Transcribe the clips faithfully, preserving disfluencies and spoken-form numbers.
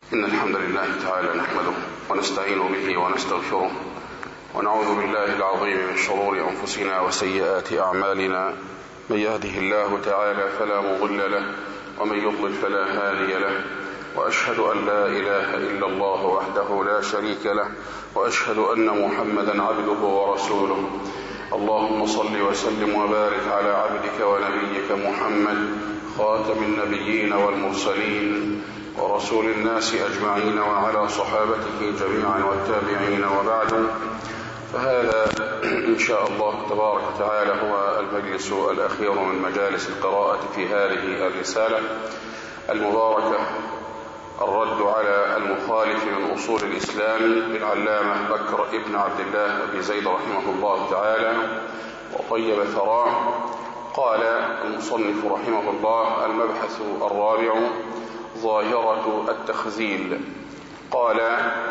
إن الحمد لله تعالى نحمده ونستعين به ونستغفره ونعوذ بالله العظيم من شرور أنفسنا وسيئات أعمالنا. من يهده الله تعالى فلا مضل له ومن يضلل فلا هادي له، وأشهد أن لا إله إلا الله وحده لا شريك له، وأشهد أن محمدا عبده ورسوله. اللهم صل وسلم وبارك على عبدك ونبيك محمد خاتم النبيين والمرسلين ورسول الناس أجمعين، وعلى صحابته جميعا والتابعين، وبعد. فهذا إن شاء الله تبارك وتعالى هو المجلس الأخير من مجالس القراءة في هذه الرسالة المباركة، الرد على المخالف من أصول الإسلام للعلامة بكر ابن عبد الله أبي زيد رحمه الله تعالى وطيب ثراه. قال المصنف رحمه الله: المبحث الرابع ظاهرة التخزيل. قال: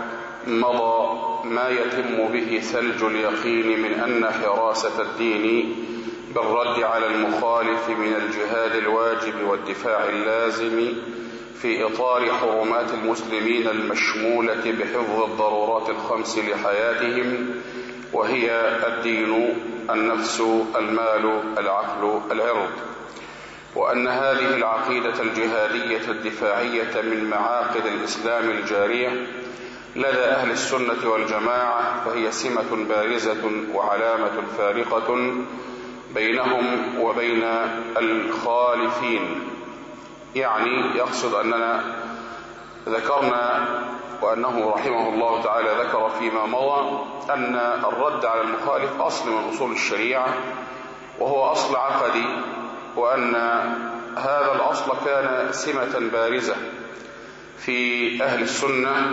مضى ما يتم به ثلج اليقين من أن حراسة الدين بالرد على المخالف من الجهاد الواجب والدفاع اللازم في إطار حرمات المسلمين المشمولة بحفظ الضرورات الخمس لحياتهم، وهي الدين، النفس، المال، العقل، العرض، وأن هذه العقيدة الجهادية الدفاعية من معاقد الإسلام الجارية لدى أهل السنة والجماعة، فهي سمة بارزة وعلامة فارقة بينهم وبين الخالفين. يعني يقصد أننا ذكرنا وأنه رحمه الله تعالى ذكر فيما مضى أن الرد على المخالف أصل من أصول الشريعة، وهو أصل عقدي، وأن هذا الأصل كان سمة بارزة في أهل السنة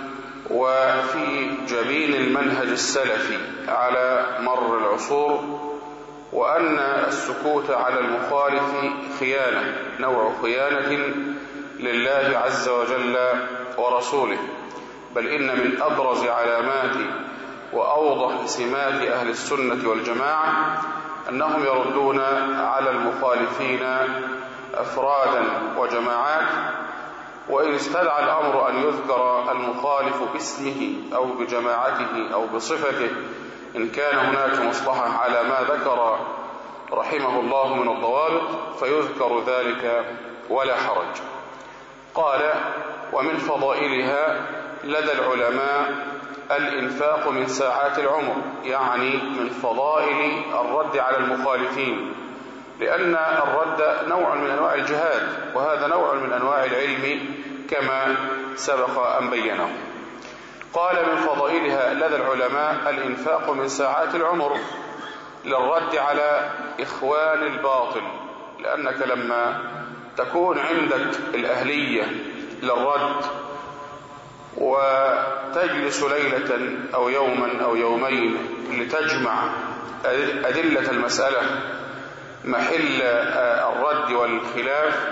وفي جبين المنهج السلفي على مر العصور، وأن السكوت على المخالف خيانة، نوع خيانة لله عز وجل ورسوله. بل إن من أبرز علامات وأوضح سمات أهل السنة والجماعة أنهم يردون على المخالفين أفرادا وجماعات، وإن استدعى الأمر أن يذكر المخالف باسمه أو بجماعته أو بصفته إن كان هناك مصلحة على ما ذكر رحمه الله من الضوابط فيذكر ذلك ولا حرج. قال: ومن فضائلها لدى العلماء الإنفاق من ساعات العمر، يعني من فضائل الرد على المخالفين، لأن الرد نوع من أنواع الجهاد، وهذا نوع من أنواع العلم كما سبق أن بينه. قال: من فضائلها لدى العلماء الإنفاق من ساعات العمر للرد على إخوان الباطل، لأنك لما تكون عندك الأهلية للرد وتجلس ليلة أو يوما أو يومين لتجمع أدلة المسألة محل الرد والخلاف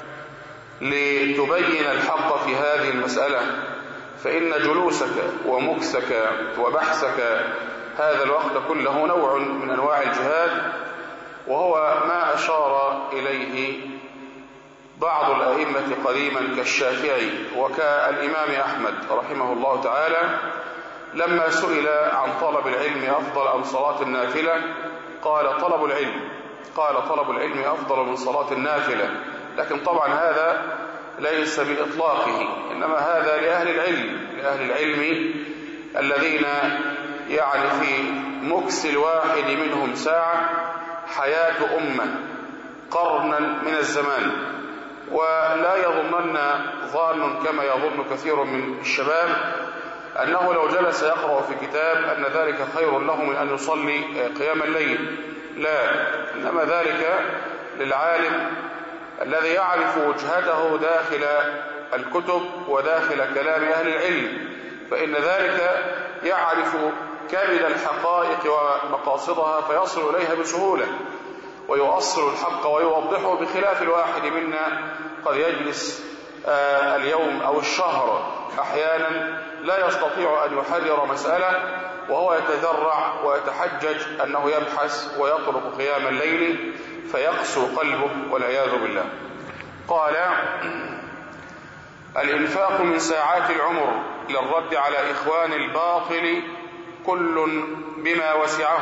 لتبين الحق في هذه المسألة، فإن جلوسك ومكثك وبحثك هذا الوقت كله نوع من أنواع الجهاد، وهو ما أشار إليه بعض الأئمة قديما كالشافعي وكالإمام أحمد رحمه الله تعالى لما سئل عن طلب العلم أفضل أم صلاة النافلة، قال طلب العلم قال طلب العلم أفضل من صلاة النافلة. لكن طبعا هذا ليس بإطلاقه، إنما هذا لأهل العلم لأهل العلم الذين يعني في مكس الواحد منهم ساعة حياة أمة قرنا من الزمان. ولا يظنن ظان كما يظن كثير من الشباب أنه لو جلس يقرأ في كتاب أن ذلك خير له من أن يصلي قيام الليل، لا، إنما ذلك للعالم الذي يعرف وجهته داخل الكتب وداخل كلام أهل العلم، فإن ذلك يعرف كامل الحقائق ومقاصدها فيصل إليها بسهولة ويؤصل الحق ويوضحه، بخلاف الواحد منا قد يجلس آه اليوم أو الشهر أحيانا لا يستطيع أن يحرر مسألة وهو يتذرع ويتحجج أنه يبحث ويطلب قيام الليل فيقسو قلبه والعياذ بالله. قال: الإنفاق من ساعات العمر للرد على إخوان الباطل كل بما وسعه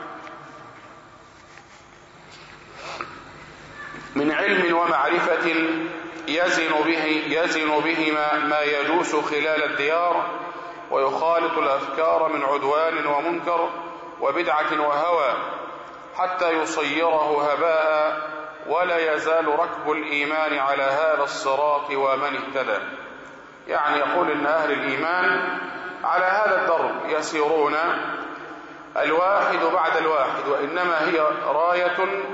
من علم ومعرفة يزن به يزن بهما ما يدوس خلال الديار ويخالط الأفكار من عدوان ومنكر وبدعة وهوى حتى يصيره هباء ولا يزال ركب الإيمان على هذا الصراط ومن اهتدى. يعني يقول إن أهل الإيمان على هذا الدرب يسيرون الواحد بعد الواحد، وإنما هي راية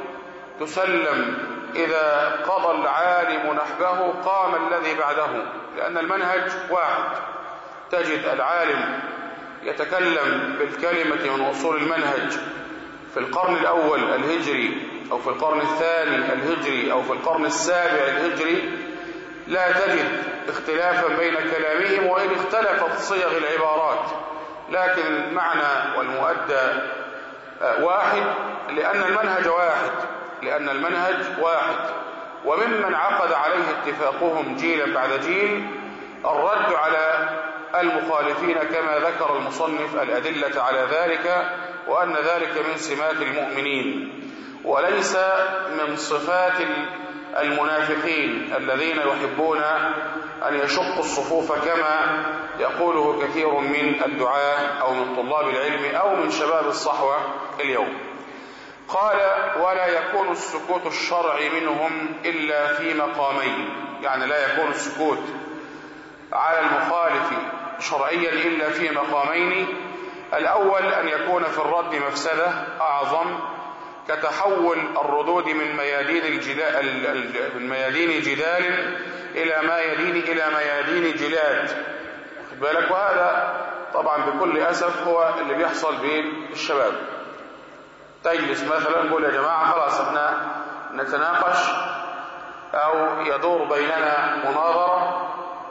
تسلم إذا قضى العالم نحبه قام الذي بعده، لأن المنهج واحد. تجد العالم يتكلم بالكلمة من أصول المنهج في القرن الأول الهجري أو في القرن الثاني الهجري أو في القرن السابع الهجري، لا تجد اختلافا بين كلامهم وإن اختلفت صيغ العبارات، لكن المعنى والمؤدى واحد، لأن المنهج واحد لأن المنهج واحد وممن عقد عليه اتفاقهم جيلا بعد جيل الرد على المخالفين كما ذكر المصنف الأدلة على ذلك، وأن ذلك من سمات المؤمنين وليس من صفات المنافقين الذين يحبون أن يشقوا الصفوف كما يقوله كثير من الدعاة أو من طلاب العلم أو من شباب الصحوة اليوم. قال: ولا يكون السكوت الشرعي منهم إلا في مقامين، يعني لا يكون السكوت على المخالف شرعيا إلا في مقامين. الأول أن يكون في الرد مفسدة أعظم كتحول الردود من ميادين الجدال من ميادين جدال إلى ميادين إلى ميادين جلاد، خد بالك. وهذا طبعا بكل أسف هو اللي بيحصل بين الشباب. تجلس مثلا نقول: يا جماعة خلاص احنا نتناقش أو يدور بيننا مناظرة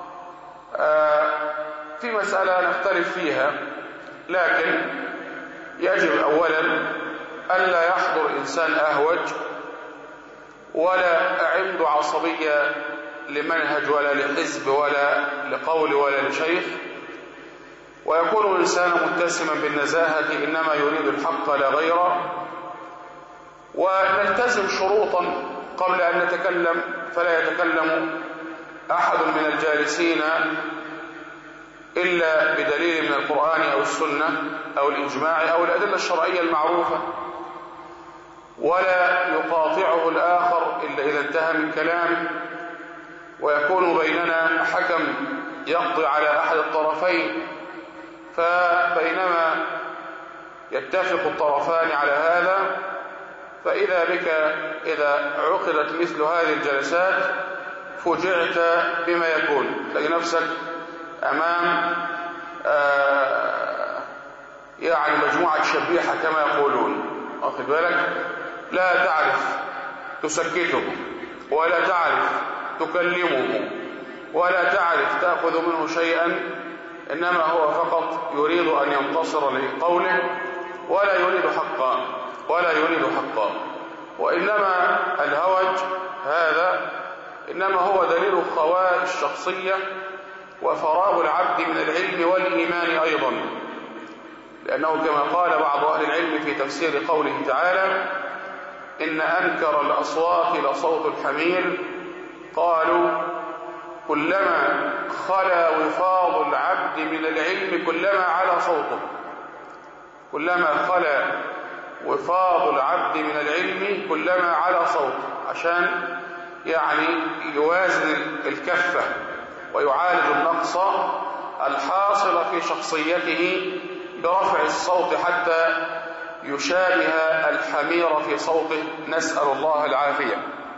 في مسألة نختلف فيها، لكن يجب أولا ألا يحضر إنسان أهوج ولا عنده عصبية لمنهج ولا لحزب ولا لقول ولا لشيخ، ويكون إنسانا متسما بالنزاهة إنما يريد الحق لا غيره، ونلتزم شروطا قبل أن نتكلم. فلا يتكلم أحد من الجالسين إلا بدليل من القرآن أو السنة أو الإجماع أو الأدلة الشرعية المعروفة، ولا يقاطعه الآخر إلا إذا انتهى من كلامه، ويكون بيننا حكم يقضي على أحد الطرفين. فبينما يتفق الطرفان على هذا، فإذا بك إذا عقدت مثل هذه الجلسات فجعت بما يكون، تلاقي نفسك أمام آه يعني مجموعة شبيحة كما يقولون، واخد بالك، لا تعرف تسكته ولا تعرف تكلمه ولا تعرف تأخذ منه شيئا، إنما هو فقط يريد أن ينتصر لقوله ولا يريد حقا ولا يريد حقا. وإنما الهوج هذا إنما هو دليل خواء الشخصية وفراغ العبد من العلم والإيمان أيضا، لأنه كما قال بعض أهل العلم في تفسير قوله تعالى: إن أنكر الأصوات لصوت الحمير، قالوا: كلما خلا وفاض العبد من العلم كلما على صوته. كلما خلا وفاض العبد من العلم كلما على صوته، عشان يعني يوازن الكفة ويعالج النقص الحاصل في شخصيته برفع الصوت حتى يشابه الحمير في صوته، نسأل الله العافية.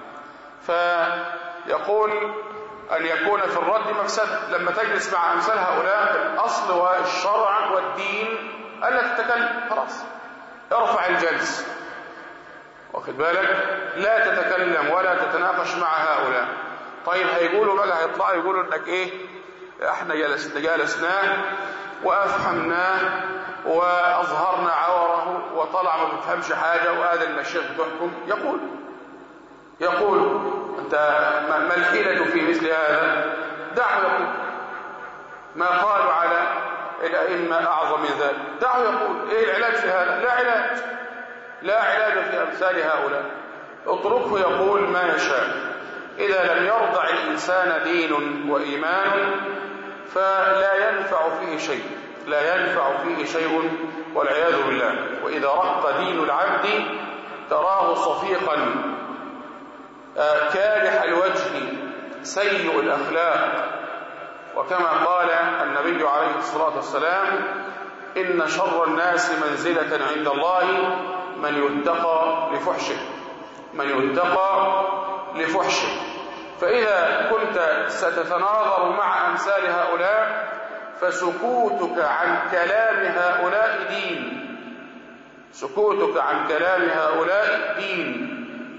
فيقول أن يكون في الرد مفسدة. لما تجلس مع أمثال هؤلاء الأصل والشرع والدين ألا تتكلم، خلاص ارفع الجلس، واخد بالك، لا تتكلم ولا تتناقش مع هؤلاء. طيب هيقولوا بقى، هيطلعوا يقولوا انك ايه، احنا جلسنا جالسناه وافهمناه واظهرنا عوره وطلع ما بيفهمش حاجه وهذا المشيخ بتحكم. يقول يقول انت ما الحيلة في مثل هذا؟ دعه يقول. ما قالوا على الأئمة أعظم من ذلك، دعه يقول. إيه العلاج في هذا؟ لا علاج، لا علاج في أمثال هؤلاء. اتركه يقول ما يشاء. إذا لم يرضع الإنسان دين وإيمان فلا ينفع فيه شيء، لا ينفع فيه شيء والعياذ بالله. وإذا رق دين العبد تراه صفيقا كالح الوجه سيء الأخلاق. وكما قال النبي عليه الصلاة والسلام: إن شر الناس منزلة عند الله من يتقى لفحشه، من يتقى لفحشه. فإذا كنت ستتناظر مع أمثال هؤلاء فسكوتك عن كلام هؤلاء دين، سكوتك عن كلام هؤلاء دين،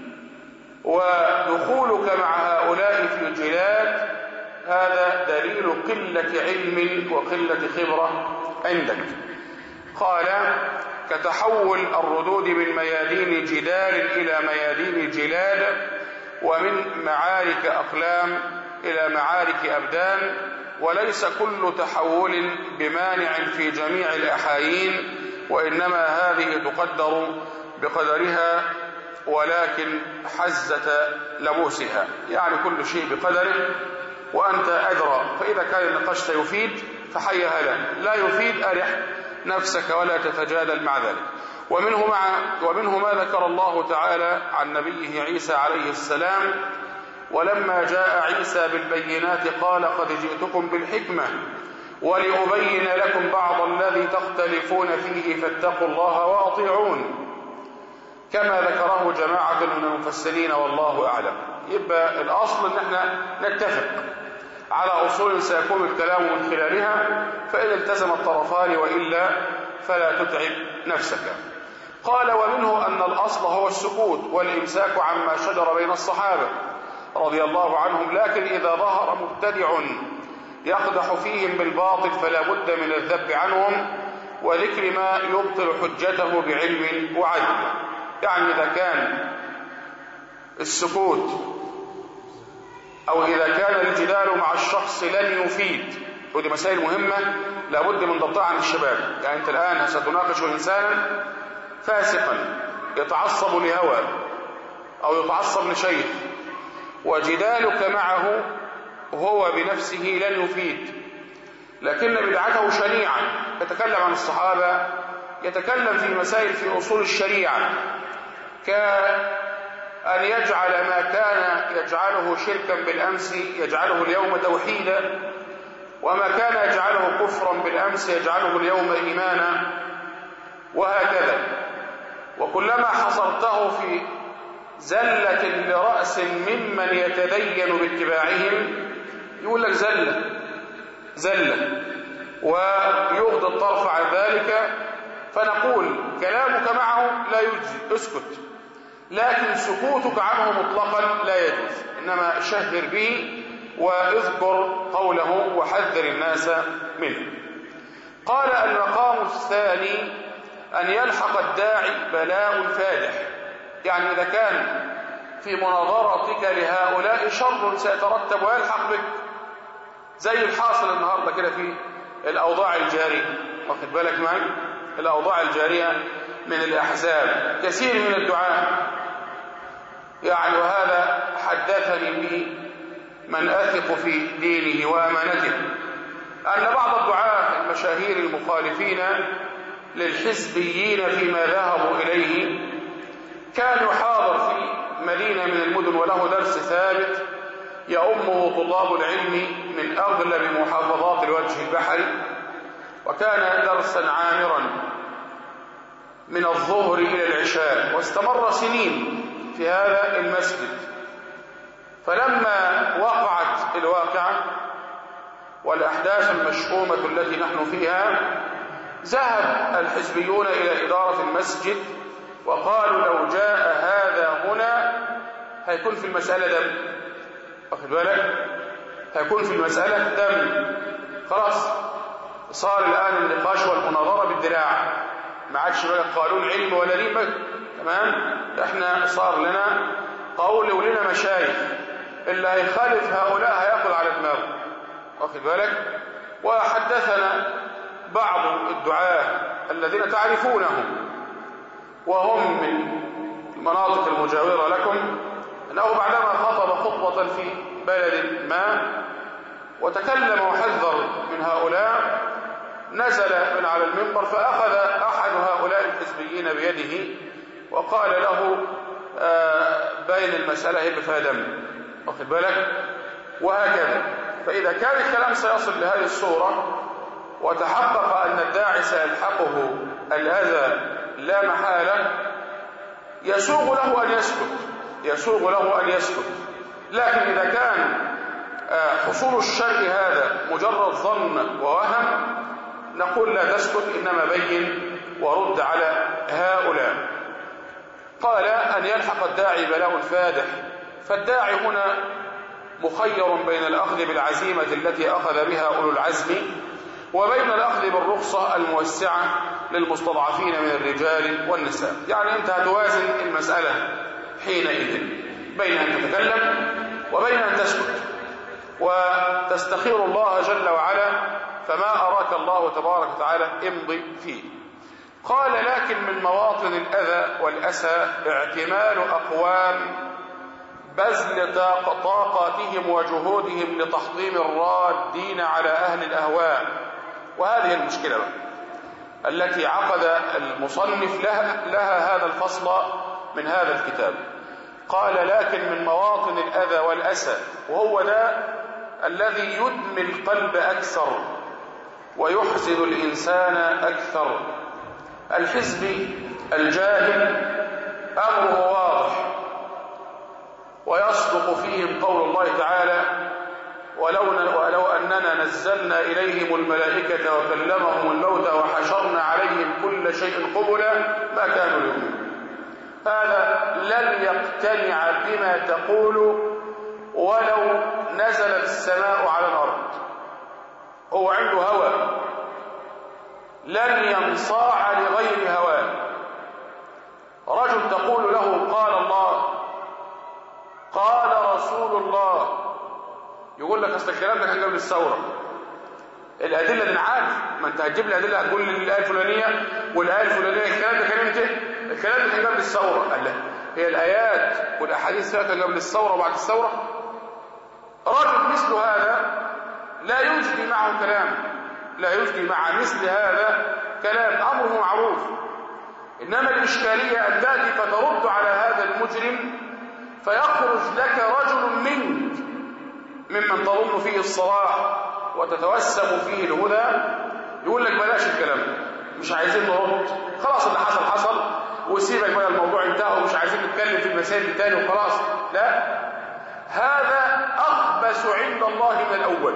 ودخولك مع هؤلاء في الجلاد هذا دليل قلة علم وقلة خبرة عندك. قال: كتحول الردود من ميادين جدال إلى ميادين جلاد، ومن معارك أقلام إلى معارك أبدان، وليس كل تحول بمانع في جميع الأحايين، وإنما هذه تقدر بقدرها ولكن حزة لبوسها، يعني كل شيء بقدره وأنت أدرى. فإذا كان النقاش سيفيد فحي هلا، لا يفيد أرح نفسك ولا تتجادل مع ذلك. ومنه, مع ومنه ما ذكر الله تعالى عن نبيه عيسى عليه السلام: ولما جاء عيسى بالبينات قال قد جئتكم بالحكمة ولأبين لكم بعض الذي تختلفون فيه فاتقوا الله وأطيعون، كما ذكره جماعة من المفسرين والله أعلم. يبقى الأصل أن احنا نتفق على أصول سيكون الكلام من خلالها، فإن التزم الطرفان وإلا فلا تتعب نفسك. قال: ومنه أن الأصل هو السكوت والإمساك عما شجر بين الصحابة رضي الله عنهم، لكن إذا ظهر مبتدع يقدح فيهم بالباطل فلا بد من الذب عنهم وذكر ما يبطل حجته بعلم وعدل. يعني إذا كان السكوت أو إذا كان الجدال مع الشخص لن يفيد، ودي مسائل مهمة لابد من ضبطها عن الشباب. يعني أنت الآن ستناقش إنسانا فاسقا يتعصب لهوى أو يتعصب لشيء، وجدالك معه هو بنفسه لن يفيد، لكن بدعته شنيعة، يتكلم عن الصحابة، يتكلم في مسائل في أصول الشريعة، كأن يجعل ما كان يجعله شركا بالأمس يجعله اليوم توحيدا، وما كان يجعله كفرا بالأمس يجعله اليوم إيمانا، وهكذا. وكلما حصرته في زلة لرأس ممن يتدين باتباعهم يقول لك زلة زلة ويغضي الطرف عن ذلك، فنقول كلامك معه لا يجزي، اسكت، لكن سكوتك عنه مطلقا لا يجوز، إنما شهر به واذكر قوله وحذر الناس منه. قال: المقام الثاني أن يلحق الداعي بلاء فادح، يعني إذا كان في مناظرتك لهؤلاء شر سيترتب ويلحق بك، زي الحاصل النهاردة كده في الأوضاع الجارية، واخد بالك معي؟ الأوضاع الجارية من الأحزاب، كثير من الدعاء يعني، وهذا حدثني به من أثق في دينه وأمانته، أن بعض الدعاة المشاهير المخالفين للحزبيين فيما ذهبوا إليه كان يحاضر في مدينة من المدن وله درس ثابت يؤمه طلاب العلم من أغلب محافظات الوجه البحري، وكان درسا عامرا من الظهر إلى العشاء، واستمر سنين في هذا المسجد. فلما وقعت الواقعة والأحداث المشؤومة التي نحن فيها ذهب الحزبيون إلى إدارة المسجد وقالوا لو جاء هذا هنا هيكون في المسألة دم، واخد بالك؟ هيكون في المسألة دم، خلاص صار الآن النقاش والمناظرة بالدراع، ما عادش بقى قانون علم ولا دين بقى، تمام؟ احنا صار لنا قول ولنا مشايخ، اللي هيخالف هؤلاء هياكل على دماغه، واخد بالك. وحدثنا بعض الدعاة الذين تعرفونهم وهم من المناطق المجاورة لكم أنه بعدما خطب خطبة في بلد ما وتكلم وحذر من هؤلاء، نزل من على المنبر فأخذ أحد هؤلاء الحزبيين بيده وقال له آه بين المسألة هي فيها دم، واخد بالك، وهكذا. فإذا كان الكلام سيصل لهذه الصورة وتحقق أن الداعي سيلحقه الأذى لا محالة، يسوغ له أن يسكت يسوغ له أن يسكت لكن إذا كان حصول الشر هذا مجرد ظن ووهم نقول لا تسكت، إنما بين ورد على هؤلاء. قال أن يلحق الداعي بلاء فادح، فالداعي هنا مخير بين الأخذ بالعزيمة التي أخذ بها أولو العزم وبين الأخذ بالرخصة الموسعة للمستضعفين من الرجال والنساء. يعني أنت هتوازن المسألة حينئذ بين أن تتكلم وبين أن تسكت وتستخير الله جل وعلا، فما أراك الله تبارك وتعالى امضي فيه. قال لكن من مواطن الأذى والأسى اعتمال أقوام بذل طاقاتهم وجهودهم لتحطيم الرادين على أهل الأهواء. وهذه المشكلة بقى التي عقد المصنف لها, لها هذا الفصل من هذا الكتاب. قال لكن من مواطن الأذى والأسى، وهو ده الذي يدمي القلب أكثر ويحزن الإنسان أكثر. الحزب الجاهل أمره واضح ويصدق فيهم قول الله تعالى ولو, ولو أننا نزلنا إليهم الملائكة وكلمهم الموتى وحشرنا عليهم كل شيء قبلا ما كانوا يؤمنون. هذا لن يقتنع بما تقول ولو نزلت السماء على الأرض، هو عنده هوى لن ينصاع لغير هواه. رجل تقول له قال الله قال رسول الله، يقول لك اصل الكلام ده كان قبل الثوره. الادله دي عارف، ما انت هتجيب لي ادله هتقول لي الايه الفلانيه والايه الفلانيه الكلام ده كان امتى؟ الكلام ده كان قبل الثوره. قال لا، هي الايات والاحاديث كانت قبل الثوره وبعد الثوره. رجل مثل هذا لا يجدي معه كلام، لا يجدي مع مثل هذا كلام، امره معروف. انما الاشكاليه ان تاتي فترد على هذا المجرم فيخرج لك رجل منك ممن تظن فيه الصلاح وتتوسم فيه الهدى يقول لك بلاش الكلام، مش عايزين نرد، خلاص اللي حصل حصل وسيبك بقى الموضوع انتهى ومش عايزين نتكلم في المسائل الثانيه وخلاص. لا، هذا اخبث عند الله من الاول،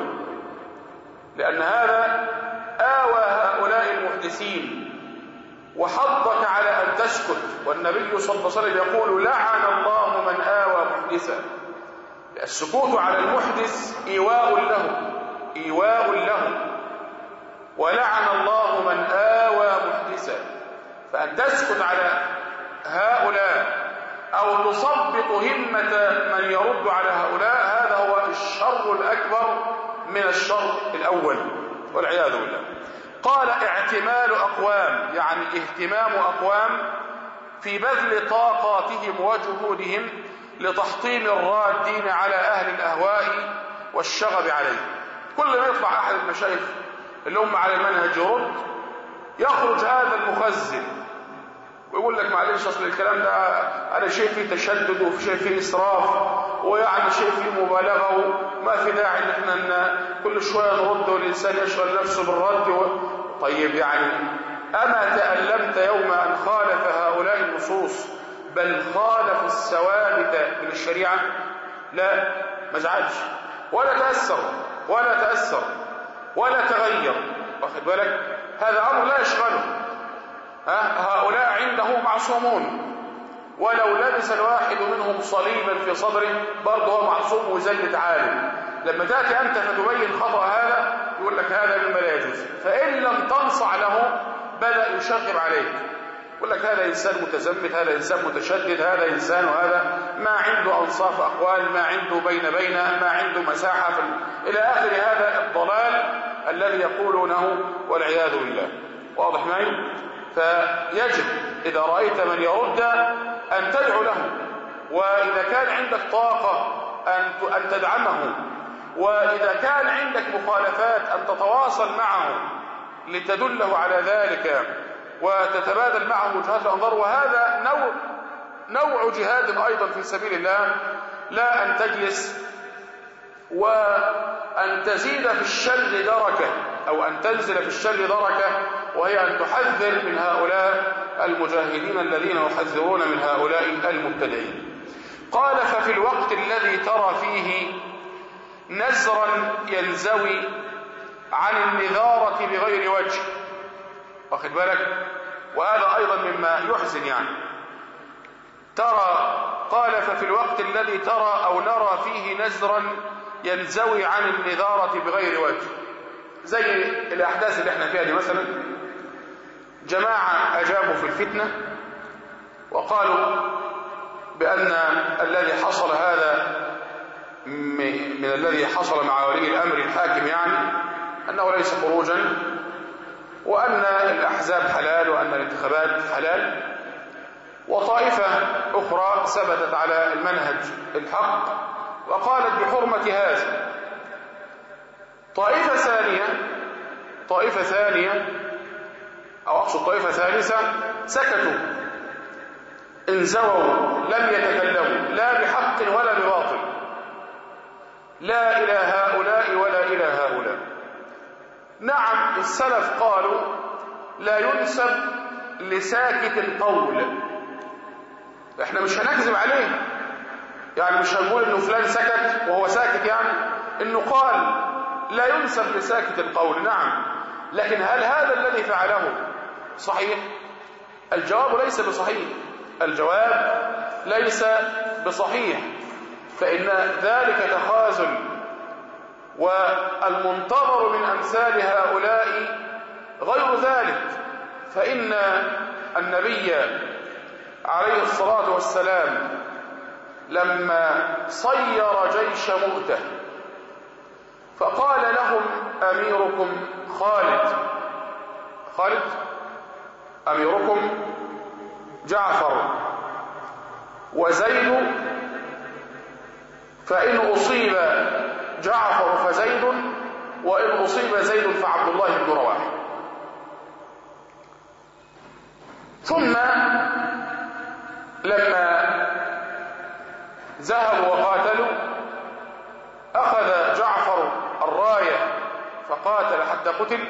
لان هذا آوى هؤلاء المحدثين وحضك على ان تسكت. والنبي صلى الله عليه وسلم يقول لعن الله من آوى محدثا. السكوت على المحدث إيواء له إيواء له ولعن الله من آوى محدثا. فأن تسكت على هؤلاء أو تثبط همة من يرد على هؤلاء هذا هو الشر الأكبر من الشر الأول والعياذ بالله. قال اعتمال أقوام، يعني اهتمام أقوام في بذل طاقاتهم وجهودهم لتحطيم الرادين على أهل الأهواء والشغب عليه. كل ما يطلع أحد المشايخ اللي هم على المنهج يرد، يخرج هذا المخزن ويقول لك معلش اصل الكلام ده انا شايف فيه تشدد وفي شايف فيه اسراف ويعني شايف فيه مبالغه وما في داعي ان احنا كل شويه نرد والانسان يشغل نفسه بالرد و... طيب يعني اما تألمت يوم ان خالف هؤلاء النصوص بل خالف الثوابت من الشريعه؟ لا، ما زعلش ولا تأثر ولا تأثر ولا تغير، واخد بالك؟ هذا امر لا يشغله. هؤلاء عنده معصومون، ولو لبس الواحد منهم صليبا في صدره برضه هو معصوم وزلة عالم. لما تأتي أنت فتبين خطأ هذا يقول لك هذا مما لا يجوز، فإن لم تنصع له بدأ يشغب عليك، يقول لك هذا إنسان متزمت، هذا إنسان متشدد، هذا إنسان وهذا ما عنده أنصاف أقوال، ما عنده بين بين، ما عنده مساحة في إلى آخر هذا الضلال الذي يقولونه والعياذ بالله. واضح معي؟ فيجب إذا رأيت من يرد أن تدعو له، وإذا كان عندك طاقة أن تدعمه، وإذا كان عندك مخالفات أن تتواصل معه لتدله على ذلك وتتبادل معه وجهات الأنظار. وهذا نوع نوع جهاد أيضا في سبيل الله، لا أن تجلس وأن تزيد في الشر دركة أو أن تنزل في الشر دركة، وهي أن تحذر من هؤلاء المجاهدين الذين يحذرون من هؤلاء المبتدعين. قال: ففي الوقت الذي ترى فيه نزرا ينزوي عن النذارة بغير وجه. واخد بالك؟ وهذا أيضا مما يحزن يعني. ترى قال: ففي الوقت الذي ترى أو نرى فيه نزرا ينزوي عن النذارة بغير وجه، زي الأحداث اللي احنا فيها دي مثلا. جماعة أجابوا في الفتنة وقالوا بأن الذي حصل هذا من الذي حصل مع ولي الأمر الحاكم يعني أنه ليس خروجا، وأن الأحزاب حلال، وأن الانتخابات حلال. وطائفة أخرى ثبتت على المنهج الحق وقالت بحرمة هذا. طائفة ثانية طائفة ثانية أو أقصد طائفة ثالثة سكتوا، انزووا، لم يتكلموا لا بحق ولا بباطل، لا إلى هؤلاء ولا إلى هؤلاء. نعم، السلف قالوا لا ينسب لساكت القول. احنا مش هنكذب عليه، يعني مش هنقول انه فلان سكت وهو ساكت، يعني انه قال لا ينسب لساكت القول. نعم، لكن هل هذا الذي فعله صحيح؟ الجواب ليس بصحيح، الجواب ليس بصحيح، فإن ذلك تخاذل، والمنتظر من أمثال هؤلاء غير ذلك. فإن النبي عليه الصلاة والسلام لما صير جيش مؤتة فقال لهم أميركم خالد خالد أميركم جعفر وزيد، فإن أصيب جعفر فزيد، وإن أصيب زيد فعبد الله بن رواحة. ثم لما ذهبوا وقاتلوا أخذ جعفر الراية فقاتل حتى قتل،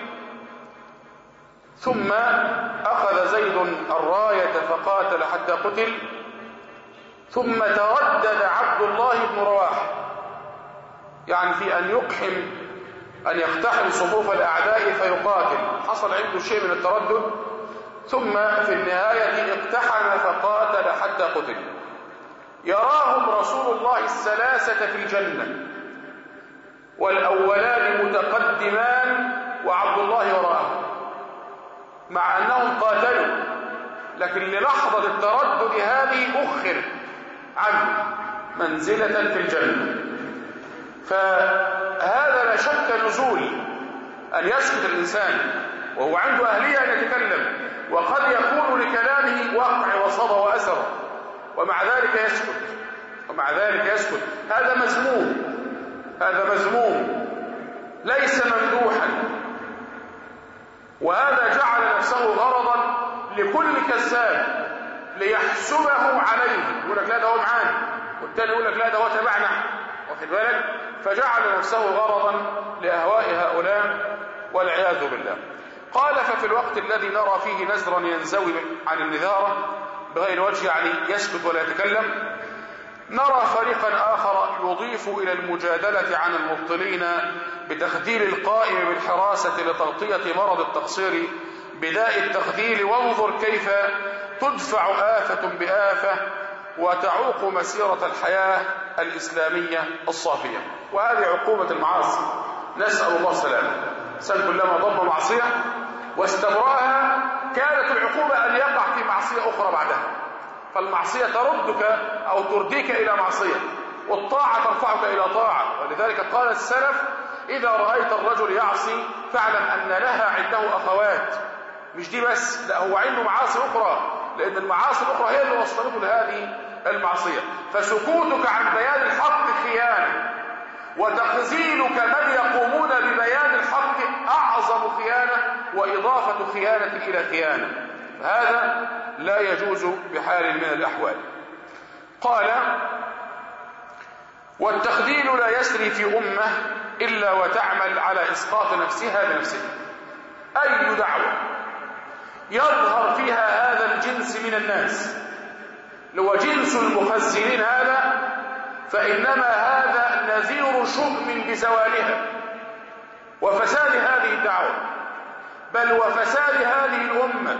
ثم أخذ زيد الراية فقاتل حتى قتل، ثم تردد عبد الله بن رواحة، يعني في أن يقحم أن يقتحم صفوف الأعداء فيقاتل، حصل عنده شيء من التردد، ثم في النهاية اقتحم فقاتل حتى قتل. يراهم رسول الله الثلاثة في الجنة، والأولان متقدمان وعبد الله وراءهم، مع أنهم قاتلوا، لكن للحظة التردد هذه أخر عنه منزلة في الجنة. فهذا لا شك نزول أن يسكت الإنسان وهو عنده أهلية أن يتكلم، وقد يكون لكلامه وقع وصدى وأثر، ومع ذلك يسكت ومع ذلك يسكت هذا مذموم، هذا مذموم ليس ممدوحا. وهذا جعل نفسه غرضا لكل كذاب ليحسبه عليه، يقول لك لا ده هو معانا، والتاني يقول لك لا ده هو تبعنا، واخد بالك؟ فجعل نفسه غرضا لأهواء هؤلاء والعياذ بالله. قال: ففي الوقت الذي نرى فيه نزرا ينزوي عن النذارة بغير وجه، يعني يسكت ولا يتكلم، نرى فريقا آخر يضيف إلى المجادلة عن المبطلين بتخذيل القائم بالحراسة لتغطية مرض التقصير بداء التخذيل، وانظر كيف تدفع آفة بآفة وتعوق مسيرة الحياة الإسلامية الصافية. وهذه عقوبة المعاصي، نسأل الله السلامة. سن كلما ضم معصية واستبرأها كانت العقوبة أن يقع في معصية أخرى بعدها، فالمعصية تردك أو ترديك إلى معصية، والطاعة ترفعك إلى طاعة. ولذلك قال السلف: إذا رأيت الرجل يعصي فاعلم أن لها عنده أخوات. مش دي بس، لا، هو عنده معاصي أخرى، لأن المعاصي الأخرى هي اللي وصلته لهذه المعصية. فسكوتك عن بيان الحق خيانة، وتخذيلك من يقومون ببيان الحق أعظم خيانة وإضافة خيانة إلى خيانة. هذا لا يجوز بحال من الأحوال. قال: والتخذيل لا يسري في أمة إلا وتعمل على إسقاط نفسها بنفسها. أي دعوة يظهر فيها هذا الجنس من الناس، لو جنس المخزنين هذا، فإنما هذا نذير شؤم بزوالها وفساد هذه الدعوة، بل وفساد هذه الأمة.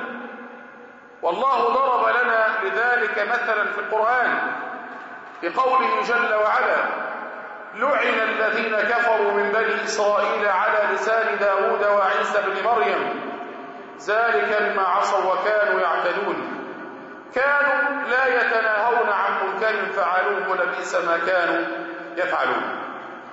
والله ضرب لنا لذلك مثلا في القرآن بقوله جل وعلا: لعن الذين كفروا من بني إسرائيل على لسان داود وعيسى بن مريم ذلك بما عصوا وكانوا يعتدون كانوا لا يتناهون عن منكر فعلوه لبئس ما كانوا يفعلون.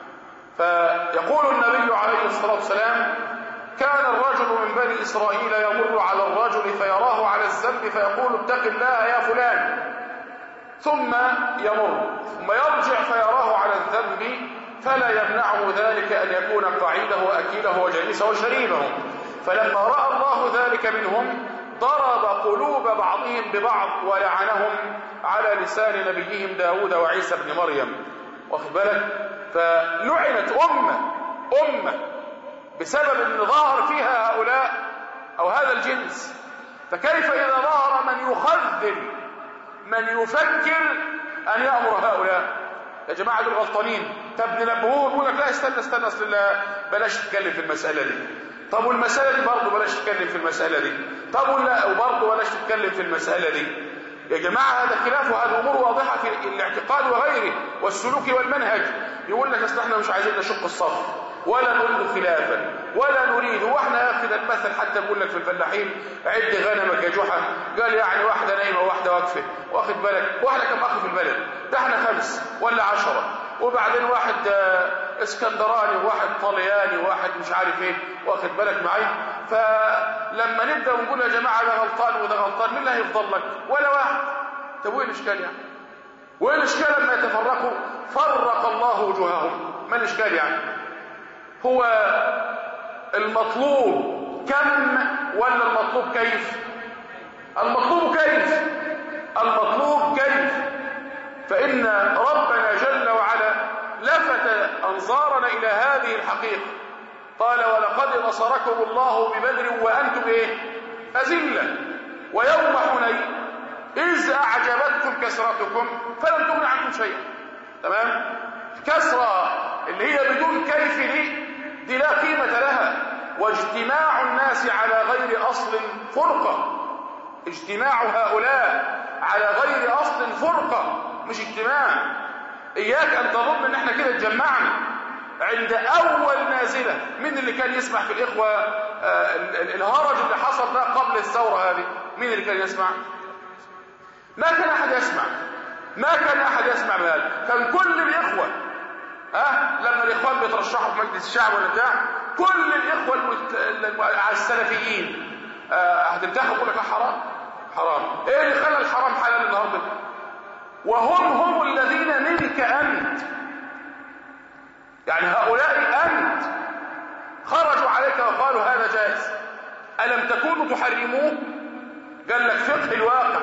فيقول النبي عليه الصلاة والسلام: كان الرجل من بني إسرائيل يمر على الرجل فيراه على الذنب فيقول: اتق الله يا فلان، ثم يمر ثم يرجع فيراه على الذنب فلا يمنعه ذلك أن يكون قعيده وأكيله وجليسه وشريبه. فلما رأى الله ذلك منهم ضرب قلوب بعضهم ببعض ولعنهم على لسان نبيهم داود وعيسى بن مريم. واخد بالك؟ فلعنت أمة أمة بسبب أن ظهر فيها هؤلاء أو هذا الجنس. فكيف إذا ظهر من يخذل من يفكر أن يأمر هؤلاء؟ يا جماعة دول غلطانين. طب ننبهوه يقول لك: لا استنى استنى اصل بلاش تتكلم في المسألة دي. طب والمسألة دي برضه بلاش تتكلم في المسألة دي. طب ولا وبرضه بلاش تتكلم في المسألة دي. يا جماعة هذا خلاف، وهذه أمور واضحة في الاعتقاد وغيره والسلوك والمنهج. يقول لك: اصل احنا مش عايزين نشق الصف ولا نريد خلافا ولا نريد، واحنا ياخذ المثل حتى بيقول لك في الفلاحين: عد غنمك يا جحا. قال يعني واحده نايمه وواحده واقفه. واخد بالك؟ واحده كم اخ في البلد؟ ده احنا خمس ولا عشره، وبعدين واحد اسكندراني وواحد طلياني وواحد مش عارف ايه. واخد بالك معي؟ فلما نبدا ونقول يا جماعه ده غلطان وده غلطان، مين اللي هيفضل لك؟ ولا واحد. طب وين الاشكال يعني؟ وين الاشكال لما يتفرقوا؟ فرق الله وجوههم. ما الاشكال يعني؟ هو المطلوب كم ولا المطلوب كيف؟ المطلوب كيف؟ المطلوب كيف؟ فإن ربنا جل وعلا لفت أنظارنا إلى هذه الحقيقة. قال: ولقد نصركم الله ببدر وأنتم إيه؟ أذلة، ويوم حنين إذ أعجبتكم كثرتكم فلم تغن عنكم شيئا. تمام؟ الكسرة اللي هي بدون كيف دي دي لا قيمة لها. واجتماع الناس على غير أصل فرقة. اجتماع هؤلاء على غير أصل فرقة مش اجتماع. إياك أن تظن إن احنا كده اتجمعنا عند أول نازلة. مين اللي كان يسمع في الإخوة آه الهرج اللي حصل ده قبل الثورة هذه؟ مين اللي كان يسمع؟ ما كان أحد يسمع. ما كان أحد يسمع بهذا. كان كل الإخوة أه؟ لما الإخوان بيترشحوا في مجلس الشعب ولا بتاع، كل الإخوة المت... السلفيين أه هتنتخبوا يقول لك حرام حرام. إيه اللي خلى الحرام حلال النهارده؟ وهم هم الذين منك أنت، يعني هؤلاء أنت خرجوا عليك وقالوا هذا جائز. ألم تكونوا تحرموه؟ قال لك فقه الواقع،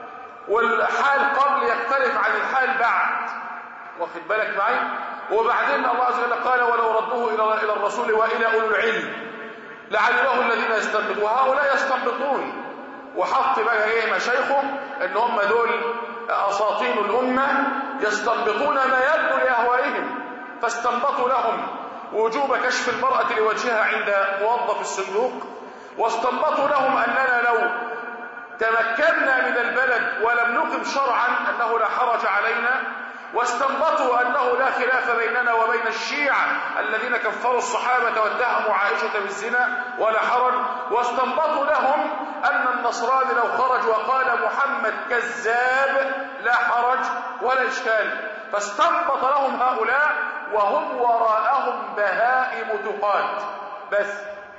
والحال قبل يختلف عن الحال بعد. واخد بالك معي؟ وبعدين الله عز وجل قال: ولو ردوه الى الى الرسول والى اولي العلم لعلمه الذين يستنبطون. وهؤلاء يستنبطون. وحط بقى ايه مشايخه ان هم دول اساطين الامه يستنبطون ما يبدو لاهوائهم، فاستنبطوا لهم وجوب كشف المراه لوجهها عند موظف الصندوق، واستنبطوا لهم اننا لو تمكنا من البلد ولم نقم شرعا انه لا حرج علينا، واستنبطوا أنه لا خلاف بيننا وبين الشيعة الذين كفروا الصحابة واتهموا عائشة بالزنا ولا حرج، واستنبطوا لهم أن النصراني لو خرج وقال محمد كذاب لا حرج ولا إشكال. فاستنبط لهم هؤلاء وهم وراءهم بهائم تقات بس.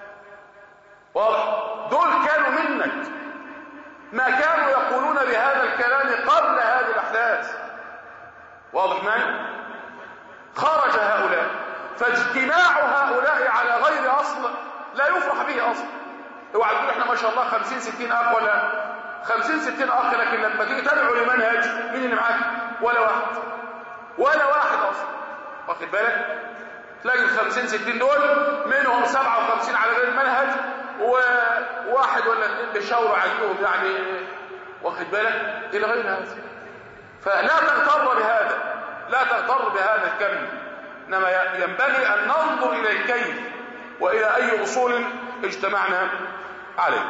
واضح؟ دول كانوا منك، ما كانوا يقولون بهذا الكلام قبل هذه الأحداث. واضح معي؟ خرج هؤلاء، فاجتماع هؤلاء على غير أصل لا يفرح به أصل. اوعى تقول احنا ما شاء الله خمسين ستين أخ، ولا خمسين ستين أخ، لكن لما تيجي تدعو لمنهج مين اللي معاك؟ ولا واحد، ولا واحد أصلا. واخد بالك؟ تلاقي الخمسين ستين دول منهم سبعة وخمسين على غير المنهج، وواحد ولا اثنين بيشاوروا عليهم يعني. واخد بالك؟ إلى غير هذا. فلا تغتر بهذا، لا تغتر بهذا الكم، إنما ينبغي أن ننظر إلى الكيف وإلى أي أصول اجتمعنا عليه.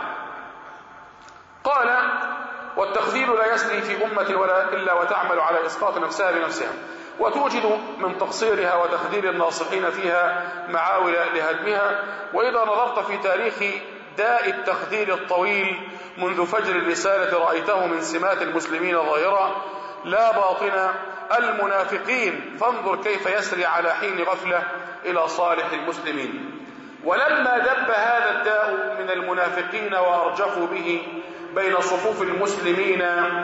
قال: والتخذيل لا يسري في أمة ولا إلا وتعمل على إسقاط نفسها بنفسها، وتوجد من تقصيرها وتخذيل الناصحين فيها معاول لهدمها. وإذا نظرت في تاريخ داء التخذيل الطويل منذ فجر الرسالة رأيته من سمات المسلمين ظاهرة لا باطنة، المنافقين، فانظر كيف يسري على حين غفلة إلى صالح المسلمين. ولما دب هذا الداء من المنافقين وأرجفوا به بين صفوف المسلمين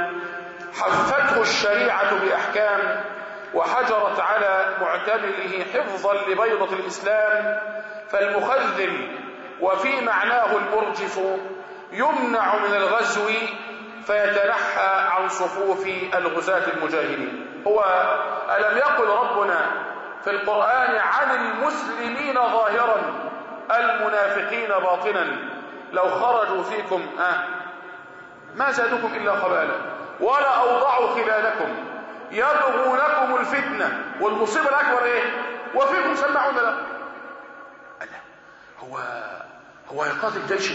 حفته الشريعة بأحكام، وحجرت على معتمله حفظا لبيضة الإسلام. فالمخذل وفي معناه المرجف يمنع من الغزو فيتنحى عن صفوف الغزاة المجاهدين. هو ألم يقل ربنا في القرآن عن المسلمين ظاهرا المنافقين باطنا لو خرجوا فيكم آه ما زادوكم إلا خبالا ولا أوضعوا خلالكم يبغونكم الفتنة. والمصيبة الأكبر إيه؟ وفيكم سمعون له. هو هو يقاتل جيش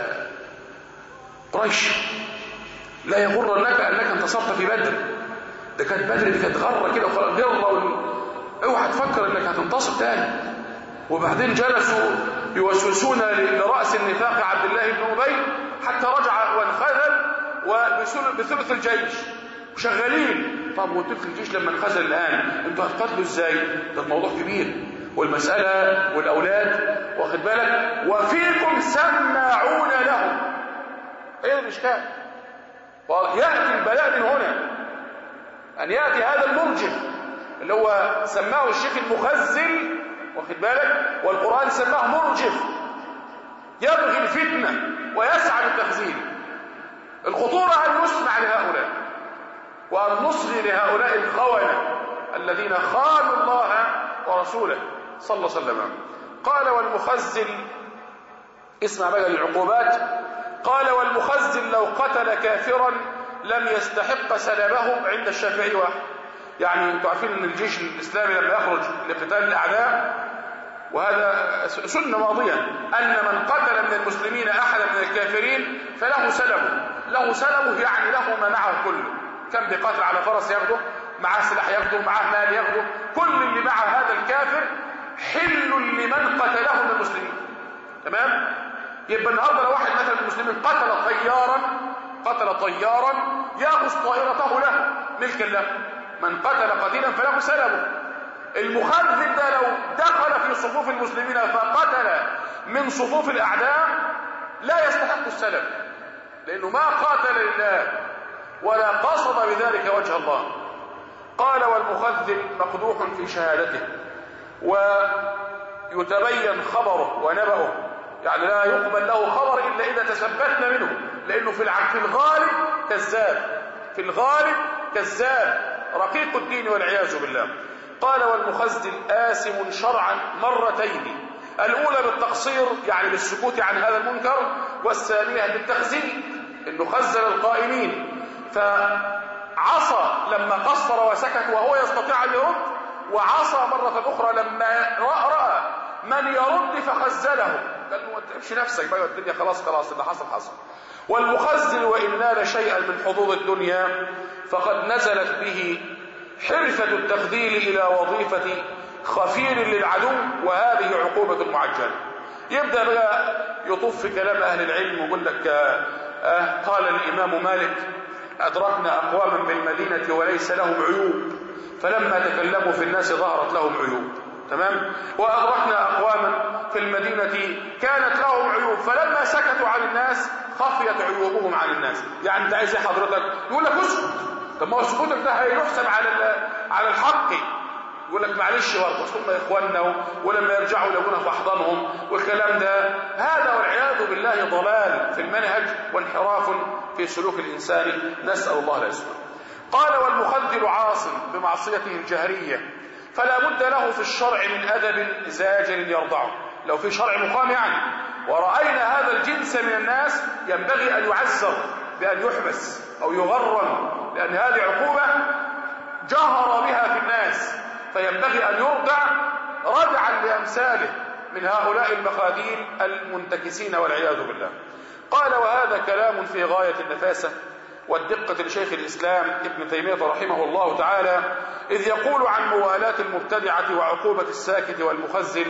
قريش. لا يغرنك أنك انتصرت في بدر، ده كانت بدر دي كانت غرة كده وغرة، اوعى تفكر انك هتنتصر تاني. وبعدين جلسوا يوسوسون لرأس النفاق عبد الله بن أبي حتى رجع وانخذل وبثلث الجيش وشغالين. طب وثلث الجيش لما انخذل الآن انتوا هتقاتلوا ازاي؟ ده الموضوع كبير والمسألة والأولاد، واخد بالك؟ وفيكم سماعون لهم. ايه الاشكال؟ يأتي البلاء من هنا، أن يأتي هذا المرجف اللي هو سماه الشيخ المخزل، واخد بالك؟ والقرآن سماه مرجف يبغي الفتنة ويسعى للتخزين. الخطورة أن نسمع لهؤلاء وأن نصغي لهؤلاء الخونة الذين خانوا الله ورسوله صلى الله عليه وسلم. قال: والمخزل، اسمع بقى العقوبات. قال: والمخزل لو قتل كافرا لم يستحق سلبه عند الشافعي واحد. يعني انتوا عارفين ان الجيش الاسلامي لما يخرج لقتال الاعداء، وهذا سنة ماضية، ان من قتل من المسلمين احدا من الكافرين فله سلبه. له سلبه يعني له ما معه كله. كان بيقاتل على فرس ياخده، معاه سلاح ياخده، معاه مال ياخده، كل اللي مع هذا الكافر حل لمن قتله من المسلمين. تمام؟ يبقى النهارده لو واحد مثلا من المسلمين قتل طيارا قتل طيارا ياخذ طائرته له ملكا له. من قتل قتيلا فله سلبه. المخذل ده لو دخل في صفوف المسلمين فقتل من صفوف الاعداء لا يستحق السلب، لانه ما قاتل لله ولا قصد بذلك وجه الله. قال: والمخذل مقدوح في شهادته ويتبين خبره ونبأه، يعني لا يقبل له خبر إلا إذا تثبتنا منه، لأنه في الغالب كذاب، في الغالب كذاب رقيق الدين والعياذ بالله. قال: والمخزل آثم شرعا مرتين، الأولى بالتقصير يعني بالسكوت عن هذا المنكر، والثانية بالتخزين إنه خزل القائمين فعصى لما قصر وسكت وهو يستطيع أن يرد، وعصى مرة أخرى لما رأى من يرد فخزله، قال له ما تتعبش نفسك بقى، الدنيا خلاص خلاص اللي حصل حصل. والمخزل وإن نال شيئا من حظوظ الدنيا فقد نزلت به حرفة التخذيل إلى وظيفة خفير للعدو، وهذه عقوبة معجلة. يبدأ بقى يطوف في كلام أهل العلم ويقول لك آه قال الإمام مالك أدركنا أقواما بالمدينة وليس لهم عيوب، فلما تكلموا في الناس ظهرت لهم عيوب. تمام. وأدركنا أقواما في المدينة كانت لهم عيوب، فلما سكتوا عن الناس خفيت عيوبهم عن الناس. يعني انت عايز ايه حضرتك؟ يقول لك اسكت. طب ما هو سكوتك ده هيحسب على على الحق. يقول لك معلش برضه هم اخواننا، ولما يرجعوا يلاقونا في احضانهم والكلام ده. هذا والعياذ بالله ضلال في المنهج وانحراف في سلوك الانسان، نسال الله العافيه. قال والمخذل عاص بمعصيته الجهريه، فلا بد له في الشرع من ادب زاجر يرضعه. لو في شرع مقام يعني ورأينا هذا الجنس من الناس ينبغي أن يعزر بأن يحبس أو يغرم، لأن هذه عقوبة جهر بها في الناس، فينبغي أن يرضع ردعا لأمثاله من هؤلاء المخاذيل المنتكسين والعياذ بالله. قال وهذا كلام في غاية النفاسة والدقة لشيخ الإسلام ابن تيمية رحمه الله تعالى، إذ يقول عن موالاة المبتدعة وعقوبة الساكت والمخزل.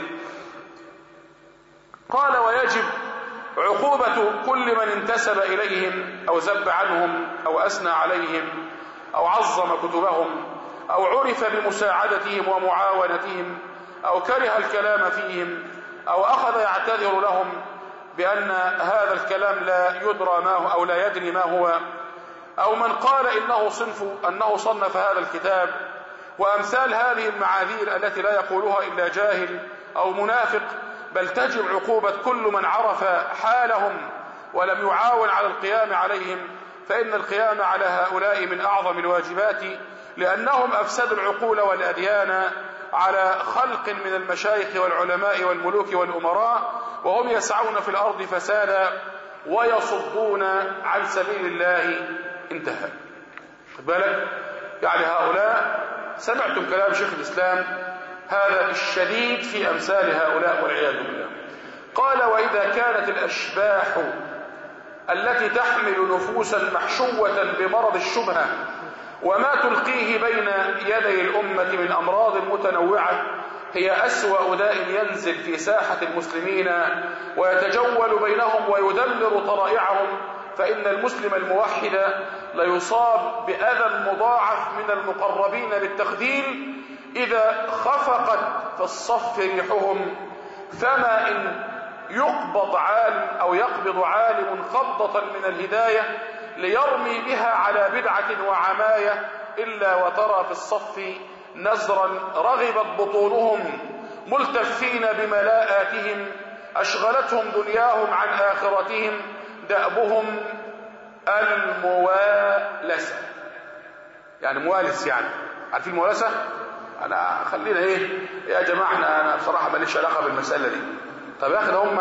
قال ويجب عقوبة كل من انتسب إليهم أو زب عنهم أو أثنى عليهم أو عظم كتبهم أو عرف بمساعدتهم ومعاونتهم أو كره الكلام فيهم أو أخذ يعتذر لهم بأن هذا الكلام لا يدرى ما هو أو لا يدري ما هو، أو من قال إنه صنف أنه صنف هذا الكتاب، وأمثال هذه المعاذير التي لا يقولها إلا جاهل أو منافق. بل تجب عقوبة كل من عرف حالهم ولم يعاون على القيام عليهم، فإن القيام على هؤلاء من أعظم الواجبات، لأنهم أفسدوا العقول والأديان على خلق من المشايخ والعلماء والملوك والأمراء، وهم يسعون في الأرض فسادا ويصدون عن سبيل الله. انتهى. خد بالك يعني هؤلاء سمعتم كلام شيخ الإسلام هذا الشديد في أمثال هؤلاء والعياذ بالله. قال وإذا كانت الأشباح التي تحمل نفوسا محشوة بمرض الشبهة وما تلقيه بين يدي الأمة من أمراض متنوعة هي أسوأ داء ينزل في ساحة المسلمين ويتجول بينهم ويدمر طرائعهم، فإن المسلم الموحد ليصاب بأذى مضاعف من المقربين بالتخذيل إذا خفقت في الصف ريحهم. فما إن يقبض عالم أو يقبض عالم قبضة من الهداية ليرمي بها على بدعة وعماية إلا وترى في الصف نزرا رغبت بطونهم ملتفين بملاءاتهم أشغلتهم دنياهم عن آخرتهم دأبهم الموالسة. يعني موالس، يعني عارفين الموالسة؟ أنا خلينا إيه يا جماعة، أنا بصراحة ماليش علاقة بالمسألة دي. طب يا أخي هم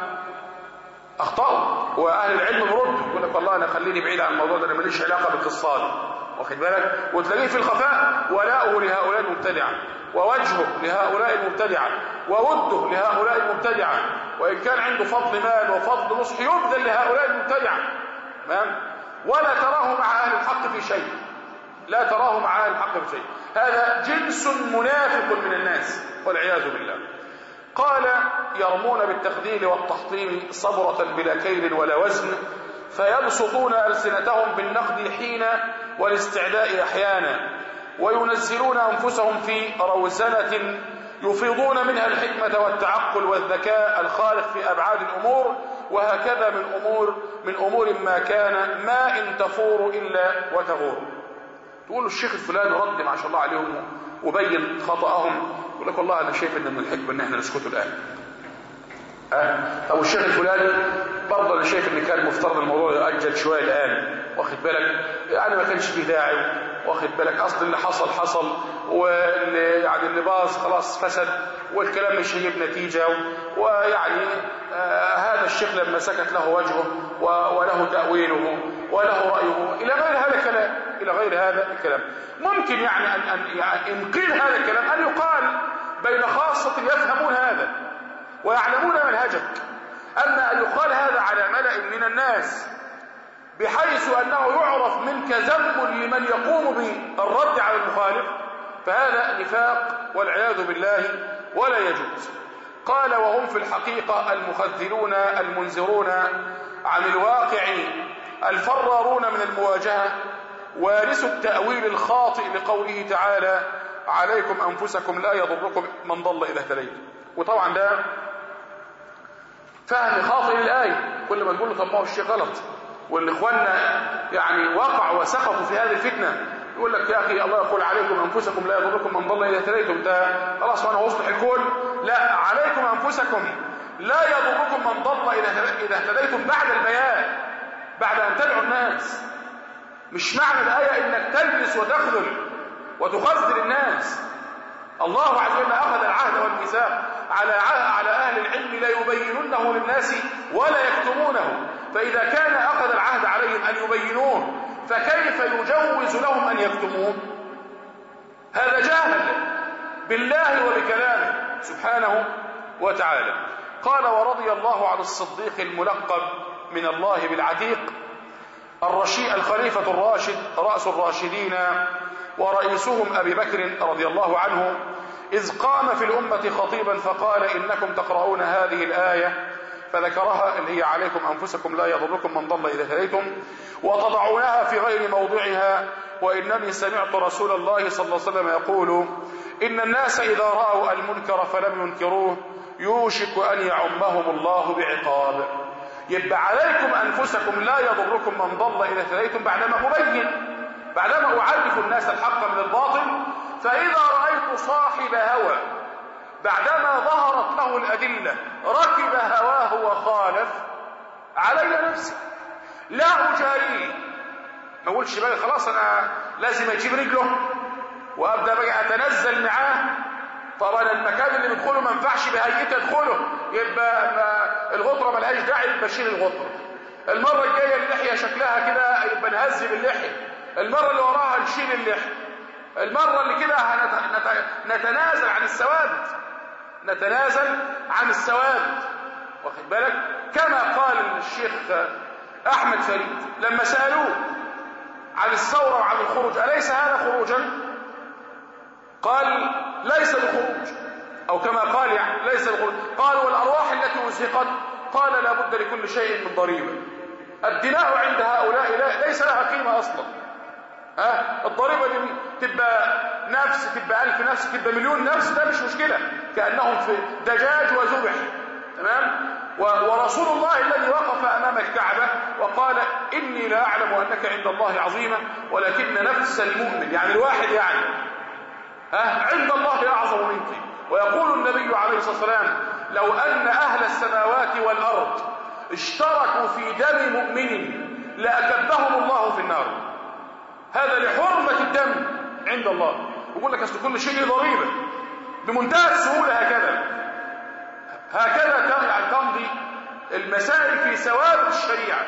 أخطأوا وأهل العلم برد يقول لك والله أنا خليني بعيد عن الموضوع ده، أنا ماليش علاقة بالقصة دي. واخد بالك؟ وتلاقيه في الخفاء ولاؤه لهؤلاء المبتدعة ووجهه لهؤلاء المبتدعة ووده لهؤلاء المبتدعة، وإن كان عنده فضل مال وفضل نصح يبذل لهؤلاء المبتدعة. تمام؟ ولا تراه مع أهل الحق في شيء، لا تراه مع أهل الحق في شيء. هذا جنس منافق من الناس والعياذ بالله. قال يرمون بالتخذيل والتحطيم صبرة بلا كيل ولا وزن، فيبسطون ألسنتهم بالنقد حين والاستعداء أحيانا، وينزلون أنفسهم في روزنة يفيضون منها الحكمة والتعقل والذكاء الخارق في أبعاد الأمور، وهكذا من أمور من أمور ما كان ما إن تفور إلا وتغور. تقول الشيخ الفلاني رد ما شاء الله عليهم وبين خطأهم، يقول لك والله أنا شايف إن من الحكمة إن إحنا نسكت الآن. أه؟ طب الشيخ الفلاني برضه أنا شايف إن كان مفترض الموضوع يؤجل شوية الآن. واخد بالك؟ يعني ما كانش فيه داعي. واخد بالك؟ أصل اللي حصل حصل، واللي يعني اللي باظ خلاص فسد، والكلام مش هيجيب نتيجة. ويعني آه هذا الشيخ لما سكت له وجهه وله تأويله وله رأيه إلى غير هذا الكلام، إلى غير هذا الكلام. ممكن يعني أن أن يعني إن قيل هذا الكلام أن يقال بين خاصة يفهمون هذا ويعلمون منهجك، أما أن يقال هذا على ملأ من الناس بحيث أنه يعرف منك ذنب لمن يقوم بالرد على المخالف، فهذا نفاق والعياذ بالله ولا يجوز. قال وهم في الحقيقة المخذلون المنذرون عن الواقع الفرارون من المواجهة وارثوا التأويل الخاطئ لقوله تعالى عليكم أنفسكم لا يضركم من ضل إذا اهتديتم. وطبعا ده فهم خاطئ للآية. كل ما تقول له طب ما هو الشيء غلط، والإخواننا يعني وقعوا وسقطوا في هذه الفتنة، يقول لك يا أخي الله يقول عليكم أنفسكم لا يضركم من ضل إذا اهتديتم، ده خلاص وأنا أصلح الكون. لا، عليكم أنفسكم لا يضركم من ضل إذا اهتديتم بعد البيان، بعد أن تدعوا الناس. مش معنى الآية إنك تلبس وتخذل وتخذل الناس. الله عز وجل أخذ العهد والميثاق على على أهل العلم لا يبينونه للناس ولا يكتمونه، فإذا كان أخذ العهد عليهم أن يبينوه فكيف يجوز لهم أن يكتموه؟ هذا جاهل بالله وبكلامه سبحانه وتعالى. قال ورضي الله عن الصديق الملقب من الله بالعتيق الرشيد الخليفة الراشد رأس الراشدين ورئيسهم أبي بكر رضي الله عنه، إذ قام في الأمة خطيبا فقال إنكم تقرؤون هذه الآية، فذكرها اللي هي عليكم أنفسكم لا يضركم من ضل إذا اهتديتم، وتضعونها في غير موضعها، وإنني سمعت رسول الله صلى الله عليه وسلم يقول إن الناس إذا رأوا المنكر فلم ينكروه يوشك أن يعمهم الله بعقاب. يبقى عليكم أنفسكم لا يضركم من ضل إذا اهتديتم بعدما أبين، بعدما أعرف الناس الحق من الباطل. فإذا رأيت صاحب هوى بعدما ظهرت له الأدلة ركب هواه وخالف، علي نفسي لا أجاريه. ما أقولش بقى خلاص أنا لازم أجيب رجله وأبدأ بقى أتنزل معاه. طبعا المكان اللي بدخله ما ينفعش بهيئته أدخله، يبقى الغطرة ملهاش داعي بشيل الغطرة. المرة الجاية اللحية شكلها كده يبقى نهذب اللحية، المرة اللي وراها نشيل اللحية، المرة اللي كده نتنازل عن السواد، نتنازل عن السواد، واخد بالك؟ كما قال الشيخ أحمد فريد لما سألوه عن الثورة وعن الخروج أليس هذا خروجا؟ قال ليس الخروج، أو كما قال يعني ليس الخروج. قال والأرواح التي أزهقت؟ قال لا بد لكل شيء من ضريبة. الدماء عند هؤلاء ليس لها قيمة أصلا. ها الضريبة دي تبقى نفس، تبقى ألف نفس، تبقى مليون نفس، ده مش مشكلة، كأنهم في دجاج وذبح. تمام؟ ورسول الله الذي وقف أمام الكعبة وقال إني لا أعلم أنك عند الله عظيمة ولكن نفس المؤمن، يعني الواحد يعني ها عند الله أعظم منك. ويقول النبي عليه الصلاة والسلام لو أن أهل السماوات والأرض اشتركوا في دم مؤمن لأكبهم الله في النار. هذا لحرمة الدم عند الله. يقول لك أصل كل شيء ضريبة بمنتهى السهولة. هكذا هكذا تمضي المسائل في ثوابت الشريعة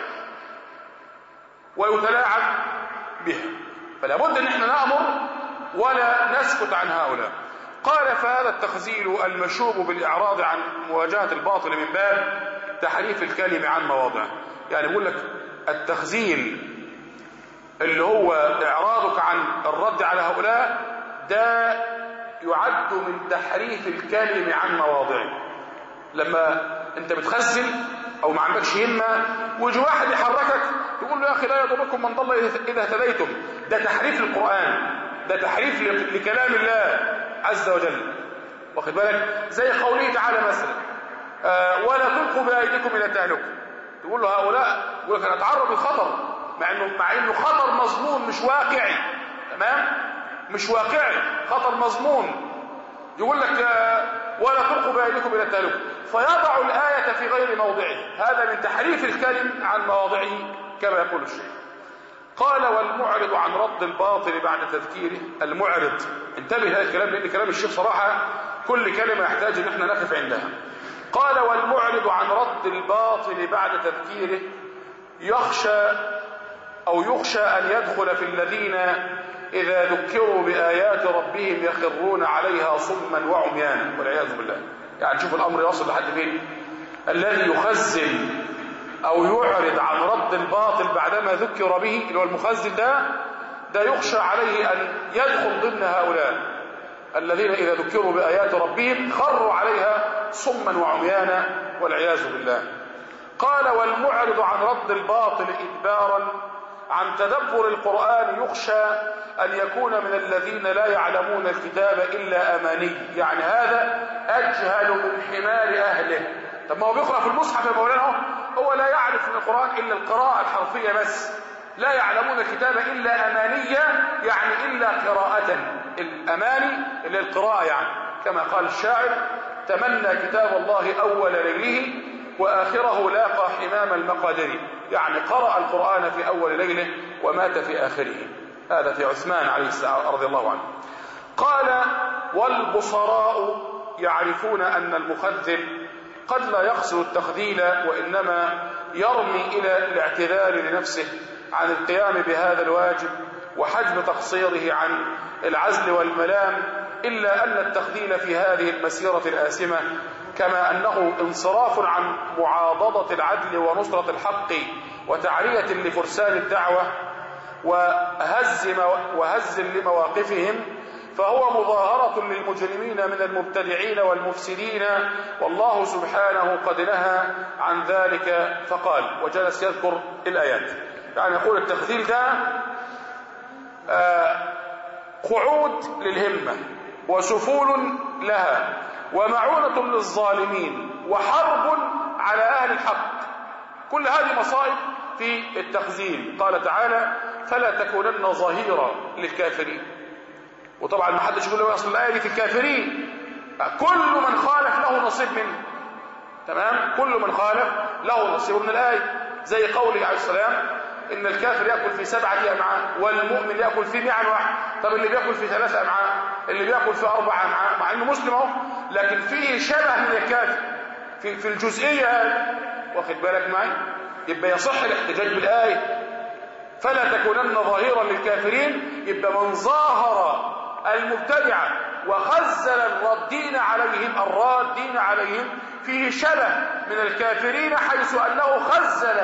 ويتلاعب بها. فلا بد ان احنا نأمر ولا نسكت عن هؤلاء. قال فهذا التخزيل المشوب بالإعراض عن مواجهة الباطل من باب تحريف الكلم عن مواضعه. يعني بيقول لك التخزيل اللي هو إعراضك عن الرد على هؤلاء ده يعد من تحريف الكلم عن مواضعه. لما انت بتخزل او ما عندكش همه ويجي واحد يحركك تقول له يا اخي لا يضركم من ضل اذا اهتديتم، ده تحريف للقرآن، ده تحريف لكلام الله عز وجل، واخد بالك؟ زي قوله تعالى مثلا آه ولا تلقوا بايديكم الى التهلكه. تقول له هؤلاء يقول لك انا اتعرض للخطر، مع انه مع انه خطر مظنون مش واقعي. تمام؟ مش واقعي، خطر مظنون. يقول لك آه ولا تلقوا بايديكم الى التهلكه، فيضع الآية في غير موضعه. هذا من تحريف الكلم عن مواضعه كما يقول الشيخ. قال والمعرض عن رد الباطل بعد تذكيره. المعرض، انتبه هذا الكلام لان كلام الشيخ صراحة كل كلمة يحتاج ان احنا نقف عندها. قال والمعرض عن رد الباطل بعد تذكيره يخشى او يخشى ان يدخل في الذين إذا ذكروا بآيات ربهم يخرون عليها صما وعميانا والعياذ بالله. يعني شوف الأمر يصل لحد فين. الذي يخزل أو يعرض عن رد الباطل بعدما ذكر به اللي هو المخزل ده ده يخشى عليه أن يدخل ضمن هؤلاء. الذين إذا ذكروا بآيات ربهم خروا عليها صما وعميانا والعياذ بالله. قال والمعرض عن رد الباطل إدبارا عن تدبر القرآن يخشى أن يكون من الذين لا يعلمون الكتاب إلا أماني، يعني هذا أجهل من حمار أهله. طب ما هو بيقرأ في المصحف يا مولانا، هو لا يعرف من القرآن إلا القراءة الحرفية بس، لا يعلمون الكتاب إلا أمانية، يعني إلا قراءة. الأماني اللي القراءة، يعني كما قال الشاعر تمنى كتاب الله أول ليله وآخره لاقى حمام المقادير، يعني قرأ القرآن في أول ليله ومات في آخره. هذا في عثمان عليه السلام رضي الله عنه. قال والبصراء يعرفون أن المخذل قد لا يقصد التخذيل وإنما يرمي إلى الاعتذار لنفسه عن القيام بهذا الواجب وحجب تقصيره عن العزل والملام، إلا أن التخذيل في هذه المسيرة الآسمة كما أنه انصراف عن معاضدة العدل ونصرة الحق وتعرية لفرسان الدعوة وهز, وهز لمواقفهم، فهو مظاهرة للمجرمين من المبتدعين والمفسدين، والله سبحانه قد نهى عن ذلك فقال، وجلس يذكر الآيات. يعني يقول التخذيل ده آه قعود للهمة وسفول لها ومعونة للظالمين وحرب على أهل الحق، كل هذه مصائب في التخذيل. قال تعالى فلا تكونن ظهيرا للكافرين، وطبعا ما حدش يقول له اصل الايه دي في الكافرين، كل من خالف له نصيب منه، تمام، كل من خالف له نصيب من الايه، زي قوله عليه السلام ان الكافر ياكل في سبعه امعاء والمؤمن ياكل في مئة واحد. طب اللي بياكل في ثلاثه امعاء، اللي بياكل في اربعه امعاء، مع انه مسلم اهو لكن فيه شبه من الكافر في في الجزئيه هذه، واخد بالك معي؟ يبقى يصح الاحتجاج بالايه فلا تكونن ظهيرا للكافرين، يبقى من ظاهر المبتدعة وخزل الردين عليهم الرادين عليهم فيه شبه من الكافرين، حيث أنه خزل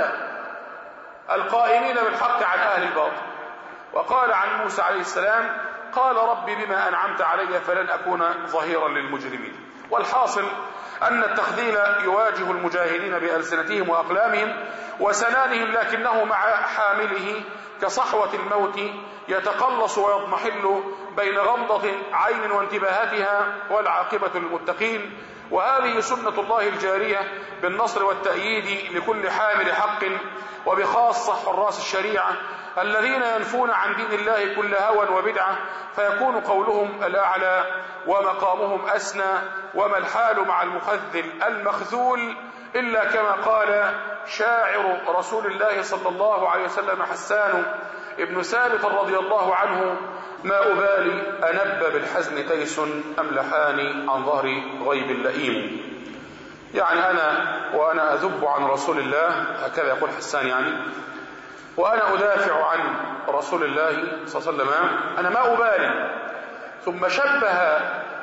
القائمين بالحق عن أهل الباطل. وقال عن موسى عليه السلام قال رب بما أنعمت علي فلن أكون ظهيرا للمجرمين. والحاصل أن التخذيل يواجه المجاهدين بألسنتهم وأقلامهم وسنانهم، لكنه مع حامله كصحوة الموت يتقلص ويضمحل بين غمضة عين وانتباهاتها، والعاقبة للمتقين. وهذه سنة الله الجارية بالنصر والتأييد لكل حامل حق، وبخاصة حراس الشريعة الذين ينفون عن دين الله كل هوى وبدعة، فيكون قولهم الأعلى ومقامهم أسنى. وما الحال مع المخذل المخذول إلا كما قال شاعر رسول الله صلى الله عليه وسلم حسان ابن ثابت رضي الله عنه ما أبالي أنب بالحزن تيس أم لحاني عن ظهر غيب لئيم. يعني أنا وأنا أذب عن رسول الله، هكذا يقول حسان، يعني وأنا أدافع عن رسول الله صلى الله عليه وسلم أنا ما أبالي. ثم شبه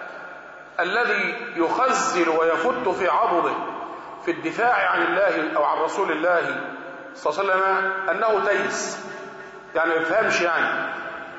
الذي يخزل ويفت في عضده في الدفاع عن الله أو عن رسول الله صلى الله عليه وسلم أنه تيس، يعني ما يفهمش يعني.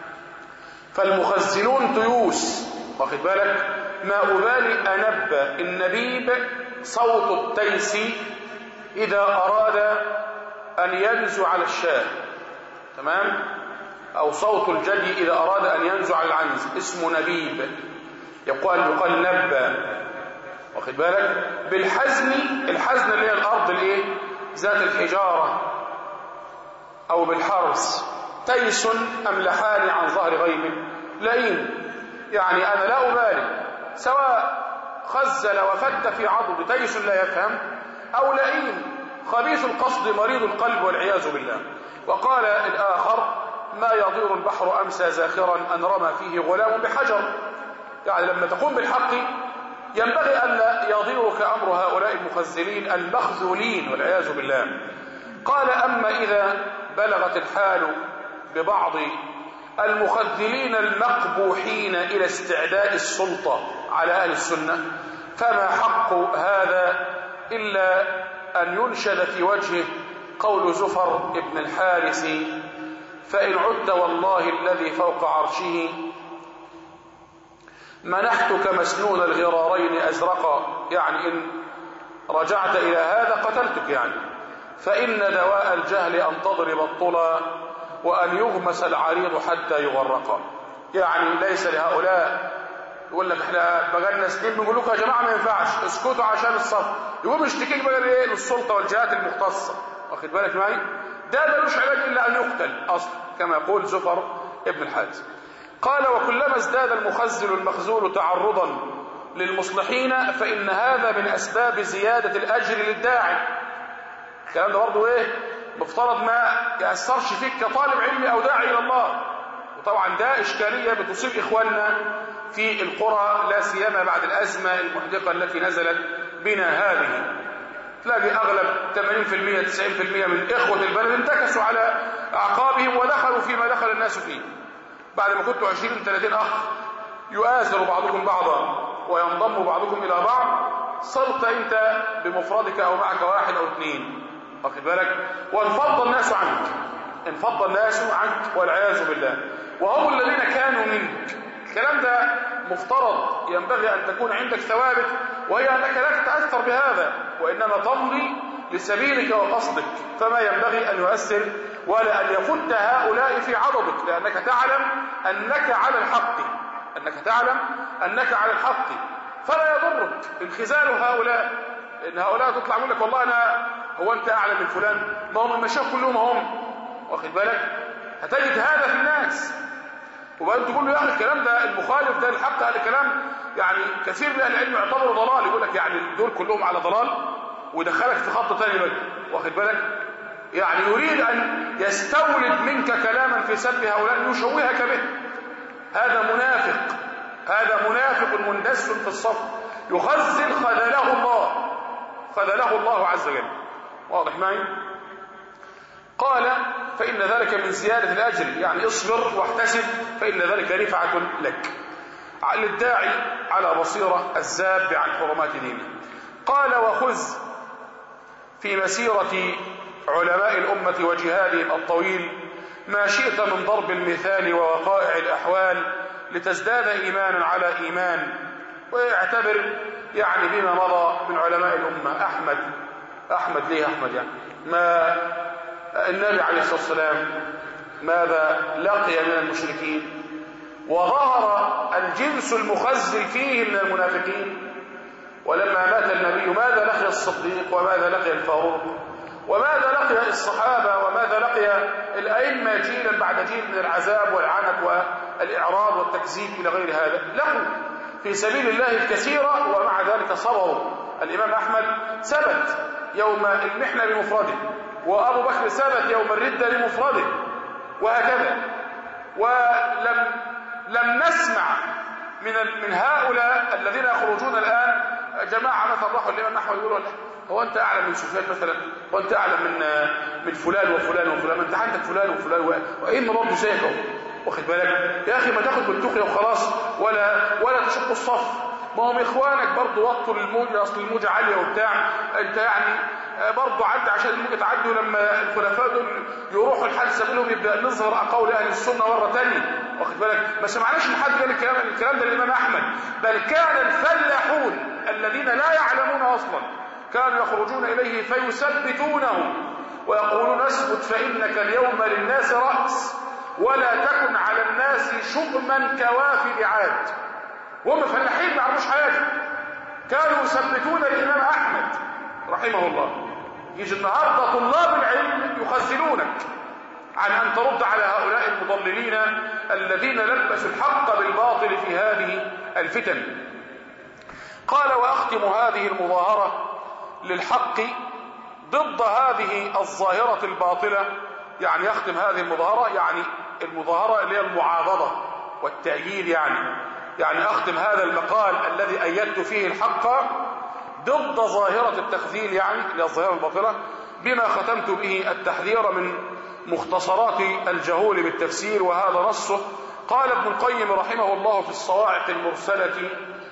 فالمخزلون تيوس، واخد بالك؟ ما أبالي أنب النبيب صوت التيس إذا أراد أن ينزو على الشاة، تمام؟ أو صوت الجدي إذا أراد أن ينزو على العنز اسمه نبيب، يقال يقال نبى، واخد بالك؟ بالحزن، الحزن اللي هي الأرض الايه؟ ذات الحجارة، أو بالحرس. تيس أم لحاني عن ظهر غيب لئيم، يعني أنا لا أبالي سواء خزل وفت في عضد تيس لا يفهم، أو لئيم خبيث القصد مريض القلب والعياذ بالله. وقال الآخر ما يضير البحر أمسى زاخرا أن رمى فيه غلام بحجر، يعني لما تقوم بالحق ينبغي أن لا يضيرك أمر هؤلاء المخزلين المخذولين والعياذ بالله. قال أما إذا بلغت الحال ببعض المخذلين المقبوحين إلى استعداء السلطة على أهل السنة فما حق هذا إلا أن ينشد في وجهه قول زفر ابن الحارث فإن عدت والله الذي فوق عرشه منحتك مسنون الغرارين أزرقا، يعني إن رجعت إلى هذا قتلتك، يعني فإن دواء الجهل أن تضرب الطلا وأن يغمس العريض حتى يغرقا. يعني ليس لهؤلاء يقول لك احنا بقالنا سنين بنقول لكم يا جماعه ما ينفعش اسكتوا عشان الصف، يقوم يشتكيك بقى ايه للسلطه والجهات المختصه، واخد بالك معي؟ ده ملوش علاج الا ان يقتل اصلا كما يقول زفر ابن الحارث. قال وكلما ازداد المخزل المخزول تعرضا للمصلحين فإن هذا من أسباب زيادة الأجر للداعي. الكلام ده برضه ايه؟ مفترض ما يأثرش فيك كطالب علم أو داعي إلى الله. وطبعا ده إشكالية بتصيب إخواننا في القرى لا سيما بعد الأزمة المحدقة التي نزلت بنا هذه. تلاقي أغلب ثمانين بالمئة تسعين بالمئة من إخوة البلد انتكسوا على أعقابهم ودخلوا فيما دخل الناس فيه. بعد ما كنتوا عشرين ثلاثين أخ يؤازر بعضكم بعضا وينضم بعضكم إلى بعض، صرت أنت بمفردك أو معك واحد أو اثنين، واخد بالك؟ وانفض الناس عنك، انفض الناس عنك والعياذ بالله، وهم الذين كانوا منك. الكلام ده مفترض ينبغي أن تكون عندك ثوابت، وهي أنك لا تتأثر بهذا وإنما تمضي لسبيلك وقصدك، فما ينبغي أن يؤثر ولا أن يفت هؤلاء في عضدك، لأنك تعلم أنك على الحق، أنك تعلم أنك على الحق، فلا يضرك انخزال هؤلاء. إن هؤلاء تطلع يقول لك والله أنا هو أنت أعلم من فلان، ما هم المشايخ كلهم هم، واخد بالك؟ هتجد هذا في الناس، وبقى تقول له يعني الكلام ده المخالف ده الحق، هذا الكلام يعني كثير من اهل العلم يعتبروا ضلال، يقول لك يعني دول كلهم على ضلال ودخلك في خط ثاني بقى، واخد بالك؟ يعني يريد ان يستولد منك كلاما في سب هؤلاء يشوهك به. هذا منافق، هذا منافق مندس في الصف يخزل خذله الله، خذله الله عز وجل. واضح معي؟ قال فإن ذلك من زيادة الأجر، يعني اصبر واحتسب فإن ذلك رفعة لك للداعي على بصيرة الزاب عن حرمات دينه. قال وخذ في مسيرة علماء الأمة وجهادهم الطويل ما شئت من ضرب المثال ووقائع الأحوال لتزداد إيمانا على إيمان. واعتبر يعني بما مضى من علماء الأمة. أحمد أحمد ليه أحمد يعني ما النبي عليه الصلاة والسلام ماذا لقي من المشركين وظهر الجنس المخزل فيه من المنافقين، ولما مات النبي ماذا لقي الصديق وماذا لقي الفاروق وماذا لقي الصحابة وماذا لقي الأئمة جيلا بعد جيل من العذاب والعنت والإعراض والتكذيب إلى غير هذا. لقوا في سبيل الله الكثير ومع ذلك صبروا. الإمام أحمد ثبت يوم المحنة بمفرده، وأبو بكر ثبت يوم الردة بمفرده، وهكذا. ولم لم نسمع من من هؤلاء الذين يخرجون الآن جماعة مثلا راحوا الإمام أحمد يقولوا هو أنت أعلم من سفيان مثلا، وأنت أعلم من من فلان وفلان وفلان، أنت عندك فلان وفلان وإما برضه زيك أهو، واخد بالك؟ يا أخي ما تاخد بالتقية وخلاص، ولا ولا تشق الصف. ما هم إخوانك برضه وطوا الموجة، أصل الموجة عالية وبتاع، أنت يعني برضه عدى عشان الموجة تعدي، ولما الخلفاء دول يروحوا الحال سبيلهم يبدأ نظهر قول أهل السنة مرة ثانية، واخد بالك؟ ما سمعناش من حد قال الكلام الكلام ده الإمام أحمد، بل كان الفلاحون الذين لا يعلمون أصلا كانوا يخرجون إليه فيثبتونه ويقولون اثبت فإنك اليوم للناس رأس ولا تكن على الناس شؤما كوافد عاد. وهم فلاحين ما يعرفوش حاجة، كانوا يثبتون الإمام أحمد رحمه الله. يجي النهارده طلاب العلم يخذلونك عن أن ترد على هؤلاء المضللين الذين لبسوا الحق بالباطل في هذه الفتن. قال وأختم هذه المظاهرة للحق ضد هذه الظاهرة الباطلة، يعني يختم هذه المظاهرة يعني المظاهرة اللي هي المعاضدة والتأييد، يعني يعني أختم هذا المقال الذي أيدت فيه الحق ضد ظاهرة التخذيل، يعني اللي هي الظاهرة الباطلة، بما ختمت به التحذير من مختصرات الجهول بالتفسير، وهذا نصه. قال ابن القيم رحمه الله في الصواعق المرسلة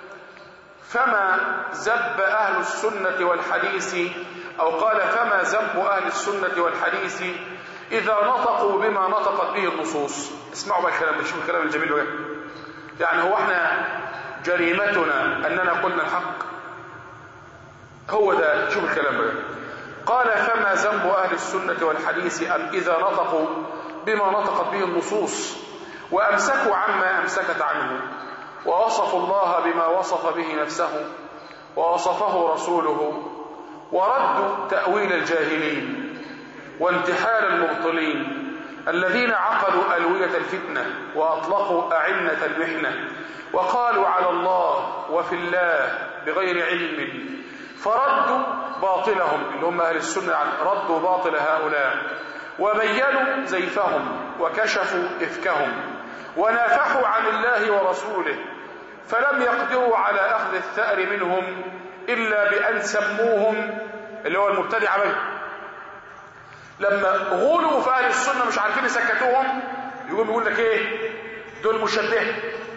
فما زب أهل السنة والحديث، أو قال فما ذنب أهل السنة والحديث إذا نطقوا بما نطقت به النصوص. اسمعوا بقى الكلام، شوفوا الكلام الجميل ده. يعني هو احنا جريمتنا أننا قلنا الحق؟ هو ده، شوف الكلام بقى. قال فما ذنب أهل السنة والحديث أن إذا نطقوا بما نطقت به النصوص وأمسكوا عما أمسكت عنه ووصفوا الله بما وصف به نفسه ووصفه رسوله وردوا تأويل الجاهلين وانتحال المبطلين الذين عقدوا ألوية الفتنة وأطلقوا أعنة المحنة وقالوا على الله وفي الله بغير علم، فردوا باطلهم اللي هم أهل السنة، ردوا باطل هؤلاء وبينوا زيفهم وكشفوا إفكهم ونافحوا عن الله ورسوله، فلم يقدروا على أخذ الثأر منهم إلا بأن سموهم اللي هو المبتدع بيه. لما غلوا في أهل السنة مش عارفين يسكتوهم، يقوم يقول لك ايه؟ دول مشبهة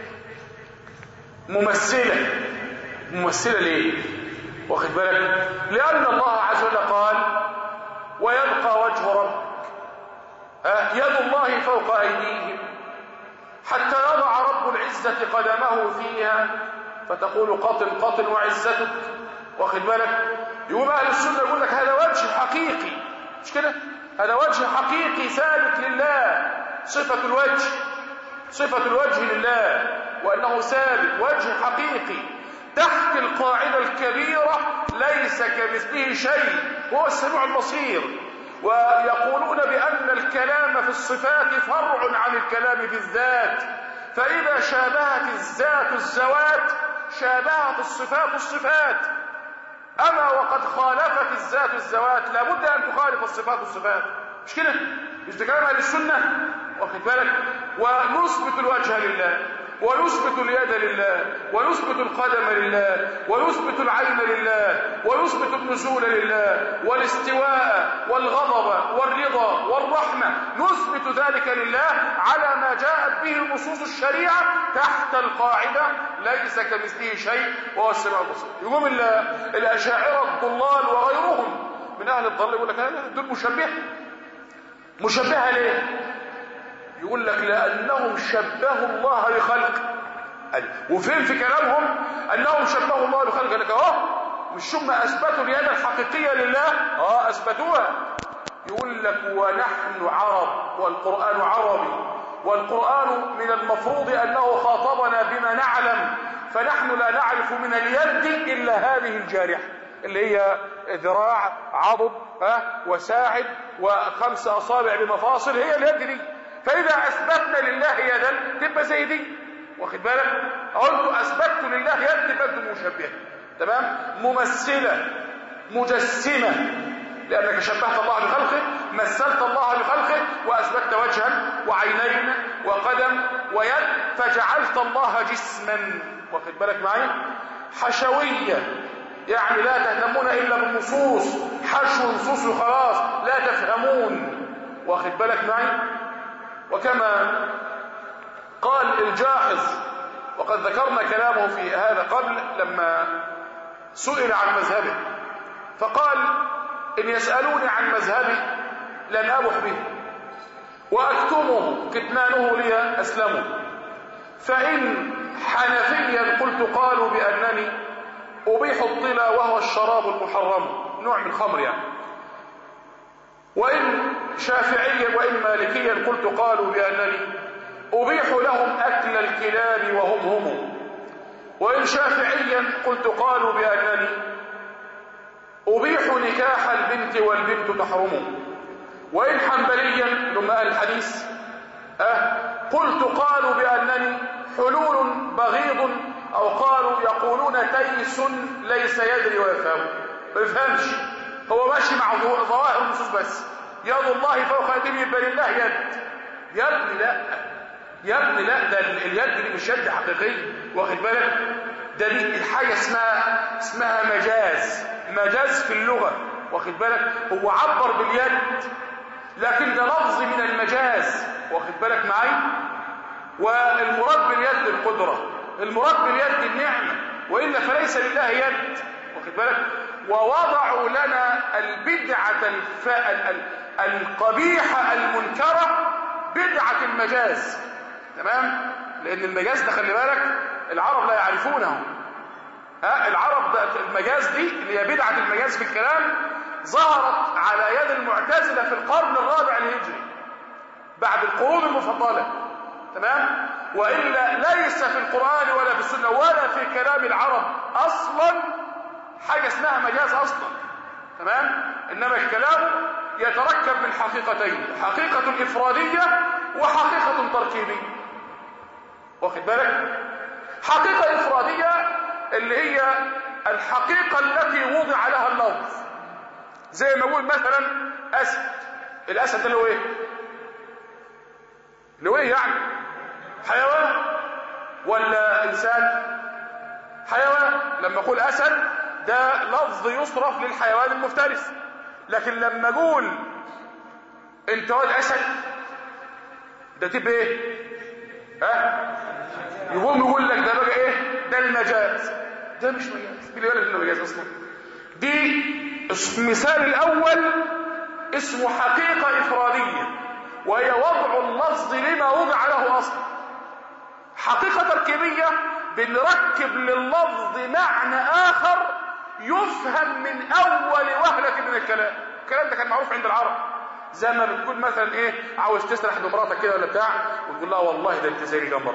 ممثلة. ممثلة ليه؟ واخد بالك؟ لأن الله عز وجل قال ويبقى وجه ربك أه يد الله فوق أيديهم حتى يضع رب العزة قدمه فيها فتقول قطن قطن وعزتك. واخد بالك؟ يقوم أهل السنة يقول لك هذا وجه حقيقي، مش كده؟ هذا وجه حقيقي ثابت لله، صفة الوجه صفة الوجه لله وأنه ثابت وجه حقيقي تحت القاعدة الكبيرة ليس كمثله شيء هو السميع البصير. ويقولون بأن الكلام في الصفات فرع عن الكلام في الذات، فإذا شابهت الذات الذوات شابهت الصفات الصفات، أما وقد خالفت الذات الذوات لابد أن تخالف الصفات الصفات، مش كده؟ مش ده كلام أهل السنة. واخد بالك؟ ونثبت الوجه لله ونثبت اليد لله ونثبت القدم لله ونثبت العين لله ونثبت النزول لله والاستواء والغضب والرضا والرحمة، نثبت ذلك لله على ما جاءت به نصوص الشريعة تحت القاعدة ليس كمثله شيء وهو السميع البصير. يقوم الأشاعرة الضلال وغيرهم من أهل الضلال يقول لك دول مشبهة. مشبهة ليه؟ يقول لك لأنهم شبهوا الله بخلق. وفين في كلامهم أنهم شبهوا الله بخلق؟ لك اهو مش هم أثبتوا اليد الحقيقية لله؟ اه أثبتوها. يقول لك ونحن عرب والقرآن عربي، والقرآن من المفروض أنه خاطبنا بما نعلم، فنحن لا نعرف من اليد إلا هذه الجارحة اللي هي ذراع عضد ها وساعد وخمس أصابع بمفاصل، هي اليد دي. فإذا أثبتنا لله يدا تبقى زي دي. واخد بالك؟ قلت أثبتت لله يد تبقى مشبهة، تمام؟ ممثلة مجسمة، لأنك شبهت الله بخلقه، مثلت الله بخلقه وأثبتت وجها وعينين وقدم ويد فجعلت الله جسما. واخد بالك معي؟ حشوية، يعني لا تهتمون إلا بالنصوص، حشو نصوص وخلاص لا تفهمون. واخد بالك معي؟ وكما قال الجاحظ، وقد ذكرنا كلامه في هذا قبل لما سئل عن مذهبه، فقال إن يسألوني عن مذهبي لن أبح به وأكتمه كتمانه لي أسلمه، فإن حنفيا قلت قالوا بأنني أبيح الطلا وهو الشراب المحرم، نوع من الخمر يعني، وإن شافعيا وإن مالكيا قلت قالوا بأنني أبيح لهم أكل الكلاب وهم هم، وإن شافعيا قلت قالوا بأنني أبيح نكاح البنت والبنت تحرم، وإن حنبليا لما الحديث أه قلت قالوا بأنني حلول بغيض، أو قالوا يقولون تيس ليس يدري ويفهم، ما يفهمش، هو ماشي مع ظواهر النصوص بس. يد الله فوق ايديهم يبقى لله يد. يا ابني لا، يا ابني لا، ده اليد دي مش يد حقيقيه. واخد بالك؟ ده دي حاجه اسمها اسمها مجاز، مجاز في اللغه. واخد بالك؟ هو عبر باليد لكن ده لفظ من المجاز. واخد بالك معي؟ والمراد باليد القدره، المراد باليد النعمه، والا فليس لله يد. واخد بالك؟ ووضعوا لنا البدعة الف... القبيحة المنكرة بدعة المجاز، تمام؟ لأن المجاز ده خلي بالك العرب لا يعرفونه. ها العرب المجاز دي اللي هي بدعة المجاز في الكلام ظهرت على يد المعتزلة في القرن الرابع الهجري بعد القرون المفضلة. تمام؟ وإلا ليس في القرآن ولا في السنة ولا في كلام العرب أصلا حاجة اسمها مجاز أصلا. تمام؟ إنما الكلام يتركب من حقيقتين، حقيقة إفرادية وحقيقة تركيبية. واخد بالك؟ حقيقة إفرادية اللي هي الحقيقة التي وضع لها اللفظ، زي ما اقول مثلا أسد. الأسد ده اللي هو إيه؟ اللي هو إيه يعني؟ حيوان ولا إنسان؟ حيوان. لما أقول أسد ده لفظ يصرف للحيوان المفترس، لكن لما أقول أنت واد أسد ده تبقى إيه؟ ها؟ يقوم يقول لك ده بقى إيه؟ ده المجاز. ده مش مجاز، اللي بالك إنه مجاز أصلا. دي المثال الأول اسمه حقيقة إفرادية، وهي وضع اللفظ لما وضع له أصلا. حقيقة تركيبية بنركب لللفظ معنى آخر يفهم من أول وهلة من الكلام. الكلام ده كان معروف عند العرب، زي ما بتقول مثلا إيه عاوز تسرح بمراتك كده ولا بتاع وتقول لها والله ده أنت زي القمر.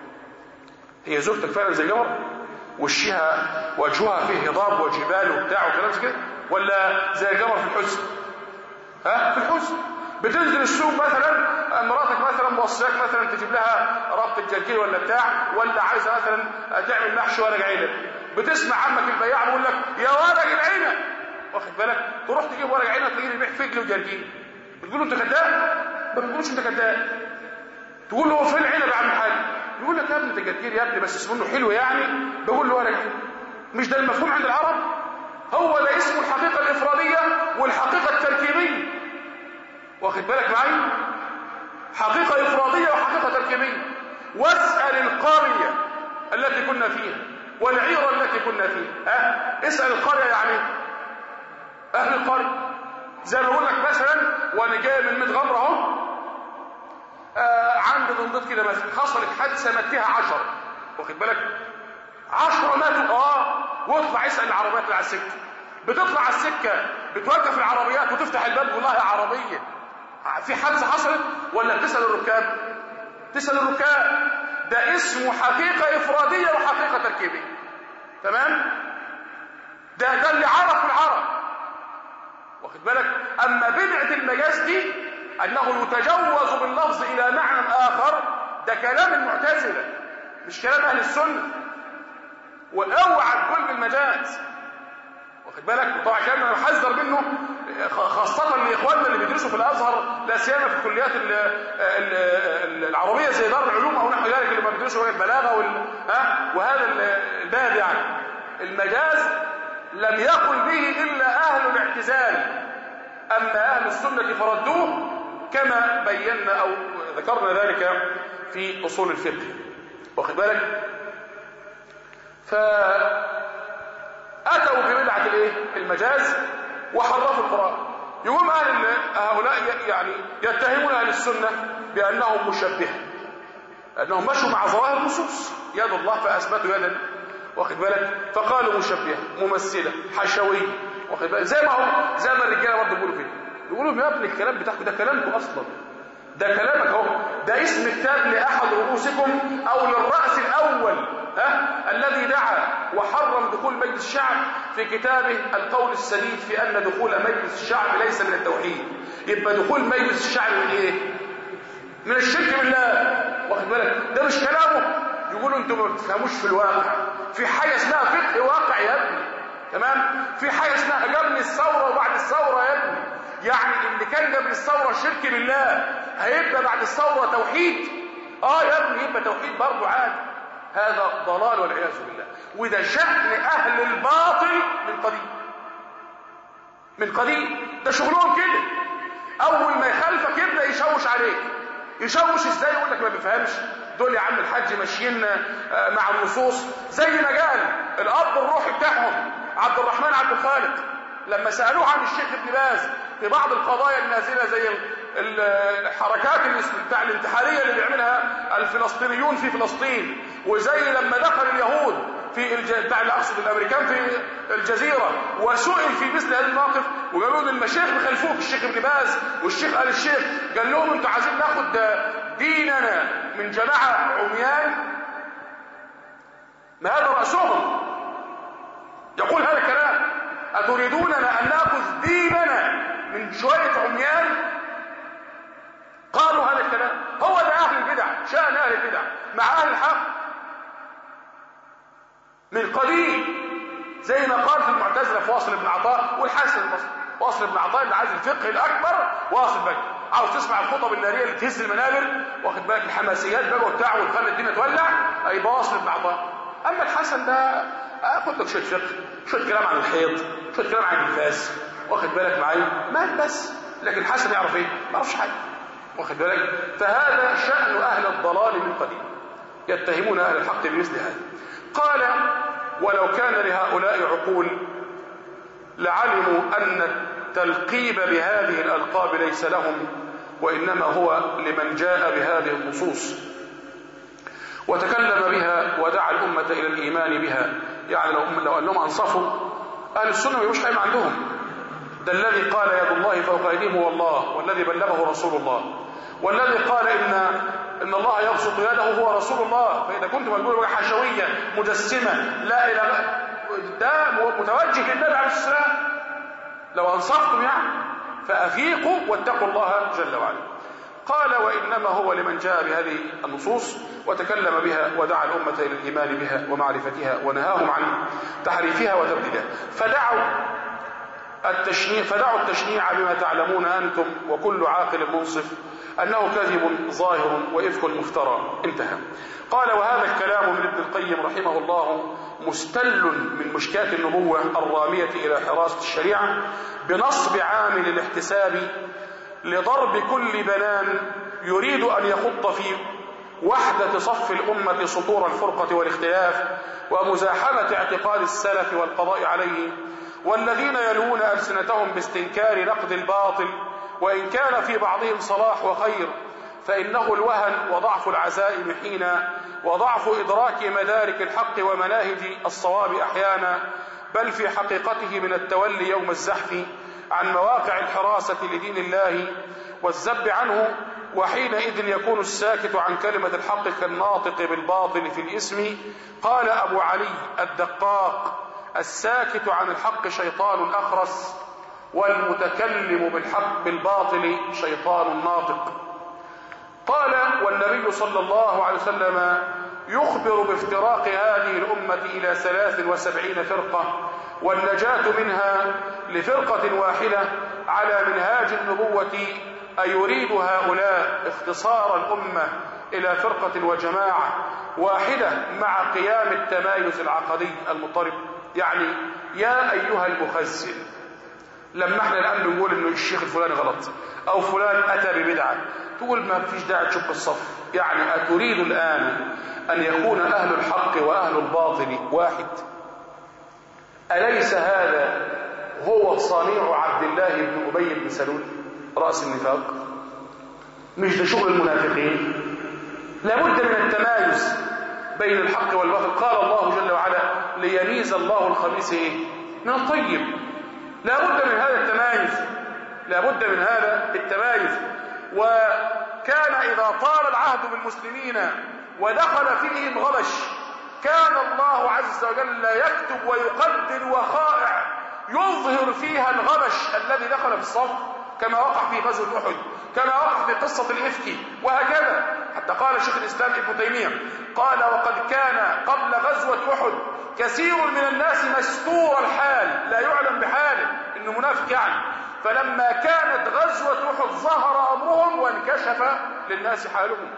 هي زوجتك فعلا زي القمر؟ وشها وجهها فيه هضاب وجبال وبتاع وكلام كده، ولا زي القمر في الحزن؟ ها في الحزن. بتنزل السوق مثلا مراتك مثلا موصياك مثلا تجيب لها ربطة جرجير ولا بتاع، ولا عايزه مثلا تعمل محشي ورق عنب، بتسمع عمك البياع بيقول لك يا ورق العنب، واخد بالك؟ تروح تجيب ورق عنب تلاقيه بيبيع فجل وجرجير، بتقول له انت كذاب؟ ما بتقولش انت كذاب، تقول له فين العنب يا عم الحاج؟ يقول لك يا ابني ده جرجير يا ابني بس اسمه حلو يعني، بقول له ورق عنب. مش ده المفهوم عند العرب؟ هو ده اسمه الحقيقة الإفرادية والحقيقة التركيبية. واخد بالك معي؟ حقيقة إفرادية وحقيقة تركيبية. واسأل القرية التي كنا فيها والعيرة التي كنا فيها. ها؟ اسأل القرية يعني أهل القرية. زي ما بقول لك مثلا وأنا جاي من متغمرة أهو، آه عند ضندط كده مثلا حصلت حادثة مات فيها عشرة. واخد بالك؟ عشرة ماتوا. اه واطلع اسأل العربيات اللي على السكة. بتطلع على السكة بتوقف العربيات وتفتح الباب والله يا عربية في حادثة حصلت، ولا بتسأل الركاب؟ تسأل الركاب. ده اسمه حقيقة إفرادية وحقيقة تركيبية. تمام؟ ده ده اللي عرف العرب. واخد بالك؟ أما بدعة المجاز دي أنه يتجوز باللفظ إلى معنى آخر، ده كلام المعتزلة مش كلام أهل السنة. واوعى تقول بالمجاز. واخد بالك؟ وطبعا كلام انا بحذر منه خاصه لاخواننا اللي بيدرسوا في الازهر، لا سيما في الكليات العربيه زي دار العلوم او نحو ذلك، اللي بيدرسوا البلاغه وال... ها وهذا الباب. يعني المجاز لم يقل به الا اهل الاعتزال، اما اهل السنه فردوه كما بينا او ذكرنا ذلك في اصول الفقه. واخد بالك؟ فأتوا ببدعة الايه؟ المجاز وحرفوا القرآن. يقوم أهل هؤلاء يعني يتهمون أهل السنة بأنهم مشبهة، أنهم مشوا مع ظواهر النصوص، يد الله فأثبتوا يدا. واخد بالك؟ فقالوا مشبهة ممثلة حشوية. واخد بالك؟ زي ما هو زي ما الرجالة برضه بيقولوا كده، يقولوا يا ابني الكلام بتاعكم ده كلامكم أصلا، ده كلامك اهو، ده اسم كتاب لأحد رؤوسكم أو للرأس الأول ها الذي دعا وحرم دخول مجلس الشعب في كتابه القول السديد في أن دخول مجلس الشعب ليس من التوحيد. يبقى دخول مجلس الشعب من ايه؟ من الشرك بالله. واخد بالك؟ ده مش كلامه. يقولوا انتم ما بتفهموش في الواقع، في حاجة اسمها فقه واقع يا ابني. تمام؟ في حاجة اسمها قبل الثورة وبعد الثورة يا ابني. يعني اللي كان قبل الثورة شرك بالله هيبقى بعد الثورة توحيد؟ اه يا ابني يبقى توحيد برضه عادي. هذا ضلال والعياذ بالله، وده شأن أهل الباطل من قديم من قديم. ده شغلهم كده، أول ما يخالفك يبدأ يشوش عليك. يشوش ازاي؟ يقول لك ما بيفهمش، دول يا عم الحاج ماشيين مع النصوص. زي ما قال الأب الروحي بتاعهم عبد الرحمن عبد الخالق لما سألوه عن الشيخ ابن باز في بعض القضايا النازلة زي الحركات بتاع الانتحارية اللي بيعملها الفلسطينيون في فلسطين، وزي لما دخل اليهود في الج... بتاع اقصد الامريكان في الجزيره وسئل في مثل هذا الموقف وقالوا له المشايخ بخلفوك الشيخ ابن باز والشيخ آل الشيخ قال لهم انتوا عايزين ناخد ديننا من جماعه عميان ما هذا راسهم يقول هذا الكلام اتريدوننا ان ناخذ ديننا من شويه عميان قالوا هذا الكلام. هو ده اهل البدع شأن اهل البدع مع اهل الحق من قديم زي ما قال في المعتزله في واصل بن عطاء والحسن البصري. واصل بن عطاء اللي عايز الفقه الاكبر واصل بقى عاوز تسمع الخطب الناريه اللي تهز المنابر واخد بالك الحماسيات بقى وبتاع وتخلي الدنيا تولع اي واصل بن عطاء. اما الحسن ده اخد لك شويه فقه شويه كلام عن الحيض شويه كلام عن النفاس واخد بالك معايا ما بس لكن الحسن يعرف ايه ما يعرفش حاجه واخد بالك. فهذا شأن اهل الضلال من قديم يتهمون اهل الحق بمثل هذا. قال ولو كان لهؤلاء عقول لعلموا أن التلقيب بهذه الألقاب ليس لهم وإنما هو لمن جاء بهذه النصوص وتكلم بها ودعا الأمة إلى الإيمان بها. يعني لو, لو أنهم أنصفوا أهل السنة مش حيم عندهم ده الذي قال يد الله فوق أيديهم هو الله والذي بلغه رسول الله والذي قال إن إن الله يبسط يده هو رسول الله. فإذا كنت مقول حشوية مجسمة لا إله ده متوجه للنبي عليه السلام لو أنصفتم يعني فأفيقوا واتقوا الله جل وعلا. قال وإنما هو لمن جاء بهذه النصوص وتكلم بها ودعا الأمة إلى الإيمان بها ومعرفتها ونهاهم عن تحريفها وتبديلها. فدعوا التشنيع فدعوا التشنيع بما تعلمون أنتم وكل عاقل منصف أنه كذب ظاهر وإفك مفترى. انتهى. قال وهذا الكلام من ابن القيم رحمه الله مستل من مشكاة النبوة الرامية إلى حراسة الشريعة بنصب عامل الاحتساب لضرب كل بنان يريد أن يخط في وحدة صف الأمة سطور الفرقة والاختلاف ومزاحمة اعتقاد السلف والقضاء عليه والذين يلوون ألسنتهم باستنكار نقد الباطل وإن كان في بعضهم صلاح وخير فإنه الوهن وضعف العزائم حينا وضعف إدراك مدارك الحق ومناهج الصواب أحيانا بل في حقيقته من التولي يوم الزحف عن مواقع الحراسة لدين الله والذب عنه وحينئذ يكون الساكت عن كلمة الحق كالناطق بالباطل في الاسم. قال أبو علي الدقاق الساكت عن الحق شيطان أخرس والمتكلم بالحق بالباطل شيطان ناطق. قال والنبي صلى الله عليه وسلم يخبر بافتراق هذه الأمة إلى ثلاث وسبعين فرقة والنجاة منها لفرقة واحدة على منهاج النبوة. أيريد هؤلاء اختصار الأمة إلى فرقة وجماعة واحدة مع قيام التمايز العقدي المضطرب. يعني يا أيها المخزن لما احنا الآن نقول انه الشيخ الفلاني غلط او فلان اتى ببدعة تقول ما فيش داعي تشق الصف. يعني اتريد الآن ان يكون اهل الحق واهل الباطل واحد؟ أليس هذا هو صنيع عبد الله بن أبي بن سلول رأس النفاق؟ مش ده شغل المنافقين؟ لابد من التمايز بين الحق والباطل. قال الله جل وعلا ليميز الله الخبيث ايه من الطيب. لابد من هذا التمايز لابد من هذا التمايز. وكان إذا طال العهد بالمسلمين ودخل فيهم غبش كان الله عز وجل يكتب ويقدر وقائع يظهر فيها الغبش الذي دخل في الصف كما وقع في غزوة أحد كما وقع في قصة الإفك وهكذا. حتى قال شيخ الإسلام ابن تيمية قال وقد كان قبل غزوة أحد كثير من الناس مستور الحال لا يعلم بحاله إنه منافق يعني. فلما كانت غزوة أحد ظهر أمرهم وانكشف للناس حالهم.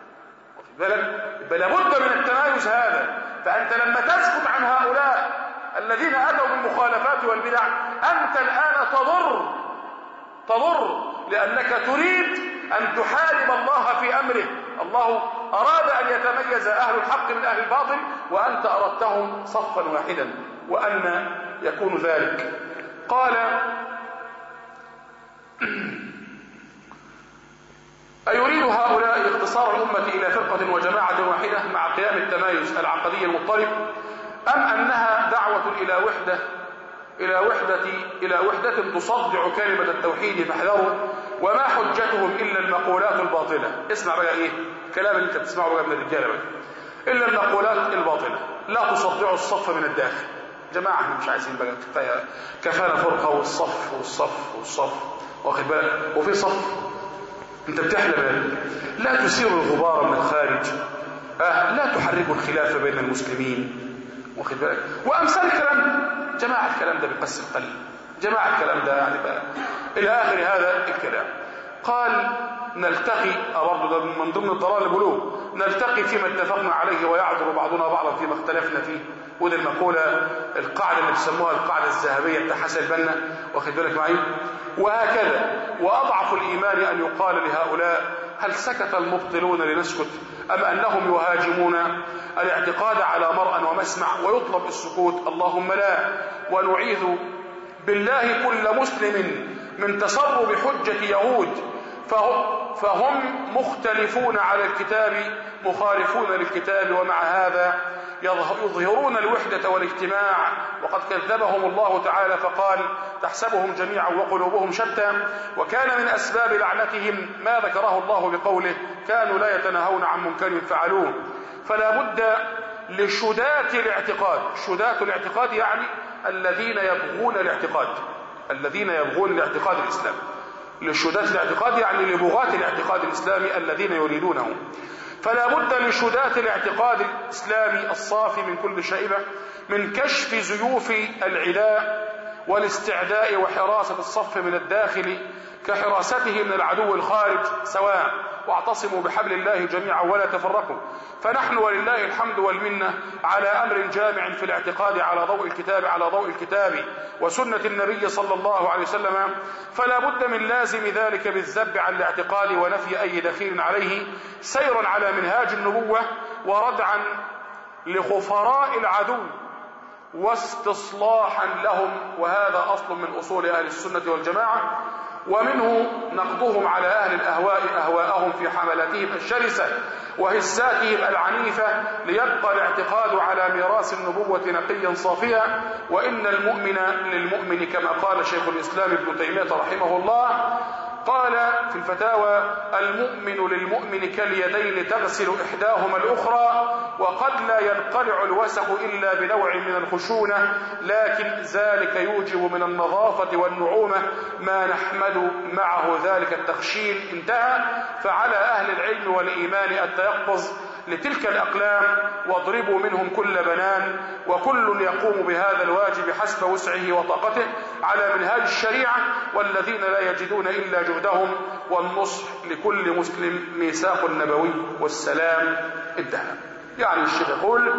لابد من التمايز هذا. فأنت لما تسكت عن هؤلاء الذين أتوا بالمخالفات والبدع أنت الآن تضر تضر لأنك تريد أن تحارب الله في أمره. الله أراد أن يتميز أهل الحق من أهل الباطل وأنت أردتهم صفا واحدا وأن يكون ذلك. قال أيريد هؤلاء انتصار الأمة إلى فرقة وجماعة واحدة مع قيام التمايز العقدي المضطرب، أم أنها دعوة إلى وحدة إلى وحدة إلى وحدة تصدع كلمة التوحيد فاحذروا، وما حجتهم إلا المقولات الباطلة. اسمع بقى إيه كلام اللي أنت بتسمعه بقى من الرجالة بقى، إلا المقولات الباطلة لا تصدع الصف من الداخل. جماعة احنا مش عايزين بقى كفاية، كفانا فرقة والصف والصف والصف، واخد بالك؟ وفي صف أنت بتحلم لا تثير الغبار من الخارج، آه لا تحرك الخلاف بين المسلمين، واخد بالك؟ وأمثال الكلام. جماعة الكلام ده بيقسي القلب، جماعة الكلام ده يعني بقى إلى آخر هذا الكلام. قال نلتقي برضه من ضمن الضلال البلوغ، نلتقي فيما اتفقنا عليه ويعذر بعضنا بعضا فيما اختلفنا فيه. ودي المقولة القاعدة اللي بيسموها القاعدة الذهبية بتاع حسن البنا، واخد بالك معي؟ وهكذا. وأضعف الإيمان أن يقال لهؤلاء هل سكت المبطلون لنسكت، أم أنهم يهاجمون الاعتقاد على مرأى ومسمع ويطلب السكوت؟ اللهم لا. ونعيذ بالله كل مسلم من تسرب حجة يهود فهم مختلفون على الكتاب مخالفون للكتاب، ومع هذا يظهرون الوحدة والاجتماع، وقد كذبهم الله تعالى فقال تحسبهم جميعا وقلوبهم شتى. وكان من أسباب لعنتهم ما ذكره الله بقوله كانوا لا يتناهون عن منكر فعلوه. فلا بد لشدات الاعتقاد، شدات الاعتقاد يعني الذين يبغون الاعتقاد، الذين يبغون الاعتقاد الإسلامي، لشدات الاعتقاد يعني لبغاة الاعتقاد الإسلامي الذين يريدونه. فلا بد لشدات الاعتقاد الإسلامي الصافي من كل شائبة من كشف زيوف العداء والاستعداء وحراسة الصف من الداخل كحراسته من العدو الخارج سواء، واعتصموا بحبل الله جميعا ولا تفرقوا. فنحن ولله الحمد والمنة على أمر جامع في الاعتقاد على ضوء الكتاب على ضوء الكتاب وسنة النبي صلى الله عليه وسلم. فلا بد من لازم ذلك بالذب عن الاعتقاد ونفي أي دخيل عليه، سيرا على منهاج النبوة وردعا لخفراء العدو واستصلاحا لهم. وهذا أصل من أصول أهل السنة والجماعة، ومنه نقضهم على أهل الأهواء أهواءهم في حملاتهم الشرسة وهساتهم العنيفة، ليبقى الاعتقاد على ميراث النبوة نقيا صافيا. وإن المؤمن للمؤمن كما قال شيخ الإسلام ابن تيمية رحمه الله، قال في الفتاوى المؤمن للمؤمن كاليدين تغسل إحداهما الأخرى، وقد لا ينقلع الوسخ إلا بنوع من الخشونة، لكن ذلك يوجب من النظافة والنعومة ما نحمد معه ذلك التخشين. انتهى. فعلى أهل العلم والإيمان التيقظ لتلك الأقلام واضربوا منهم كل بنان، وكل يقوم بهذا الواجب حسب وسعه وطاقته على منهاج الشريعة، والذين لا يجدون إلا جهدهم. والنصح لكل مسلم ميثاق النبوي والسلام. انتهى. يعني الشيخ يقول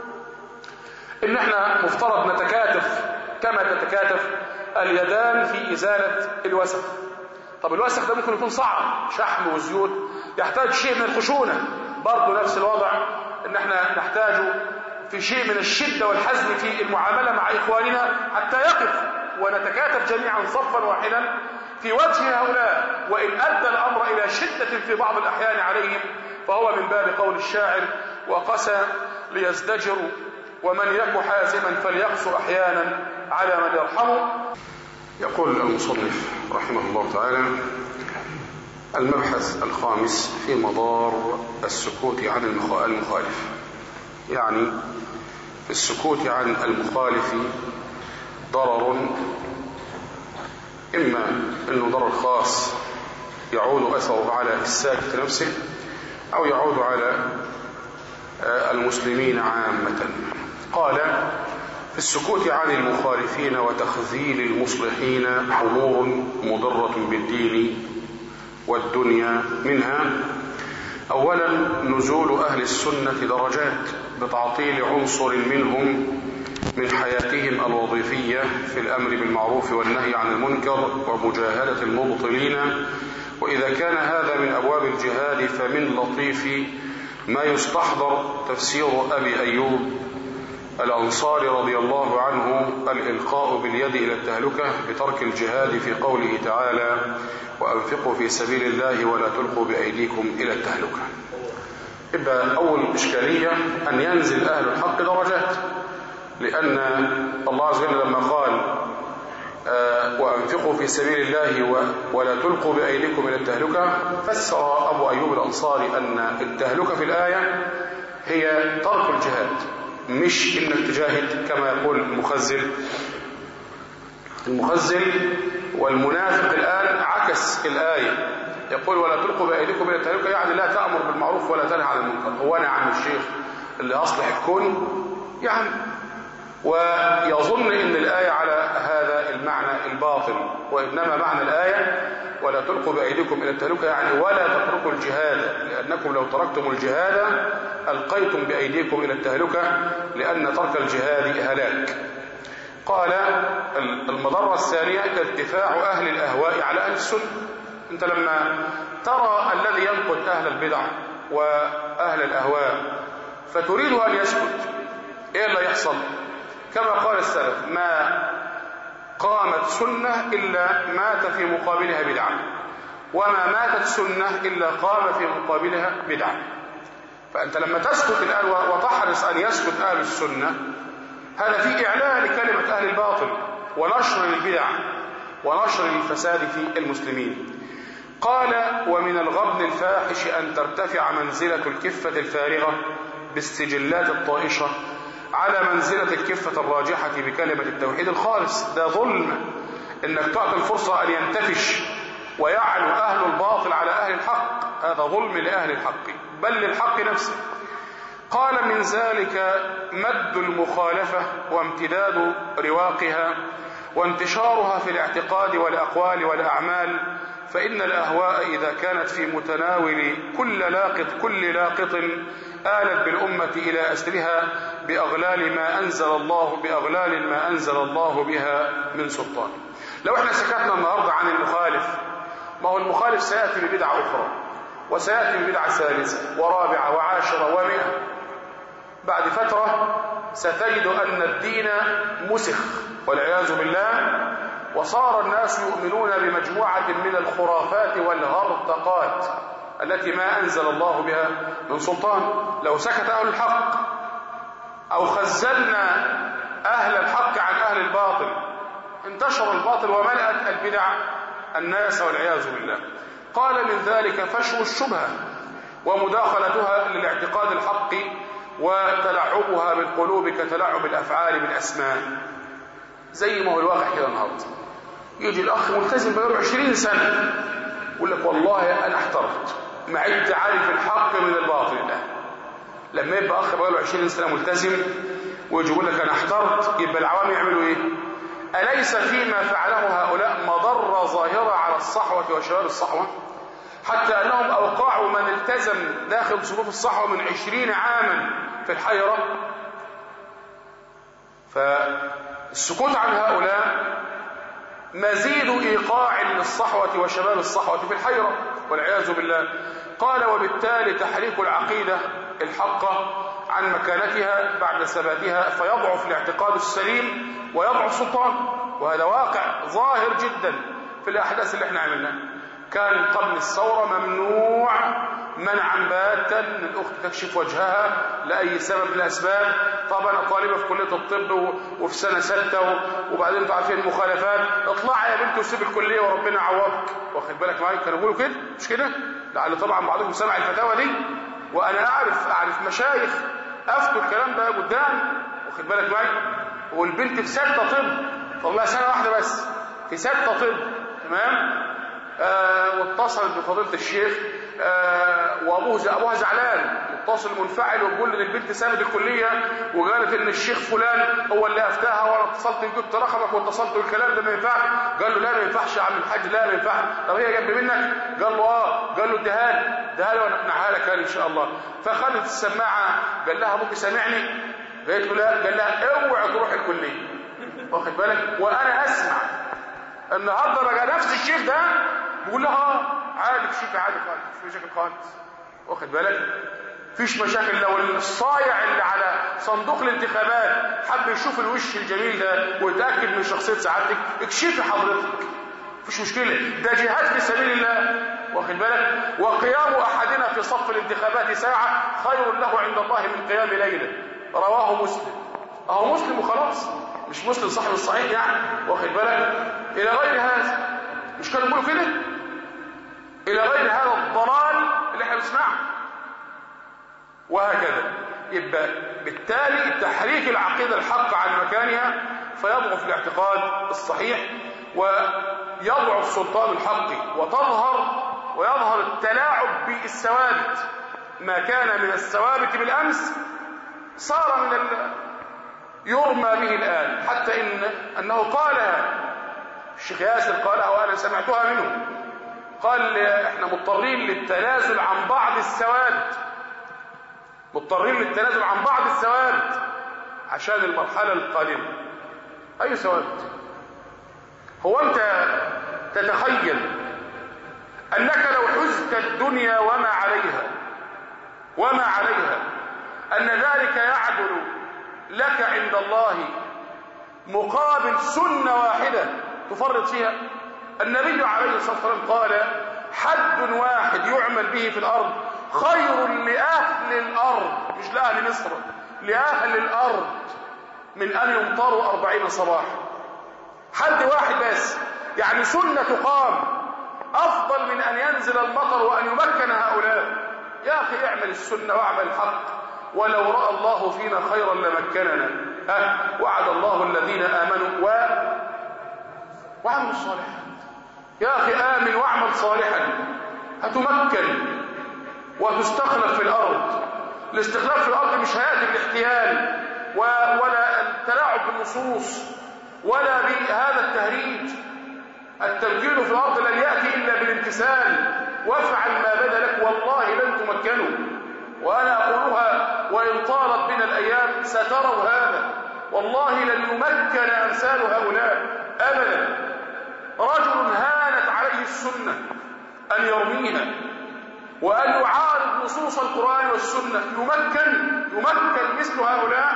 إن احنا مفترض نتكاتف كما تتكاتف اليدان في إزالة الوسخ. طب الوسخ ده ممكن يكون صعب، شحم وزيوت، يحتاج شيء من الخشونة. برضو نفس الوضع ان احنا نحتاج في شيء من الشدة والحزم في المعاملة مع إخواننا حتى يقف ونتكاتف جميعا صفا واحدا في وجه هؤلاء. وإن أدى الأمر إلى شدة في بعض الأحيان عليهم فهو من باب قول الشاعر وقسى ليزدجروا ومن يك حازما فليقسو أحيانا على من يرحمه. يقول المصنف رحمه الله تعالى المبحث الخامس في مضار السكوت عن المخالف. يعني السكوت عن المخالف ضرر، إما أنه ضرر خاص يعود أثره على الساكت نفسه، أو يعود على المسلمين عامة. قال في السكوت عن المخالفين وتخذيل المصلحين أمور مضرة بالدين والدنيا. منها أولا نزول أهل السنة درجات بتعطيل عنصر منهم من حياتهم الوظيفية في الأمر بالمعروف والنهي عن المنكر ومجاهدة المبطلين. وإذا كان هذا من أبواب الجهاد فمن لطيف ما يستحضر تفسير أبي أيوب الأنصاري رضي الله عنه الإلقاء باليد إلى التهلكة بترك الجهاد في قوله تعالى وأنفقوا في سبيل الله ولا تلقوا بأيديكم إلى التهلكة. يبقى أول إشكالية أن ينزل أهل الحق درجات، لأن الله عز وجل لما قال آه وأنفقوا في سبيل الله ولا تلقوا بأيديكم إلى التهلكة، فسر أبو أيوب الأنصاري أن التهلكة في الآية هي ترك الجهاد، مش إنك تجاهد كما يقول المخزل. المخزل والمنافق الآن عكس الآية، يقول ولا تلقوا بأيديكم إلى التهلكة، يعني لا تأمر بالمعروف ولا تنهى عن المنكر. هو أنا يا عم الشيخ اللي أصلح الكون يعني، ويظن إن الآية على هذا المعنى الباطل، وإنما معنى الآية ولا تلقوا بأيديكم إلى التهلكة يعني ولا تتركوا الجهاد، لأنكم لو تركتم الجهاد ألقيتم بأيديكم إلى التهلكة، لأن ترك الجهاد هلاك. قال المضرة الثانية ارتفاع أهل الأهواء على أهل السنة. أنت لما ترى الذي ينقد أهل البدع وأهل الأهواء فتريد أن يسكت، إيه اللي يحصل؟ كما قال السلف ما قامت سنة إلا مات في مقابلها بدعة، وما ماتت سنة إلا قام في مقابلها بدعة. فأنت لما تسكت الآن وتحرص أن يسكت أهل السنة، هذا في إعلان لكلمة أهل الباطل ونشر البدع ونشر الفساد في المسلمين. قال ومن الغبن الفاحش أن ترتفع منزلة الكفة الفارغة بالسجلات الطائشة على منزلة الكفة الراجحة بكلمة التوحيد الخالص. ده ظلم إنك تعطي الفرصة أن ينتفش ويعلو أهل الباطل على أهل الحق، هذا ظلم لأهل الحق بل للحق نفسه. قال من ذلك مد المخالفة وامتداد رواقها وانتشارها في الاعتقاد والأقوال والأعمال، فإن الأهواء إذا كانت في متناول كل لاقط كل لاقط آلت بالأمة إلى أسرها بأغلال ما أنزل الله بأغلال ما أنزل الله بها من سلطان. لو احنا سكتنا النهاردة عن المخالف، ما هو المخالف سيأتي ببدعة أخرى وسيأتي ببدعة ثالثة ورابعة وعاشرة ومئة. بعد فترة ستجد أن الدين مسخ والعياذ بالله، وصار الناس يؤمنون بمجموعة من الخرافات والهرطقات التي ما أنزل الله بها من سلطان. لو سكت أهل الحق أو خزلنا أهل الحق عن أهل الباطل انتشر الباطل وملأت البدع الناس والعياذ بالله. قال من ذلك فشو الشبهة ومداخلتها للاعتقاد الحق وتلعبها بالقلوب كتلعب الأفعال بالأسماء، زي ما هو الواقع كده النهارده. يجي الأخ ملتزم بقاله عشرين سنة يقول لك والله أنا احترت مع عارف الحق من الباطل. ده لما يبقى أخ بقاله عشرين سنة ملتزم ويجي يقول لك أنا احترت، يبقى العوام يعملوا إيه؟ أليس فيما فعله هؤلاء مضرة ظاهرة على الصحوة وشباب الصحوة، حتى أنهم أوقعوا من التزم داخل صفوف الصحوة من عشرين عاما في الحيرة؟ فالسكوت عن هؤلاء مزيد إيقاع للصحوة وشباب الصحوة في الحيرة والعياذ بالله. قال وبالتالي تحريك العقيدة الحقة عن مكانتها بعد ثباتها فيضعف الاعتقاد السليم ويضعف سلطان، وهذا واقع ظاهر جدا في الأحداث اللي احنا عملناها. كان قبل الثورة ممنوع منعا باتا ان الاخت تكشف وجهها لاي سبب من الاسباب. طبعا انا طالبه في كليه الطب وفي سنه سته وبعدين انتوا عارفين المخالفات، اطلعي يا بنت وسيب الكليه وربنا يعوضك، واخد بالك معايا؟ كانوا بيقولوا كده مش كده؟ لعل طبعا بعضكم سمع الفتاوى دي، وانا اعرف اعرف مشايخ افتوا الكلام ده قدام، واخد بالك معايا؟ والبنت في سته طب، والله سنه واحده بس في سته طب، تمام؟ آه واتصلت بفضيله الشيخ آه وابوه ابوها زعلان، متصل منفعل وبيقول ان البنت سابت الكليه وقالت ان الشيخ فلان هو اللي افتاها وانا اتصلت جبت رقمك واتصلت والكلام ده ما ينفعش. قال له لا ما ينفعش يا عم الحاج، لا ما ينفعش. طب هي جنب منك؟ قال له اه. قال له اديها لي اديها لي وانا اقنعها لك ان شاء الله. فخدت السماعه قال لها ابوك سامعني؟ قالت له لا. قال لها اوعى تروح الكليه، واخد بالك؟ وانا اسمع النهارده بقى نفس الشيخ ده بيقول لها اه عادي شيك عادي خالص مش مشاكل خالص، واخد بالك؟ فيش مشاكل. لو الصايع اللي على صندوق الانتخابات حب يشوف الوش الجميل ده ويتاكد من شخصيه سعادتك، اكشفي حضرتك، مفيش مشكله، ده جهاد في سبيل الله، واخد بالك؟ وقيام احدنا في صف الانتخابات ساعه خير له عند الله من قيام ليله، رواه مسلم. اهو مسلم وخلاص، مش مسلم صاحب الصحيح يعني، واخد بالك؟ الى غير هذا، مش كانوا بيقولوا كده؟ الى غير هذا الضلال اللي احنا بنسمعه، وهكذا. يبقى بالتالي تحريك العقيده الحق عن مكانها فيضعف الاعتقاد الصحيح ويضعف سلطان الحق، وتظهر ويظهر التلاعب بالثوابت. ما كان من الثوابت بالامس صار من ال... يرمى به الان، حتى ان انه قالها الشيخ ياسر، قالها وانا سمعتها منه، قال احنا مضطرين للتنازل عن بعض الثوابت، مضطرين للتنازل عن بعض الثوابت عشان المرحله القادمه. اي ثوابت؟ هو انت تتخيل انك لو حزت الدنيا وما عليها وما عليها ان ذلك يعدل لك عند الله مقابل سنه واحده تفرط فيها؟ النبي عليه الصلاه والسلام قال حد واحد يعمل به في الارض خير لأهل الأرض، مش لأهل مصر، لأهل الأرض، من أن يمطروا أربعين صباحا. حد واحد بس، يعني سنة تقام أفضل من أن ينزل المطر وأن يمكن هؤلاء. يا أخي اعمل السنة واعمل الحق، ولو رأى الله فينا خيرا لمكننا. ها وعد الله الذين آمنوا و... وعملوا الصالحات. يا أخي آمن واعمل صالحا هتمكن وتستخلف في الأرض. الاستخلاف في الأرض مش هيأتي بالاحتيال ولا التلاعب بالنصوص ولا بهذا التهريج. التمكين في الأرض لن يأتي إلا بالامتثال، وافعل ما بدا لك والله لن تمكنوا. وأنا أقولها وإن طالت بنا الأيام ستروا هذا، والله لن يمكن أمثال هؤلاء أبدا. رجل هانت عليه السنة أن يرميها وأن يعارض نصوص القرآن والسنة، يمكن يمكن مثل هؤلاء؟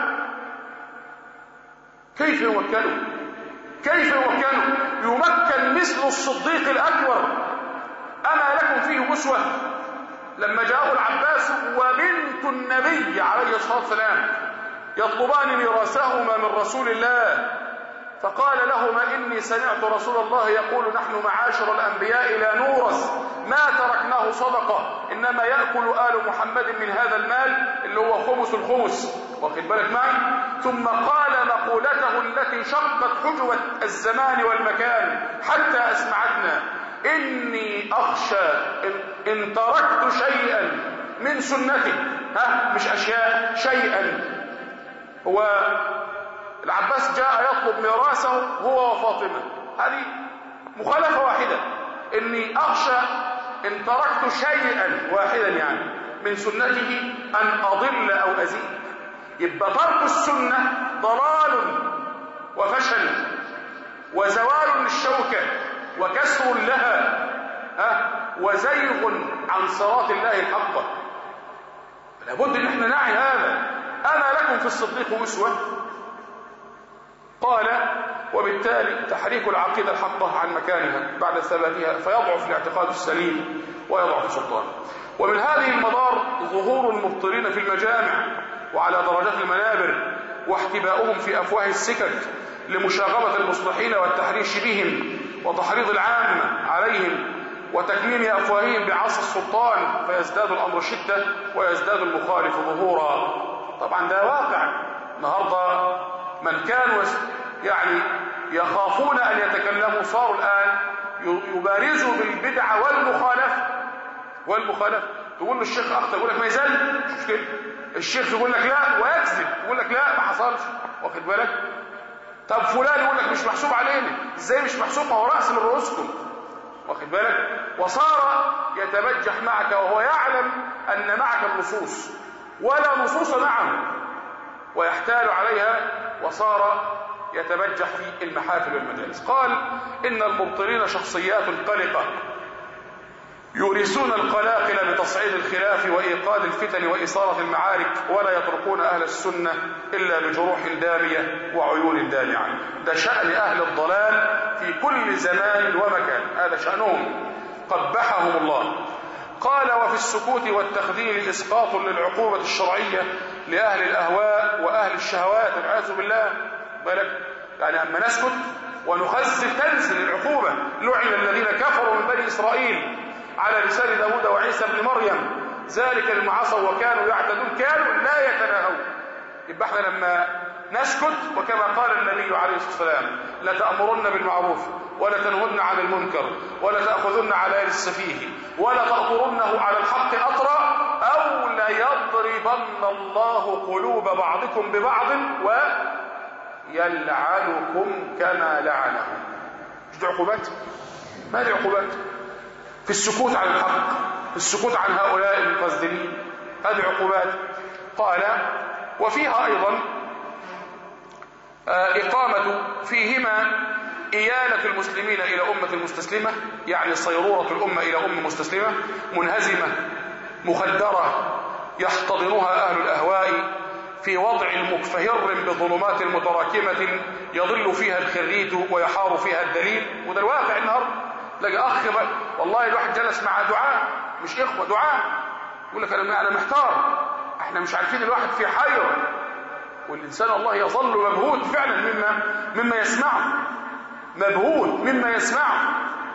كيف يمكنوا؟ كيف يمكنوا؟ يمكن مثل الصديق الأكبر. أما لكم فيه أسوة؟ لما جاءه العباس وبنت النبي عليه الصلاة والسلام يطلبان ميراثهما من رسول الله، فقال لهما إني سمعت رسول الله يقول نحن معاشر الأنبياء لا نورث ما تركناه صدقة، إنما يأكل آل محمد من هذا المال اللي هو خمس الخمس، واخد بالك معي؟ ثم قال مقولته التي شقت حجوة الزمان والمكان حتى أسمعتنا: إني أخشى إن, إن تركت شيئا من سنتي، ها مش أشياء، شيئا. هو العباس جاء يطلب ميراثه هو وفاطمة، هذه مخالفة واحدة. إني أخشى إن تركت شيئا واحدا يعني من سنته أن أضل أو أزيد. يبقى ترك السنة ضلال وفشل وزوال للشوكة وكسر لها، ها وزيغ عن صراط الله الحق. لابد ان احنا نعي هذا. أما لكم في الصديق أسوة؟ قال وبالتالي تحريك العقيدة الحقة عن مكانها بعد ثباتها فيضعف الاعتقاد السليم ويضعف السلطان. ومن هذه المضار ظهور المبطلين في المجامع وعلى درجات المنابر واحتباؤهم في أفواه السكك لمشاغبة المصلحين والتحريش بهم وتحريض العامة عليهم وتكميم أفواههم بعصا السلطان، فيزداد الأمر شدة ويزداد المخالف ظهورا. طبعا ده واقع النهارده. من كانوا يعني يخافون أن يتكلموا صاروا الآن يبارزوا بالبدعة والمخالفة والمخالفة. تقول له الشيخ أخطأ، يقول لك ما يزال، مش كده؟ الشيخ يقول لك لا ويكذب، يقول لك لا ما حصلش، واخد بالك؟ طب فلان يقول لك مش محسوب علينا، ازاي مش محسوب؟ ما هو رأس من رؤوسكم، واخد بالك؟ وصار يتبجح معك وهو يعلم أن معك النصوص ولا نصوص معه ويحتال عليها، وصار يتبجح في المحافل والمجالس. قال إن المبطلين شخصيات قلقة يورثون القلاقل بتصعيد الخلاف وإيقاد الفتن وإثارة المعارك، ولا يتركون أهل السنة إلا بجروح دامية وعيون دامعة. ده شأن أهل الضلال في كل زمان ومكان، هذا شأنهم قبحهم الله. قال: وفي السكوت والتخذيل إسقاط للعقوبة الشرعية لأهل الأهواء وأهل الشهوات والعياذ بالله. بالك يعني أما نسكت ونخزل تنزل العقوبة. لعن الذين كفروا من بني إسرائيل على لسان داود وعيسى بن مريم ذلك لما عصوا وكانوا يعتدون كانوا لا يتناهون. يبقى احنا لما نسكت، وكما قال النبي عليه الصلاة والسلام: لتأمرن بالمعروف ولا تنهن عن المنكر ولا تأخذن على يد السفيه ولا تأطرنه على الحق أطرا أو ليضربن الله قلوب بعضكم ببعض ويلعنكم كما لعنهم. مش دي عقوبات؟ ما دي عقوبات؟ في السكوت عن الحق، في السكوت عن هؤلاء المقذلين، هذه عقوبات. قال: وفيها أيضا إقامة فيهما إيالة المسلمين إلى أمة المستسلمة، يعني صيرورة الأمة إلى أمة مستسلمة منهزمة مخدرة يحتضنها أهل الأهواء في وضع مكفهر بظلمات متراكمة يضل فيها الخريت ويحار فيها الدليل. وده الواقع النهارده. لقى أخ بقى والله الواحد جلس مع دعاء، مش إخوة، دعاء، يقول لك أنا محتار، احنا مش عارفين، الواحد في حيرة، والإنسان الله يظل مبهوت فعلا مما مما يسمعه، مبهوت مما يسمعه.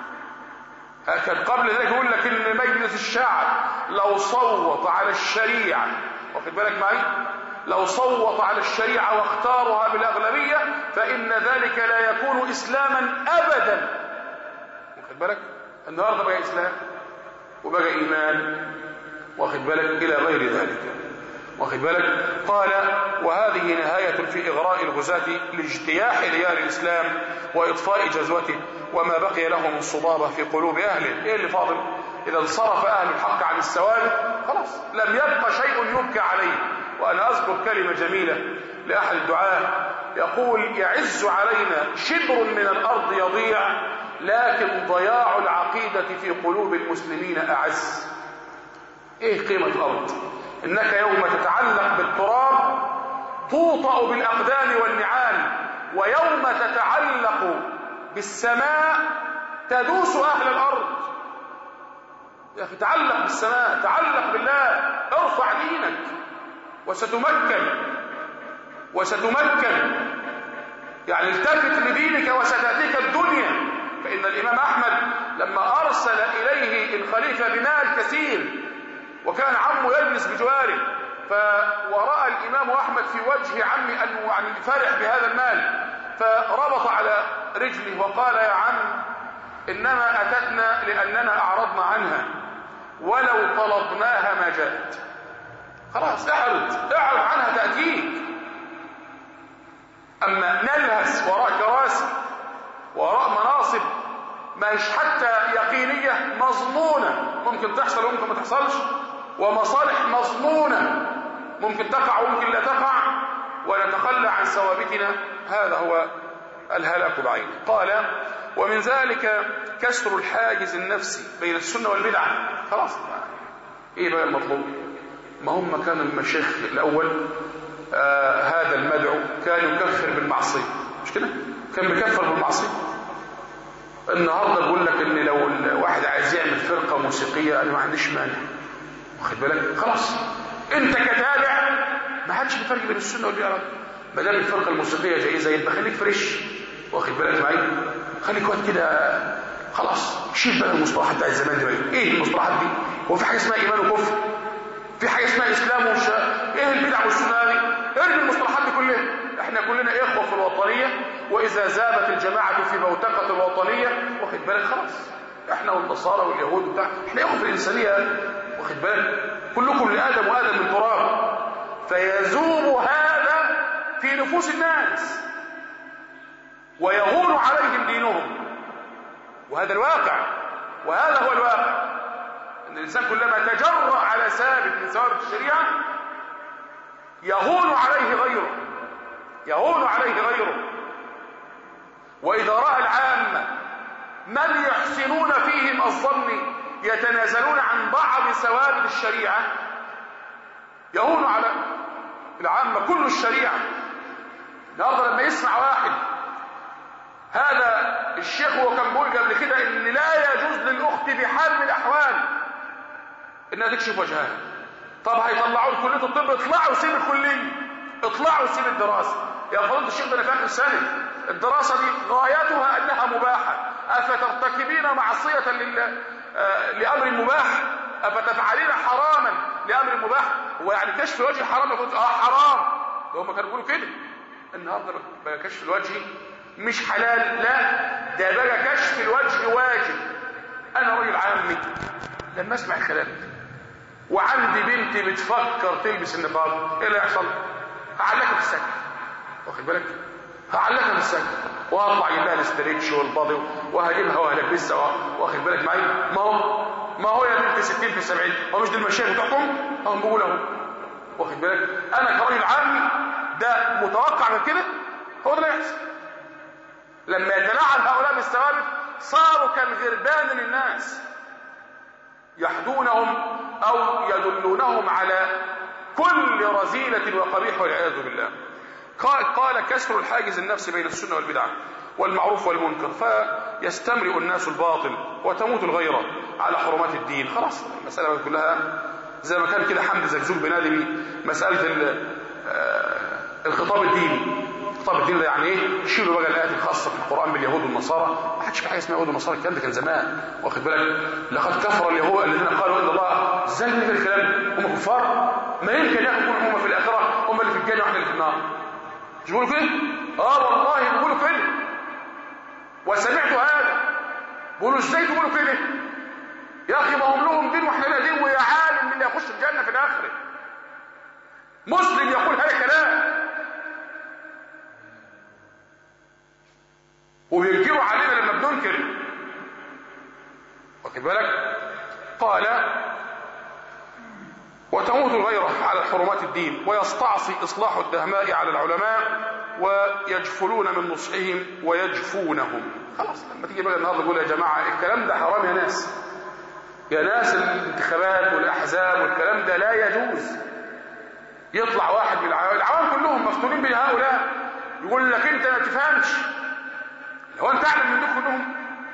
كان قبل ذلك يقول لك ان مجلس الشعب لو صوت على الشريعة، واخد بالك معي، لو صوت على الشريعة واختارها بالأغلبية فإن ذلك لا يكون إسلاما أبدا. واخد بالك، النهارده بقى إسلام وبقى إيمان، واخد بالك، إلى غير ذلك، واخد بالك. قال: وهذه نهاية في إغراء الغزاة لاجتياح ريال الإسلام وإطفاء جذوته وما بقي له من صبابة في قلوب أهله. إيه اللي فاضل؟ إذا انصرف أهل الحق عن الثوابت خلاص لم يبقى شيء يبكى عليه. وأنا أذكر كلمة جميلة لأحد الدعاة يقول: يعز علينا شبر من الأرض يضيع، لكن ضياع العقيدة في قلوب المسلمين أعز. إيه قيمة الأرض؟ إنك يوم تتعلق بالتراب توطأ بالأقدام والنعال، ويوم تتعلق بالسماء تدوس أهل الأرض. يا أخي تعلق بالسماء، تعلق بالله، ارفع دينك وستمكن وستمكن يعني التفت لدينك وستأتيك الدنيا. فإن الإمام أحمد لما أرسل إليه الخليفة بمال كثير وكان عمه يجلس بجواره، ورأى الإمام أحمد في وجه عمي أنه يعني فرح بهذا المال، فربط على رجله وقال: يا عم، إنما أتتنا لأننا أعرضنا عنها، ولو طلبناها ما جاءت. خلاص اعرض اعرض عنها تأتيك. أما نلهس وراء كراسي وراء مناصب مش حتى يقينية، مظنونة، ممكن تحصل وممكن ما تحصلش، ومصالح مظنونة ممكن تقع وممكن لا تقع، ونتخلى عن ثوابتنا، هذا هو الهلاك بعينه. قال: ومن ذلك كسر الحاجز النفسي بين السنة والبدعة. خلاص ايه بقى المطلوب؟ ما هم كانوا المشايخ الأول آه هذا المدعو كان يكفر بالمعصية، مش كده؟ كان بيكفر بالمعصية. النهارده بقول لك ان لو الواحد عايز يعمل فرقة موسيقية انا ما عنديش مانع، واخد بالك، خلاص انت كتابع ما حدش بيفرق بين السنة والبدعة. ما دام الفرقة الموسيقية جائزة يبقى خليك فريش، واخد بالك معايا، خليك وقت كده، خلاص شيل بقى المصطلحات بتاعت زمان دي بقى. ايه المصطلحات دي؟ هو في حاجه اسمها ايمان وكفر؟ في حاجه اسمها اسلام وش؟ ايه البدع والسنه دي؟ ارمي المصطلحات دي كلها. احنا كلنا اخوه في الوطنيه، واذا ذابت الجماعه في بوتقه الوطنيه، واخد بالك، خلاص احنا والنصارى واليهود بتاع، احنا اخوه في الانسانيه، واخد بالك، كلكم لادم وادم من تراب. فيذوب هذا في نفوس الناس ويهون عليهم دينهم، وهذا الواقع، وهذا هو الواقع، ان الانسان كلما تجرأ على ثابت من ثوابت الشريعه يهون عليه غيره، يهون عليه غيره. واذا راى العامه من يحسنون فيهم الظن يتنازلون عن بعض ثوابت الشريعة يهون على العامة كل الشريعة. النهارده لما يسمع واحد هذا الشيخ هو كان بيقول قبل كده ان لا يجوز للاخت بحال من الاحوال انها تكشف وجهها. طب هيطلعوا كليه الطب، اطلعوا سيب الكليه، اطلعوا سيب الدراسه. يا فضيله الشيخ ده انا في اخر سنه، الدراسه دي غايتها انها مباحه، افترتكبين معصيه لله آه لامر مباح، افتفعلين حراما لامر مباح. هو يعني كشف الوجه حرام؟ يقول اه حرام، ده هم كانوا بيقولوا كده. النهارده بقى كشف الوجه مش حلال، لا ده بقى كشف الوجه واجب. انا راجل عامي لما اسمع الكلام ده وعندي بنتي بتفكر تلبس النقاب، ايه اللي يحصل؟ هعلقها في السقف، واخد بالك؟ هعلقها في السقف واطلع اجيب لها الاستريتش والبادي وهجيبها وهلبسها، واخد بالك معايا؟ ما هو ما هو يا بنت ستين في سبعين، هو مش دي المشايخ بتاعكم؟ هم بيقولوا اهو، واخد بالك؟ انا كراجل عامي ده متوقع من كده، هو ده اللي يحصل. لما يتلاعب هؤلاء بالثوابت صاروا كالغربان للناس، يحدونهم او يدلونهم على كل رذيلة وقبيح والعياذ بالله. قال كسر الحاجز النفسي بين السنة والبدعة والمعروف والمنكر، فيستمرئ الناس الباطل وتموت الغيرة على حرمات الدين. خلاص المسألة كلها زي ما كان كده حمد زغزوغ بنادي مسألة الخطاب الديني. الخطاب الديني ده يعني ايه؟ شيلوا بقى الايات الخاصه في القران باليهود والنصارى، ما حدش في حاجه اسمها يهود والنصارى، الكلام ده كان زمان، واخد بالك؟ لقد كفر اليهود الذين قالوا ان الله، ازاي من الكلام؟ هم كفار؟ ما يمكن يكونوا هم في الاخره هم اللي في الجنه واحنا اللي في النار. مش بيقولوا كده؟ اه والله بيقولوا كده، وسمعت هذا بيقولوا ازاي تقولوا كده؟ يا اخي ما هم لهم دين واحنا لنا دين، ويا عالم اللي يخش الجنه في الاخره. مسلم يقول هذا الكلام وبينكروا علينا لما بننكر، واخد بالك؟ قال وتموت الغيرة على حرمات الدين ويستعصي إصلاح الدهماء على العلماء ويجفلون من نصحهم ويجفونهم. خلاص لما تيجي بقى النهارده تقول يا جماعة الكلام ده حرام يا ناس، يا ناس الانتخابات والأحزاب والكلام ده لا يجوز. يطلع واحد من العوام، العوام كلهم مفتونين بهؤلاء، يقول لك انت ما تفهمش، هو انت اعلم من دول كلهم؟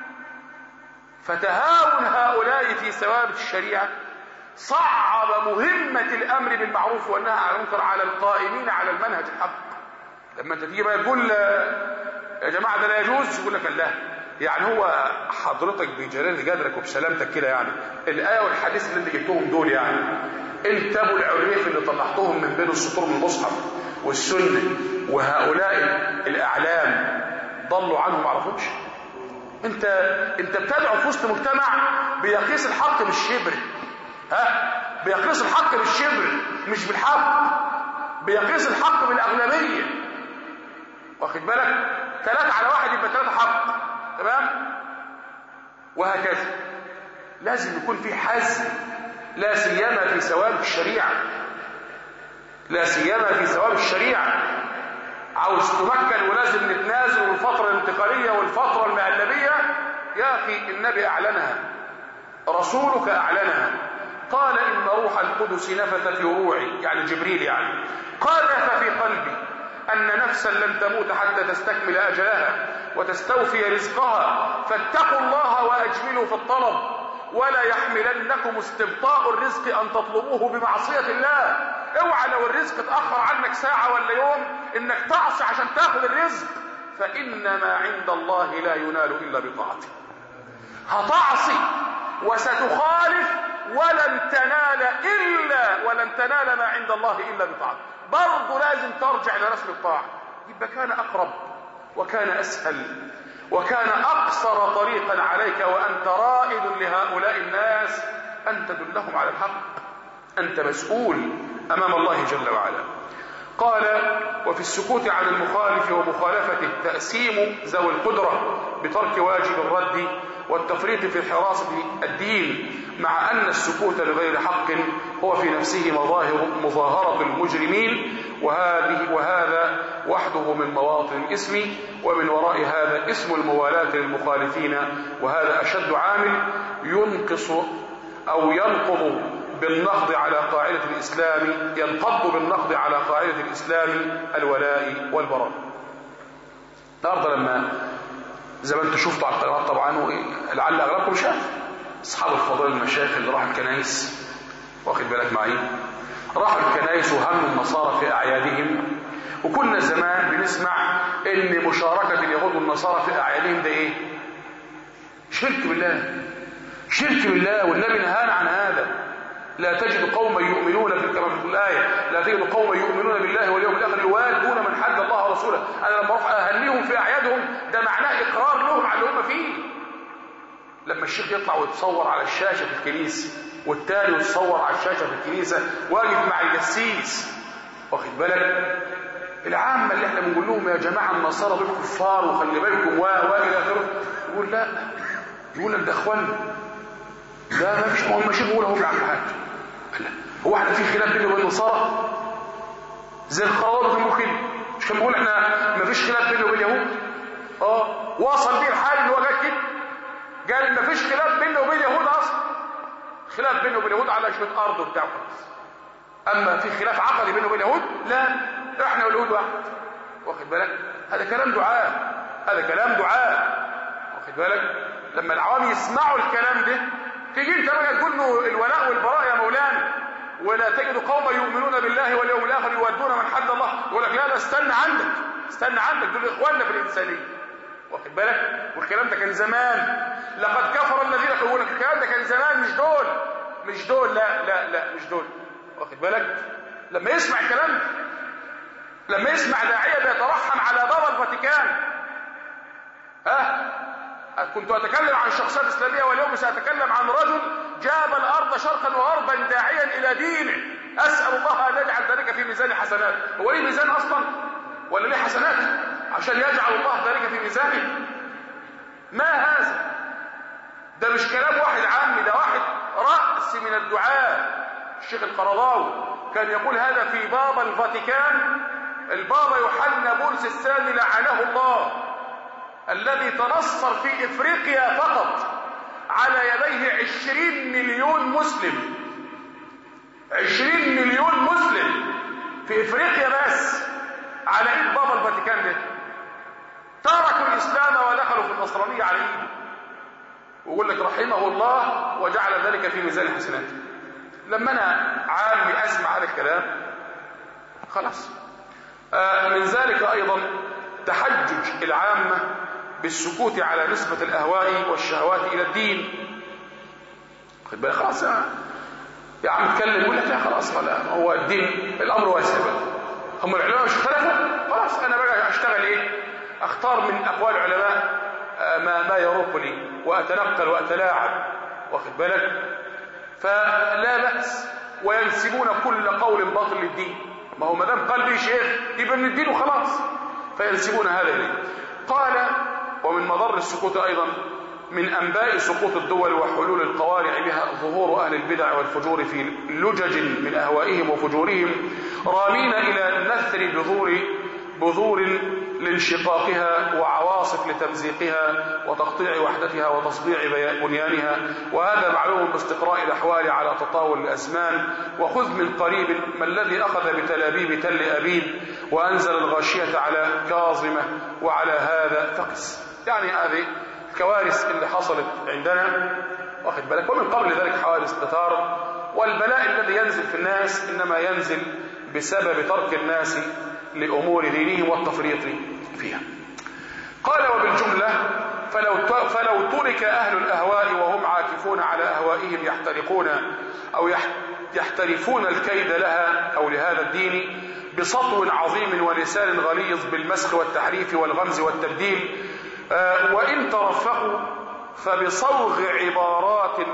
فتهاون هؤلاء في ثوابت الشريعه صعب مهمه الامر بالمعروف والنهي عن المنكر على القائمين على المنهج الحق. لما انت تيجي بقى تقول يا جماعه ده لا يجوز، يقول لك لا، يعني هو حضرتك بجلال قدرك وبسلامتك كده يعني الايه والحديث اللي انت جبتهم دول يعني انت ابو العريف اللي طلعتهم من بين السطور من المصحف والسنه، وهؤلاء الاعلام ضلوا عنهم ما عرفوش. انت انت بتدعو في وسط مجتمع بيقيس الحق بالشبر، ها بيقيس الحق بالشبر مش بالحق، بيقيس الحق بالاغلبيه، واخد بالك؟ ثلاثة على واحد يبقى ثلاثة حق، تمام؟ وهكذا لازم يكون في حزم، لا سيما في ثواب الشريعه، لا سيما في ثواب الشريعه. عاوز تمكن ولازم نتنازل، والفترة الانتقالية والفترة المهلبية يا أخي النبي أعلنها، رسولك أعلنها، قال إن روح القدس نفث في روعي، يعني جبريل يعني، قذف في قلبي أن نفسا لن تموت حتى تستكمل أجلها وتستوفي رزقها، فاتقوا الله وأجملوا في الطلب ولا يحملنكم استبطاء الرزق أن تطلبوه بمعصية الله. اوعى لو الرزق اتأخر عنك ساعة ولا يوم انك تعصي عشان تاخذ الرزق، فإنما عند الله لا ينال إلا بطاعته. هتعصي وستخالف ولن تنال إلا ولن تنال ما عند الله إلا بطاعته، برضه لازم ترجع لرسم الطاعة. يبقى كان أقرب وكان أسهل وكان أقصر طريقا عليك وأنت رائد لهؤلاء الناس أن تدلهم على الحق. أنت مسؤول أمام الله جل وعلا. قال وفي السكوت عن المخالف ومخالفته تأسيم ذوي القدرة بترك واجب الرد والتفريط في حراسة الدين، مع أن السكوت لغير حق هو في نفسه مظاهر مظاهرة المجرمين، وهذه وهذا وحده من مواطن الإثم، ومن وراء هذا اسم الموالاة للمخالفين، وهذا أشد عامل ينقص أو ينقض بالنقض على قاعدة الإسلام ينقض بالنقض على قاعدة الإسلام الولاء والبراء. النهارده لما زي ما انتم شفتوا على القنوات طبعا، ولعل اغلبكم شاف اصحاب الفضائل المشايخ اللي راحوا الكنائس، واخد بالك معي، راحوا الكنائس وهنوا النصارى في اعيادهم. وكنا زمان بنسمع ان مشاركه اليهود والنصارى في اعيادهم ده ايه؟ شرك بالله، شرك بالله، والنبي نهانا عن هذا. لا تجد قوما يؤمنون في كما في الآية لا تجد قوما يؤمنون بالله واليوم الآخر يوادون من حد الله ورسوله. أنا لما أروح أهنيهم في أعيادهم ده معناه إقرار لهم على اللي هم فيه. لما الشيخ يطلع ويتصور على الشاشة في الكنيسة، والتاني يتصور على الشاشة في الكنيسة واقف مع الجسيس، واخد بالك، العامة اللي احنا بنقول لهم يا جماعة النصارى دول كفار وخلي بالكم والى آخره، يقول لا، يقول لك ده اخوانا، ده ما فيش، ما هم ماشيين بيقولوا هو بيعمل حاجه. هو احنا في خلاف بيننا وبين النصارى زي الخرابط الممكن؟ مش كان بيقول احنا ما فيش خلاف بيننا وبين اليهود؟ اه وصل بيه الحال ان هو جاي كده قال ما فيش خلاف بيننا وبين اليهود اصلا، خلاف بيننا وبين اليهود على شويه ارض وبتاع خلاص. اما في خلاف عقدي بيننا وبين اليهود لا، احنا واليهود واحد، واخد بالك؟ هذا كلام دعاء، هذا كلام دعاء، واخد بالك؟ لما العوام يسمعوا الكلام ده تيجي انت بقى تقول له الولاء والبراء يا مولانا، ولا تجد قوما يؤمنون بالله واليوم الاخر يودون من حد الله، يقول لك لا لا استنى عندك، استنى عندك، دول اخواننا في الانسانيه، واخد بالك؟ والكلام ده كان زمان، لقد كفر الذين يقول لك الكلام ده كان زمان، مش دول مش دول لا لا لا مش دول، واخد بالك؟ لما يسمع الكلام ده، لما يسمع داعيه بيترحم على بابا الفاتيكان، ها كنت أتكلم عن شخصيات إسلامية، واليوم سأتكلم عن رجل جاب الأرض شرقا وغربا داعيا إلى دينه، أسأل الله أن يجعل ذلك في ميزان حسنات. هو ليه ميزان أصلا؟ ولا ليه حسنات؟ عشان يجعل الله ذلك في ميزانه؟ ما هذا؟ ده مش كلام واحد عامي، ده واحد رأس من الدعاء. الشيخ القرضاوي كان يقول هذا في بابا الفاتيكان، البابا يوحنا بولس الثاني لعنه الله، الذي تنصر في افريقيا فقط على يديه عشرين مليون مسلم، عشرين مليون مسلم في افريقيا بس على ايد بابا الفاتيكان ده. تركوا الاسلام ودخلوا في النصرانية على ايده، ويقول لك رحمه الله وجعل ذلك في ميزان حسناته. لما انا عامي اسمع هذا الكلام خلاص. آه من ذلك ايضا تحجج العامة بالسكوت على نسبة الأهواء والشهوات إلى الدين. خد بالك خلاص يا عم اتكلم، يقول لك لا خلاص ولا هو الدين الأمر واسع بقى، هم العلماء مش اختلفوا خلاص، أنا بقى أشتغل إيه؟ أختار من أقوال العلماء ما ما يروق لي وأتنقل وأتلاعب، واخد بالك؟ فلا بأس، وينسبون كل قول باطل للدين، ما هو ما دام قال به شيخ يبقى من الدين وخلاص، فينسبون هذا إليه. قال ومن مضر السكوت أيضا من أنباء سقوط الدول وحلول القوارع بها ظهور أهل البدع والفجور في لجج من أهوائهم وفجورهم، رامين إلى نثر بذور بذور لانشقاقها وعواصف لتمزيقها وتقطيع وحدتها وتصديع بنيانها، وهذا معلوم باستقراء الأحوال على تطاول الأزمان. وخذ من قريب ما الذي أخذ بتلابيب تل أبيب وأنزل الغاشية على كاظمة، وعلى هذا فقس. يعني هذه الكوارث اللي حصلت عندنا، واخد بالك؟ ومن قبل ذلك حوادث قطار، والبلاء الذي ينزل في الناس إنما ينزل بسبب ترك الناس لأمور دينهم والتفريط فيها. قال وبالجملة فلو فلو ترك أهل الأهواء وهم عاكفون على أهوائهم يحترقون أو يحترفون الكيد لها أو لهذا الدين بسطو عظيم ولسان غليظ بالمسخ والتحريف والغمز والتبديل، وإن ترفقوا فبصوغ عبارات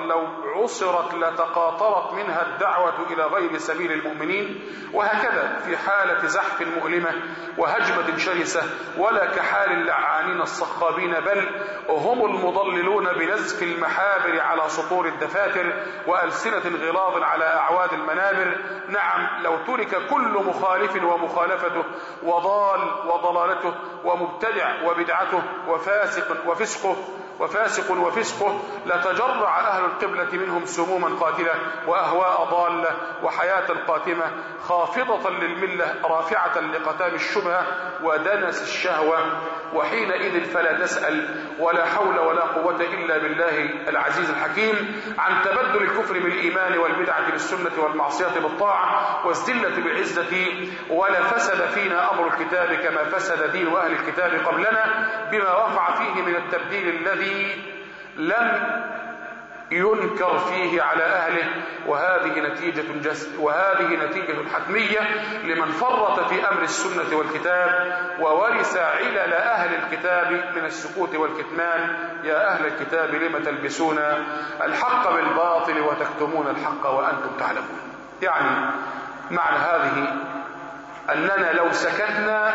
لو عصرت لتقاطرت منها الدعوة إلى غير سبيل المؤمنين، وهكذا في حالة زحف مؤلمة وهجمة شرسة، ولا كحال اللعانين الصخابين، بل هم المضللون بنزف المحابر على سطور الدفاتر وألسنة غلاظ على أعواد المنابر. نعم، لو ترك كل مخالف ومخالفته وضال وضلالته ومبتدع وبدعته وفاسق وفسقه وفاسق وفسقه لتجرع أهل القبلة منهم سموما قاتلة وأهواء ضالة وحياة قاتمة، خافضة للملة رافعة لقتام الشبهة ودنس الشهوة. وحينئذ فلا تسأل ولا حول ولا قوة إلا بالله العزيز الحكيم عن تبدل الكفر بالإيمان والبدعة بالسنة والمعصية بالطاعة والذلة بالعزة، ولا فسد فينا أمر الكتاب كما فسد دين أهل الكتاب قبلنا بما وقع فيه من التبديل الذي لم ينكر فيه على أهله. وهذه نتيجة جس وهذه نتيجة حتمية لمن فرط في أمر السنة والكتاب وورث علل أهل الكتاب من السكوت والكتمان. يا أهل الكتاب لم تلبسون الحق بالباطل وتكتمون الحق وأنتم تعلمون. يعني معنى هذه أننا لو سكتنا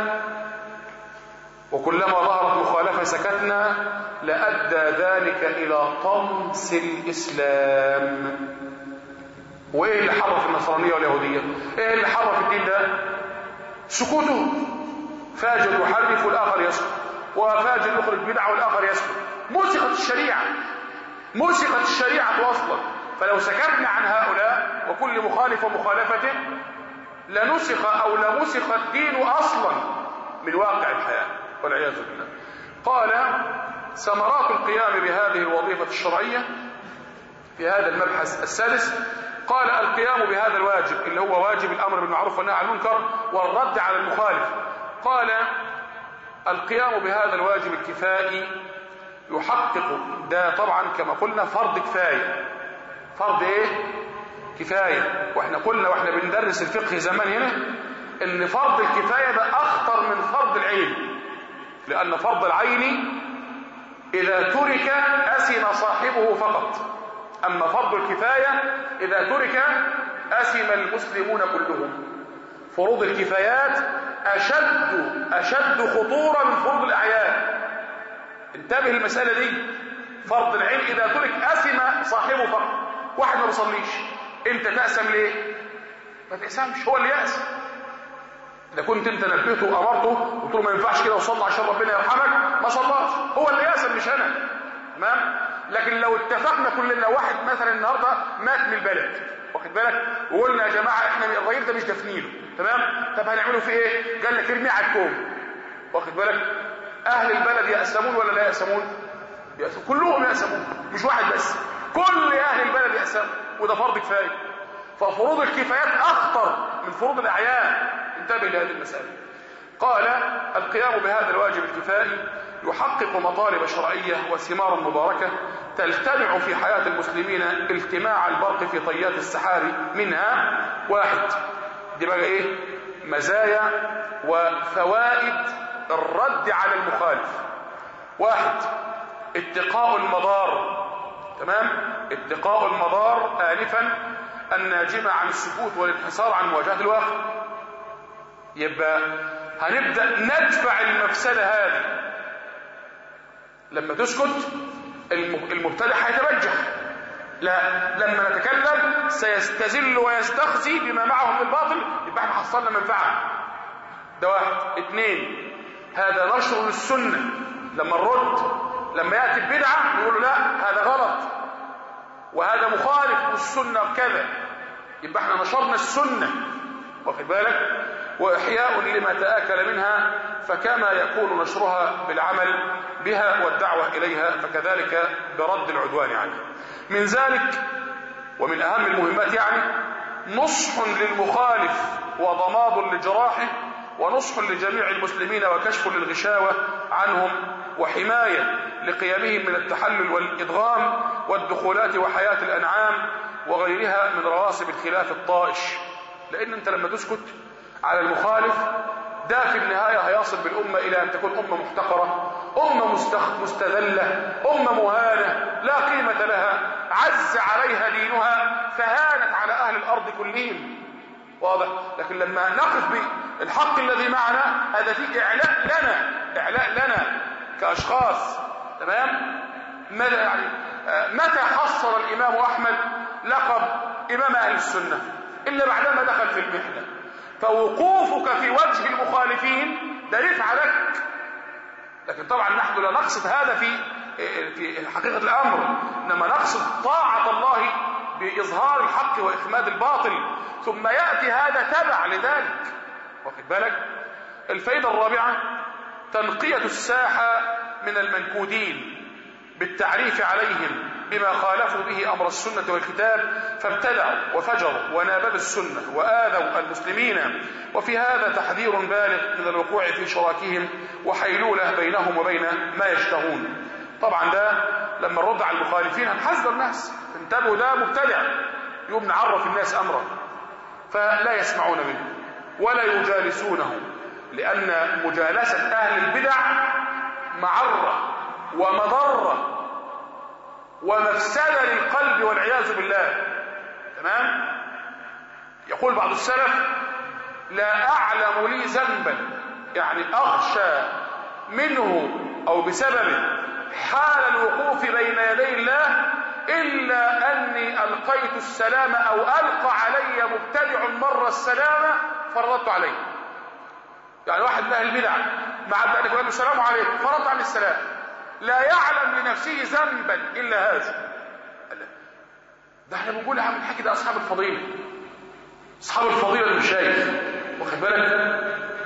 وكلما ظهرت مخالفة سكتنا لأدى ذلك إلى طمس الإسلام. وإيه اللي حرف النصرانية واليهودية؟ إيه اللي حرف الدين ده؟ سكوته. فاجر يحرف والآخر يسكت، وفاجر يخرج بدعة والآخر يسكت. مسخت الشريعة، مسخت الشريعة أصلا. فلو سكتنا عن هؤلاء وكل مخالف ومخالفته لنسخ أو لمسخ الدين أصلا من واقع الحياة والعياذ بالله. قال: ثمرات القيام بهذه الوظيفة الشرعية في هذا المبحث السادس. قال: القيام بهذا الواجب اللي هو واجب الأمر بالمعروف والنهي عن المنكر والرد على المخالف. قال: القيام بهذا الواجب الكفائي يحقق، ده طبعا كما قلنا فرض كفاية. فرض ايه؟ كفاية. واحنا قلنا واحنا بندرس الفقه زمان هنا ان فرض الكفاية ده اخطر من فرض العين، لان فرض العين اذا ترك اثم صاحبه فقط، اما فرض الكفاية اذا ترك اثم المسلمون كلهم. فروض الكفايات اشد اشد خطورة من فروض الاعيان. انتبه المسألة دي. فرض العين اذا ترك اثم صاحبه فقط. واحد ما بيصليش، انت تأسم ليه؟ ما تأسمش، هو اللي يأسم. اذا كنت انت نبهته وامرته قلت له ما ينفعش كده وصلى عشان ربنا يرحمك، ما صلاش، هو اللي يأسم مش انا. تمام؟ لكن لو اتفقنا كلنا، واحد مثلا النهارده مات من البلد، واخد بالك، وقلنا يا جماعه احنا الراجل ده مش دافنينه، تمام؟ طب هنعمله في ايه؟ قال لك ارميه على الكوم، واخد بالك. اهل البلد يأسمون ولا لا يأسمون؟ يأسمون، كلهم يأسمون، مش واحد بس، كل اهل البلد يأسمون، وده فرض كفايه. ففروض الكفايات اخطر من فروض الاعيان. انتبه لهذه المسألة. قال: القيام بهذا الواجب الكفائي يحقق مطالب شرعية وثمارا مباركة تلتمع في حياة المسلمين التماع البرق في طيات السحاب. منها: واحد، دي بقى ايه؟ مزايا وفوائد الرد على المخالف. واحد، اتقاء المضار. تمام؟ اتقاء المضار آنفا الناجمة عن السكوت والانحصار عن مواجهة الواقع. يبقى هنبدأ ندفع المفسدة هذه. لما تسكت المبتدع هيتبجح، لا، لما نتكلم سيستذل ويستخزي بما معه من الباطل، يبقى احنا حصلنا منفعة. ده واحد. اثنين، هذا نشر للسنة. لما الرد لما يأتي ببدعة نقول له لا هذا غلط وهذا مخالف للسنة كذا، يبقى احنا نشرنا السنة، واخد بالك. وإحياء لما تآكل منها، فكما يكون نشرها بالعمل بها والدعوة إليها فكذلك برد العدوان عنها. من ذلك ومن أهم المهمات يعني نصح للمخالف وضماد لجراحه، ونصح لجميع المسلمين وكشف للغشاوة عنهم، وحماية لقيامهم من التحلل والإدغام والدخولات وحياة الأنعام وغيرها من رواسب الخلاف الطائش. لأن أنت لما تسكت على المخالف ده في النهاية هيصل بالأمة إلى أن تكون أمة محتقرة أمة مستذلة، أمة مهانة لا قيمة لها، عز عليها دينها فهانت على أهل الأرض كلهم. واضح؟ لكن لما نقف بالحق الذي معنا هذا فيه إعلاء لنا، إعلاء لنا كأشخاص. تمام؟ ماذا يعني متى حصل الإمام أحمد لقب إمام أهل السنة؟ إلا بعدما دخل في المحنة. فوقوفك في وجه المخالفين ده رفع لك. لكن طبعا نحن لا نقصد هذا في في حقيقة الأمر، إنما نقصد طاعة الله بإظهار الحق وإخماد الباطل، ثم يأتي هذا تبع لذلك. واخد بالك؟ الفائدة الرابعة تنقية الساحة من المنكودين بالتعريف عليهم بما خالفوا به أمر السنة والكتاب فابتدعوا وفجروا ونابذوا السنة وآذوا المسلمين. وفي هذا تحذير بالغ من الوقوع في شراكهم وحيلولة بينهم وبين ما يشتهون. طبعا ده لما نرد على المخالفين هنحذر الناس، انتبهوا ده مبتدع، يوم نعرف الناس أمره فلا يسمعون منه ولا يجالسونه، لأن مجالسة أهل البدع معرة ومضرة ومفسدة للقلب والعياذ بالله. تمام؟ يقول بعض السلف: لا أعلم لي ذنبا يعني أخشى منه أو بسببه حال الوقوف بين يدي الله إلا أني ألقيت السلام أو ألقى علي مبتدع مرة السلام فرضت عليه. يعني واحد من أهل البدع مع أن يقول السلام عليكم فرضت عليه السلام، لا يعلم لنفسه ذنبا إلا هذا. ده احنا بنقول عم نحكي ده أصحاب الفضيلة، أصحاب الفضيلة المشايخ، واخد بالك؟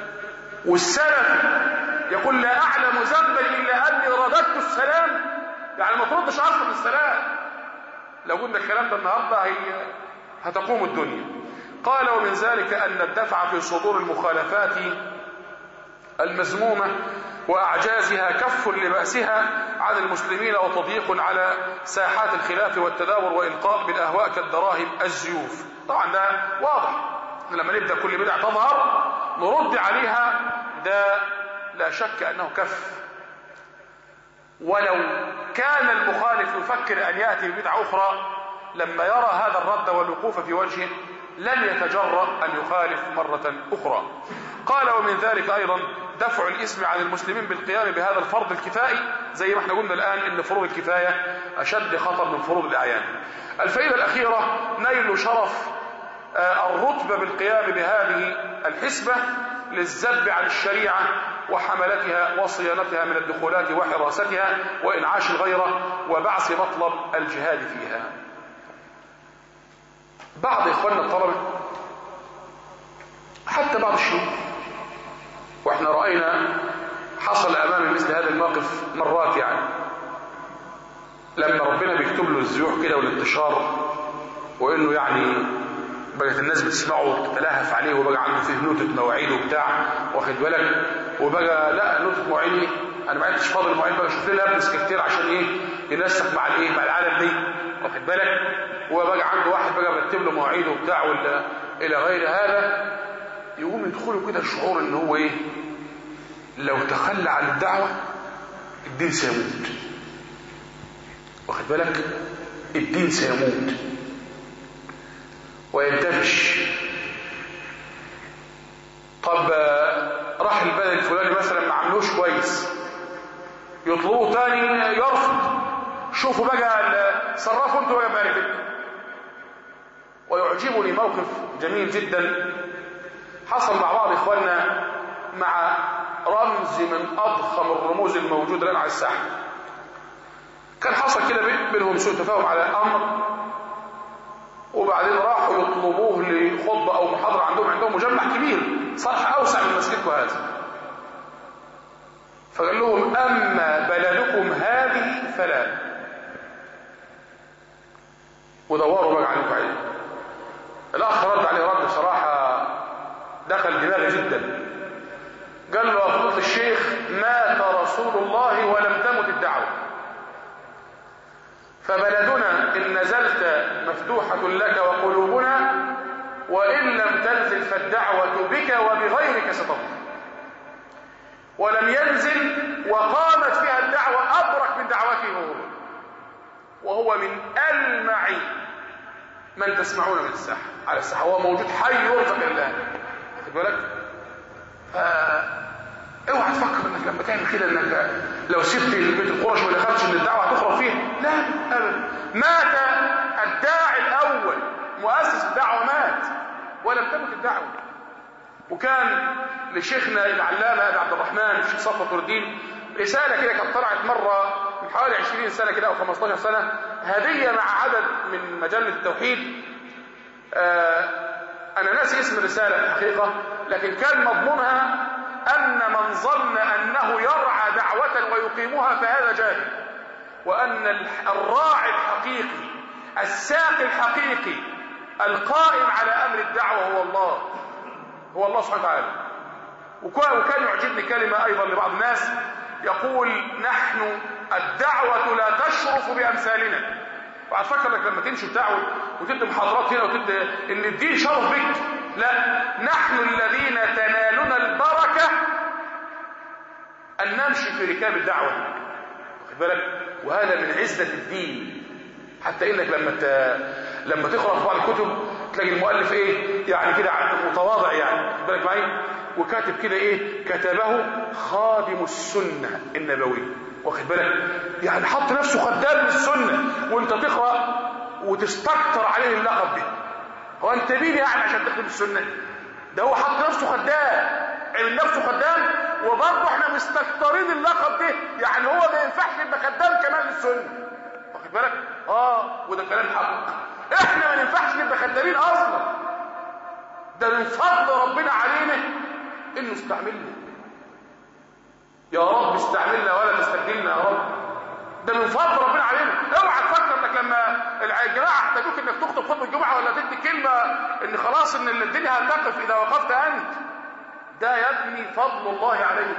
والسلف يقول لا أعلم ذنبا إلا أني رددت السلام، يعني ما تردش أصلا السلام. لو قلنا الكلام ده النهارده هي هتقوم الدنيا. قال: ومن ذلك أن الدفع في صدور المخالفات المذمومة وأعجازها كف لبأسها عن المسلمين وتضييق على ساحات الخلاف والتداور وإلقاء بالأهواء كالدراهم الزيوف. طبعا ده واضح، لما نبدأ كل بدعة تظهر نرد عليها، ده لا شك أنه كف. ولو كان المخالف يفكر أن يأتي ببدعة أخرى لما يرى هذا الرد والوقوف في وجهه لن يتجرأ أن يخالف مرة أخرى. قال: ومن ذلك أيضا دفع الإثم عن المسلمين بالقيام بهذا الفرض الكفائي، زي ما احنا قلنا الآن إن فروض الكفاية أشد خطر من فروض الأعيان. الفائدة الأخيرة نيل شرف الرتبة بالقيام بهذه الحسبة للذب عن الشريعة وحملتها وصيانتها من الدخولات وحراستها وإنعاش الغيرة وبعث مطلب الجهاد فيها. بعض إخواننا الطلبة حتى بعض الشيوخ، واحنا رأينا حصل أمام مثل هذا الموقف مرات، يعني لما ربنا بيكتب له الزيوح كده والانتشار، وإنه يعني بقت الناس بتسمعه وتتلهف عليه وبقى عنده فيه نوتة مواعيد وبتاع، واخد بالك؟ وبقى لا نوتة مواعيد انا ما عدتش فاضل مواعيد، بقى شوف لنا ابن سكرتير عشان ايه ينسق مع الايه مع العالم دي، واخد بالك؟ وبقى عنده واحد بقى مرتب له مواعيد وبتاع ولا الى غير هذا. يقوم يدخله كده الشعور ان هو ايه، لو تخلى عن الدعوه الدين سيموت، واخد بالك؟ الدين سيموت وينتفش. طب راح البلد الفلاني مثلا ما عملوش كويس، يطلبوه تاني يرفض، شوفوا بقى صرفوا انتوا بقى بقى. ويعجبني موقف جميل جدا حصل مع بعض اخواننا مع رمز من اضخم الرموز الموجوده الان على الساحه. كان حصل كده بينهم سوء تفاهم على امر، وبعدين راحوا يطلبوه لخطبه او محاضره عندهم عندهم مجمع كبير صرح اوسع من مسجدكم هذا. فقال لهم: اما بلدكم هذه فلا. ودوروا بقى عنكم عليه. الاخ رد عليه رد بصراحه دخل دماغي جدا. قال له: يا فضيلة الشيخ، مات رسول الله ولم تمت الدعوه، فبلدنا إن نزلت مفتوحة لك وقلوبنا، وإن لم تنزل فالدعوة بك وبغيرك ستظهر. ولم ينزل وقامت فيها الدعوة أبرك من دعوته هو، وهو من ألمع من تسمعون من الساحة على الساحة، هو موجود حي يرزق الآن. خد بالك؟ اوعى تفكر انك لما تعمل كده انك لو سبت بيت القرش ولا خدتش ان الدعوه هتخرب فيها، لا ابدا. مات الداعي الاول، مؤسس الدعوه مات ولم تمت الدعوه. وكان لشيخنا العلامه ابي عبد الرحمن الشيخ صفوت نور الدين رساله كده كانت طلعت مره من حوالي عشرين سنه كده او خمستاشر سنه، هديه مع عدد من مجله التوحيد. آه انا ناسي اسم الرساله الحقيقه، لكن كان مضمونها أن من ظن أنه يرعى دعوة ويقيمها فهذا جاهل، وأن الراعي الحقيقي الساقي الحقيقي القائم على أمر الدعوة هو الله، هو الله سبحانه وتعالى. وكان يعجبني كلمة أيضا لبعض الناس يقول: نحن الدعوة لا تشرف بأمثالنا. وأتفكر لك لما تمشي الدعوة وتبدأ محاضرات هنا وتبدأ إن الدين شرف بك، لا، نحن الذين تنالنا البركة أن نمشي في ركاب الدعوة. واخد بالك؟ وهذا من عزة الدين. حتى إنك لما ت... لما تقرأ في بعض الكتب تلاقي المؤلف إيه يعني كده متواضع، يعني واخد بالك معي، وكاتب كده إيه، كتبه خادم السنة النبوية. واخد بالك؟ يعني حط نفسه خدام للسنة، وانت تقرأ وتستكتر عليه اللقب ده. هو انت مين يعني عشان تخدم السنة؟ ده هو حط نفسه خدام، عمل نفسه خدام، وبرضه احنا مستكترين اللقب ده. يعني هو ما ينفعش يبقى خدام كمان للسنة. واخد بالك؟ اه وده كلام حق. احنا ما ينفعش نبقى خدامين اصلا. ده من فضل ربنا علينا انه استعملنا. يا رب استعملنا ولا تستبدلنا يا رب. ده من فضل ربنا علينا. اوعى تفكر انك لما الجماعه احتاجوك انك تخطب خطبه الجمعه ولا تدي كلمه ان خلاص ان الدنيا هتقف اذا وقفت انت. ده يا ابني فضل الله عليك.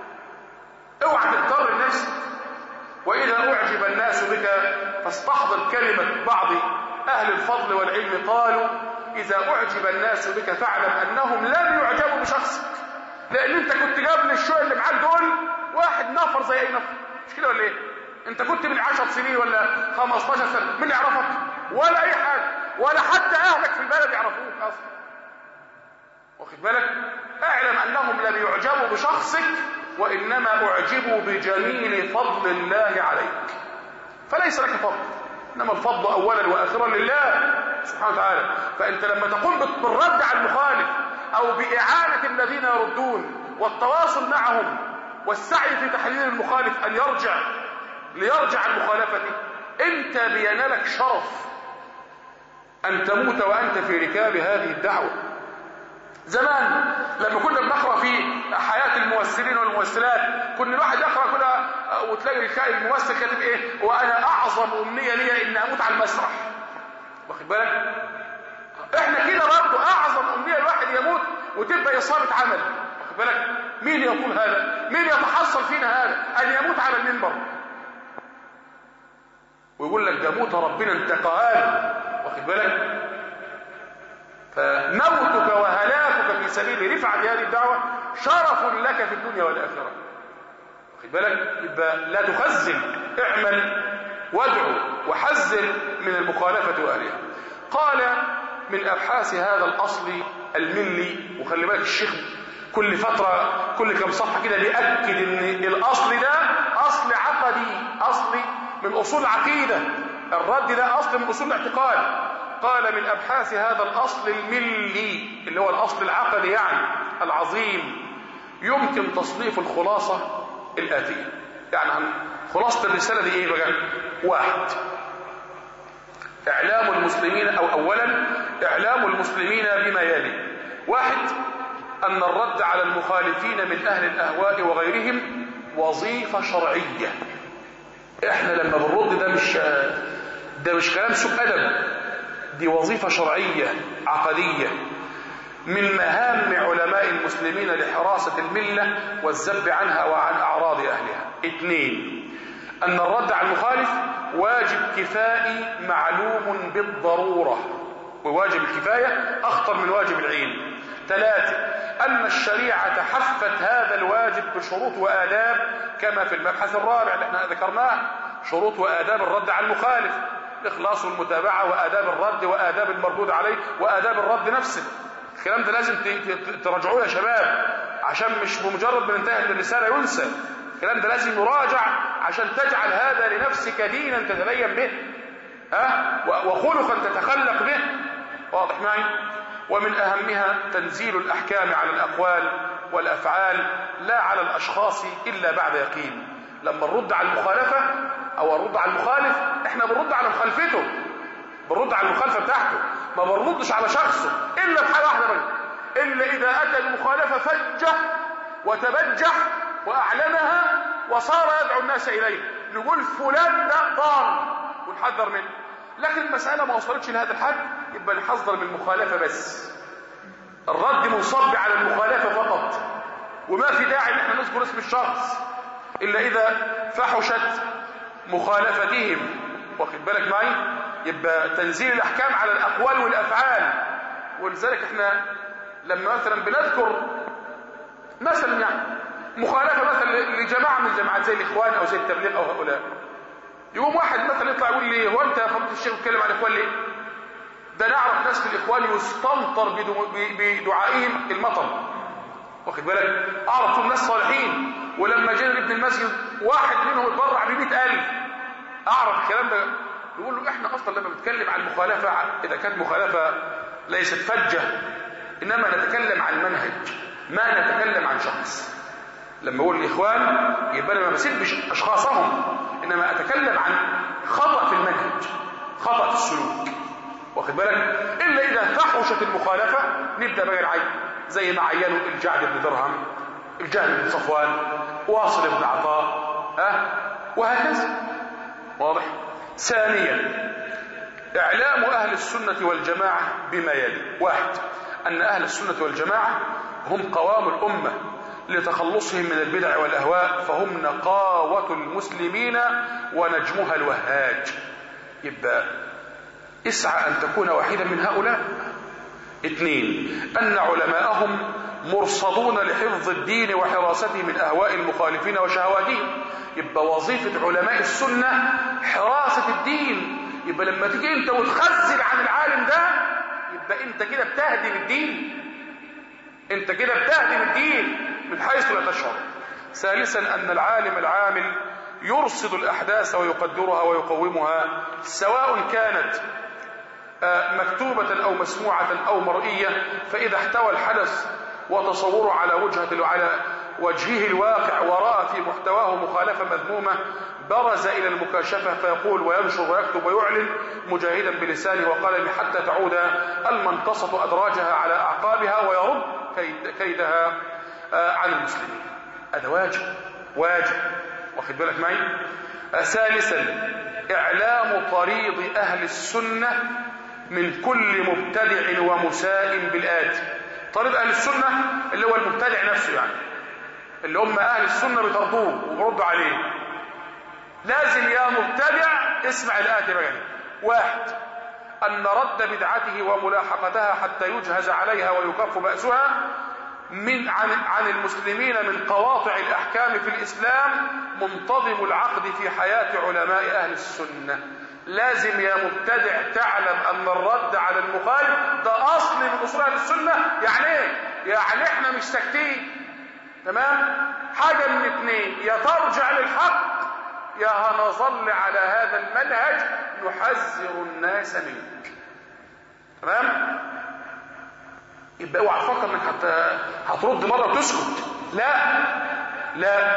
اوعى تغتر نفسك. واذا اعجب الناس بك فاستحضر كلمه بعض اهل الفضل والعلم، قالوا: اذا اعجب الناس بك فاعلم انهم لم يعجبوا بشخصك، لان انت كنت قبل الشويه اللي معاك دول واحد نفر زي اي نفر، مش كده ولا ايه؟ انت كنت من عشر سنين ولا خمستاشر سنه، مين يعرفك؟ ولا اي حاجه، ولا حتى اهلك في البلد يعرفوك اصلا. واخد بالك؟ اعلم انهم لم يعجبوا بشخصك، وانما اعجبوا بجميل فضل الله عليك. فليس لك فضل، انما الفضل اولا واخرا لله سبحانه وتعالى. فانت لما تقوم بالرد على المخالف او باعانه الذين يردون والتواصل معهم والسعي في تحليل المخالف ان يرجع ليرجع عن مخالفته، انت بينالك شرف ان تموت وانت في ركاب هذه الدعوه. زمان لما كنا بنقرا في حياه الممثلين والممثلات، كنا الواحد يقرا كده وتلاقي الممثل كاتب ايه: وانا اعظم امنيه لي ان اموت على المسرح. واخد بالك؟ احنا كده برضه اعظم امنيه الواحد يموت وتبقى اصابه عمل. واخد بالك؟ مين يقول هذا؟ مين يتحصل فينا هذا ان يموت على المنبر ويقول لك ده موت ربنا انتقال؟ واخد بالك؟ فموتك وهلاكك في سبيل رفعة هذه الدعوة شرف لك في الدنيا والآخرة. واخد بالك؟ يبقى لا تخزن، اعمل وادعو وحذر من المخالفة وأهلها. قال من أبحاث هذا الأصل الملي، وخلي بالك الشيخ كل فترة كل كم صفحة كده بيأكد ان الأصل ده أصل عقدي، أصل من أصول العقيدة، الرد ده أصل من أصول الاعتقاد. قال من أبحاث هذا الأصل الملي اللي هو الأصل العقدي يعني العظيم، يمكن تصنيف الخلاصة الآتية. يعني عن خلاصة الرسالة دي إيه بقى؟ واحد، إعلام المسلمين، أو أولا إعلام المسلمين بما يلي. واحد، أن الرد على المخالفين من أهل الأهواء وغيرهم وظيفة شرعية. إحنا لما بنرد ده مش ده مش كلام سوء أدب، دي وظيفة شرعية عقدية من مهام علماء المسلمين لحراسة الملة والذب عنها وعن أعراض أهلها. اثنين، أن الرد على المخالف واجب كفائي معلوم بالضرورة، وواجب الكفاية أخطر من واجب العين. ثلاثة، أن الشريعة حفت هذا الواجب بشروط وآداب كما في المبحث الرابع اللي احنا ذكرناه، شروط وآداب الرد على المخالف، الإخلاص والمتابعة وآداب الرد وآداب المردود عليه وآداب الرد نفسه. الكلام ده لازم تراجعوه يا شباب، عشان مش بمجرد من انتهى الرسالة ينسى. الكلام ده لازم يراجع عشان تجعل هذا لنفسك دينا تتدين به، ها، وخلقا تتخلق به. واضح معي؟ ومن أهمها تنزيل الأحكام على الأقوال والأفعال لا على الأشخاص إلا بعد يقين. لما نرد على المخالفة أو نرد على المخالف، احنا بنرد على مخالفته، بنرد على المخالفة بتاعته، ما بنردش على شخصه إلا في حالة واحدة بس، إلا إذا أتى المخالفة فجة وتبجح وأعلنها وصار يدعو الناس إليه، نقول فلان ده ضال ونحذر منه. لكن المسألة ما وصلتش لهذا الحد، يبقى نحذر من المخالفة بس، الرد منصب على المخالفة فقط، وما في داعي ان احنا نذكر اسم الشخص الا اذا فحشت مخالفتهم. واخد بالك معي؟ يبقى تنزيل الاحكام على الاقوال والافعال. ولذلك احنا لما مثلا بنذكر مثلا يعني مخالفة مثلا لجماعة من الجماعات زي الاخوان او زي التبليغ او هؤلاء، يقوم واحد مثلا يطلع يقول لي هو انت يا فضيلة الشيخ بتتكلم عن الاخوان ليه؟ ده نعرف ناس في الاخوان يستمطر بدعائهم المطر. واخد بالك؟ اعرف ناس صالحين ولما جينا نبني المسجد واحد منهم اتبرع ب مئة ألف. اعرف الكلام ده، يقول له احنا اصلا لما بنتكلم عن المخالفه اذا كانت مخالفه ليست فجه، انما نتكلم عن منهج ما نتكلم عن شخص. لما اقول الاخوان يبقى انا ما بسبش اشخاصهم، انما اتكلم عن خطأ في المنهج، خطأ في السلوك. واخد بالك؟ الا اذا فحشت المخالفه نبدا بقى العين، زي ما عينوا الجعد بن درهم، الجهل بن صفوان، واصل بن عطاء، ها، وهكذا. واضح؟ ثانيا اعلام اهل السنه والجماعه بما يلي: واحد، ان اهل السنه والجماعه هم قوام الامه لتخلصهم من البدع والاهواء، فهم نقاوه المسلمين ونجمها الوهاج. يبقى اسعى ان تكون واحدا من هؤلاء. اثنين، ان علماءهم مرصدون لحفظ الدين وحراسته من اهواء المخالفين وشهواتهم. يبقى وظيفة علماء السنة حراسة الدين. يبقى لما تيجي انت وتخزل عن العالم ده يبقى انت كده بتهدم الدين، انت كده بتهدم الدين من حيث لا تشعر. ثالثا ان العالم العامل يرصد الاحداث ويقدرها ويقومها، سواء كانت مكتوبة او مسموعة او مرئية. فاذا احتوى الحدث وتصوره على وجهة على وجهه الواقع ورأى في محتواه مخالفة مذمومة، برز إلى المكاشفة فيقول وينشر ويكتب ويعلن مجاهدا بلسانه وقلمه حتى تعود المنتصة أدراجها على أعقابها ويرد كيدها عن المسلمين. هذا واجب واجب. واخد بالك معي؟ ثالثا إعلام طريق أهل السنة من كل مبتدع ومساء بالآتي. طريق أهل السنة اللي هو المبتدع نفسه، يعني اللي هم أهل السنة بيطردوه وبردوا عليه. لازم يا مبتدع اسمع الآتي بقى: واحد، أن رد بدعته وملاحقتها حتى يجهز عليها ويكف بأسها من عن, عن المسلمين من قواطع الأحكام في الإسلام منتظم العقد في حياة علماء أهل السنة. لازم يا مبتدع تعلم أن الرد على المخالف ده أصل من أصول أهل السنة. يعني إيه؟ يعني إحنا مش ساكتين، تمام؟ حاجة من اثنين: يا ترجع للحق يا هنظل على هذا المنهج نحذر الناس منك. تمام؟ يبقى اوعى تفكر انك حتى هترد مره وتسكت. لا لا،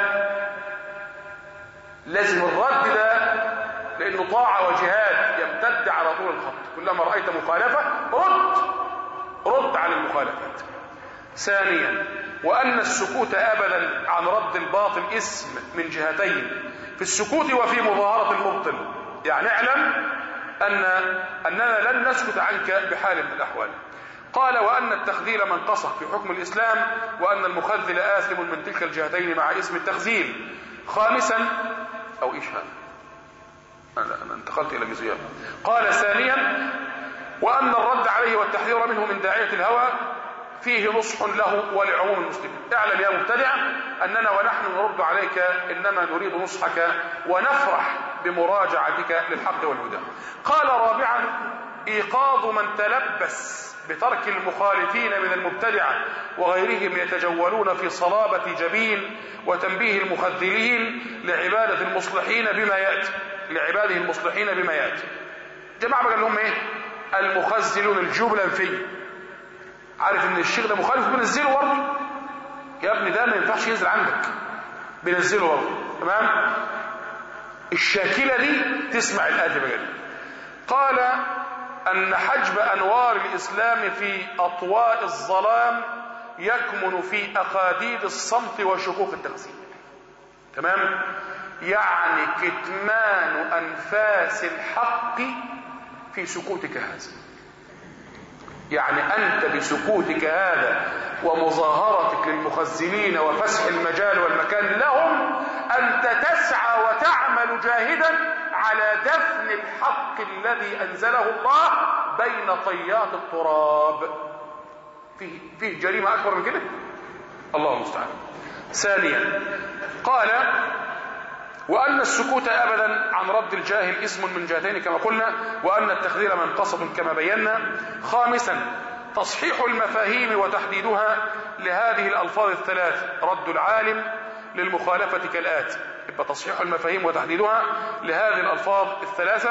لازم الرد ده لانه طاعه وجهاد يمتد على طول الخط. كلما رايت مخالفه رد رد على المخالفات. ثانيا، وان السكوت ابدا عن رد الباطل اسم من جهتين: في السكوت وفي مظاهره المبطل. يعني اعلم ان اننا لن نسكت عنك بحال من الاحوال. قال: وأن التخذيل منقصة في حكم الإسلام، وأن المخذل آثم من تلك الجهتين مع اسم التخذيل. خامسا، أو إيش هذا؟ أنا, أنا انتقلت إلى جزئية. قال: ثانيا، وأن الرد عليه والتحذير منه من داعية الهوى فيه نصح له ولعموم المسلمين. اعلم يا مبتدع أننا ونحن نرد عليك إنما نريد نصحك ونفرح بمراجعتك للحق والهدى. قال رابعا: إيقاظ من تلبس بترك المخالفين من المبتدعة وغيرهم يتجولون في صلابة جبين وتنبيه المخذلين لعبادة المصلحين بما يأتي لعباده المصلحين بما يأتي. جماعة بقى لهم ايه؟ المخزلون الجبلا فيه. عارف ان الشيخ ده مخالف بنزله برضه يا ابني، ده ما ينفعش ينزل عندك، بنزله برضه. تمام؟ الشاكلة دي تسمع الآتي بقى. قال أن حجب أنوار الإسلام في أطواء الظلام يكمن في أخاديد الصمت وشكوك التخزين. تمام؟ يعني كتمان أنفاس الحق في سكوتك هذا. يعني أنت بسكوتك هذا ومظاهرتك للمخزنين وفسح المجال والمكان لهم، أنت تسعى وتعمل جاهدا على دفن الحق الذي أنزله الله بين طيات التراب. فيه, فيه جريمة أكبر من كده؟ الله المستعان. ثانيا قال: وأن السكوت أبدا عن رد الجاهل اسم من جهتين كما قلنا، وأن التخذير منقصة كما بينا. خامسا تصحيح المفاهيم وتحديدها لهذه الألفاظ الثلاث: رد العالم للمخالفة كالآتي. يبقى تصحيح المفاهيم وتحديدها لهذه الألفاظ الثلاثة: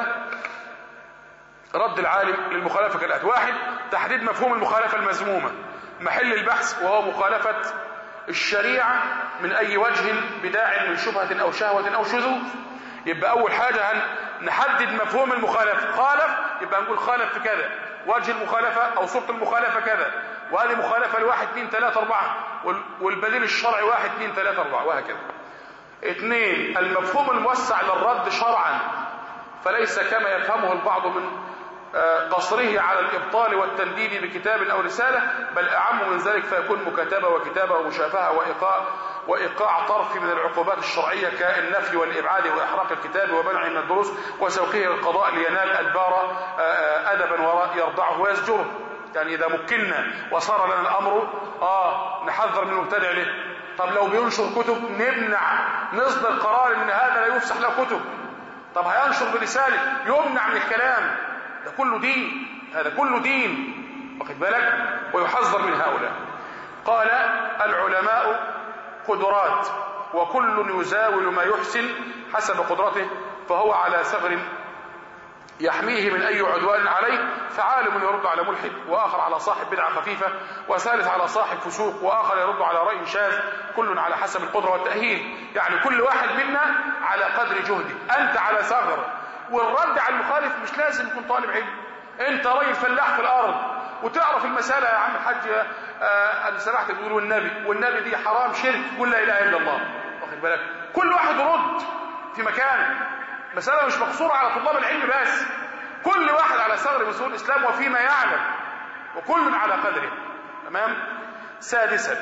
رد العالم للمخالفة كالآتي. واحد: تحديد مفهوم المخالفة المذمومة، محل البحث وهو مخالفة الشريعة من أي وجه بداع من شبهة أو شهوة أو شذوذ. يبقى أول حاجة نحدد مفهوم المخالفة. خالف يبقى نقول خالف في كذا، وجه المخالفة أو صورة المخالفة كذا، وهذه مخالفة لواحد اثنين ثلاثة أربعة، والبديل الشرعي واحد اثنين ثلاثة أربعة، وهكذا. اثنين: المفهوم الموسع للرد شرعا، فليس كما يفهمه البعض من قصره على الإبطال والتنديد بكتاب أو رسالة، بل أعم من ذلك، فيكون مكاتبة وكتابة ومشافهة وإيقاع وإيقاع طرف من العقوبات الشرعية كالنفي والإبعاد وإحراق الكتاب ومنعه من الدروس وسوقه للقضاء لينال أدبار أدبا يرضعه ويزجره. يعني إذا مكنا وصار لنا الأمر آه نحذر من المبتدع له. طب لو بينشر كتب نمنع، نصدر قرار إن هذا لا يفسح له كتب. طب هينشر برسالة يمنع من الكلام. ده كله دين، هذا كله دين، واخد بالك؟ ويحذر من هؤلاء. قال: العلماء قدرات، وكل يزاول ما يحسن حسب قدرته، فهو على ثغر يحميه من أي عدوان عليه، فعالم يرد على ملحد، وآخر على صاحب بدعة خفيفة، وثالث على صاحب فسوق، وآخر يرد على رأي شاذ، كل على حسب القدرة والتأهيل. يعني كل واحد منا على قدر جهده. أنت على ثغر، والرد على المخالف مش لازم يكون طالب علم. أنت راجل فلاح في الأرض وتعرف المسألة يا عم الحاج، آه أنا سمعت تقول والنبي والنبي دي حرام شرك، قل لا إله إلا الله، واخد بالك؟ كل واحد يرد في مكانه. مسألة مش مقصورة على طلاب العلم بس، كل واحد على ثغر مسؤول الإسلام وفيما يعلم، وكل على قدره. تمام؟ سادسا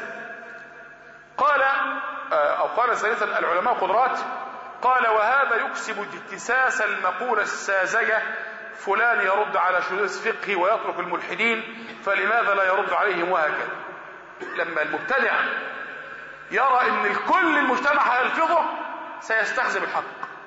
قال أو قال ثالثا: العلماء قدرات. قال: وهذا يكسب اجتساس المقولة الساذجة: فلان يرد على شذوذ فقهه ويترك الملحدين، فلماذا لا يرد عليهم؟ وهكذا. لما المبتدع يرى ان الكل المجتمع هيلفظه سيستخزم الحق.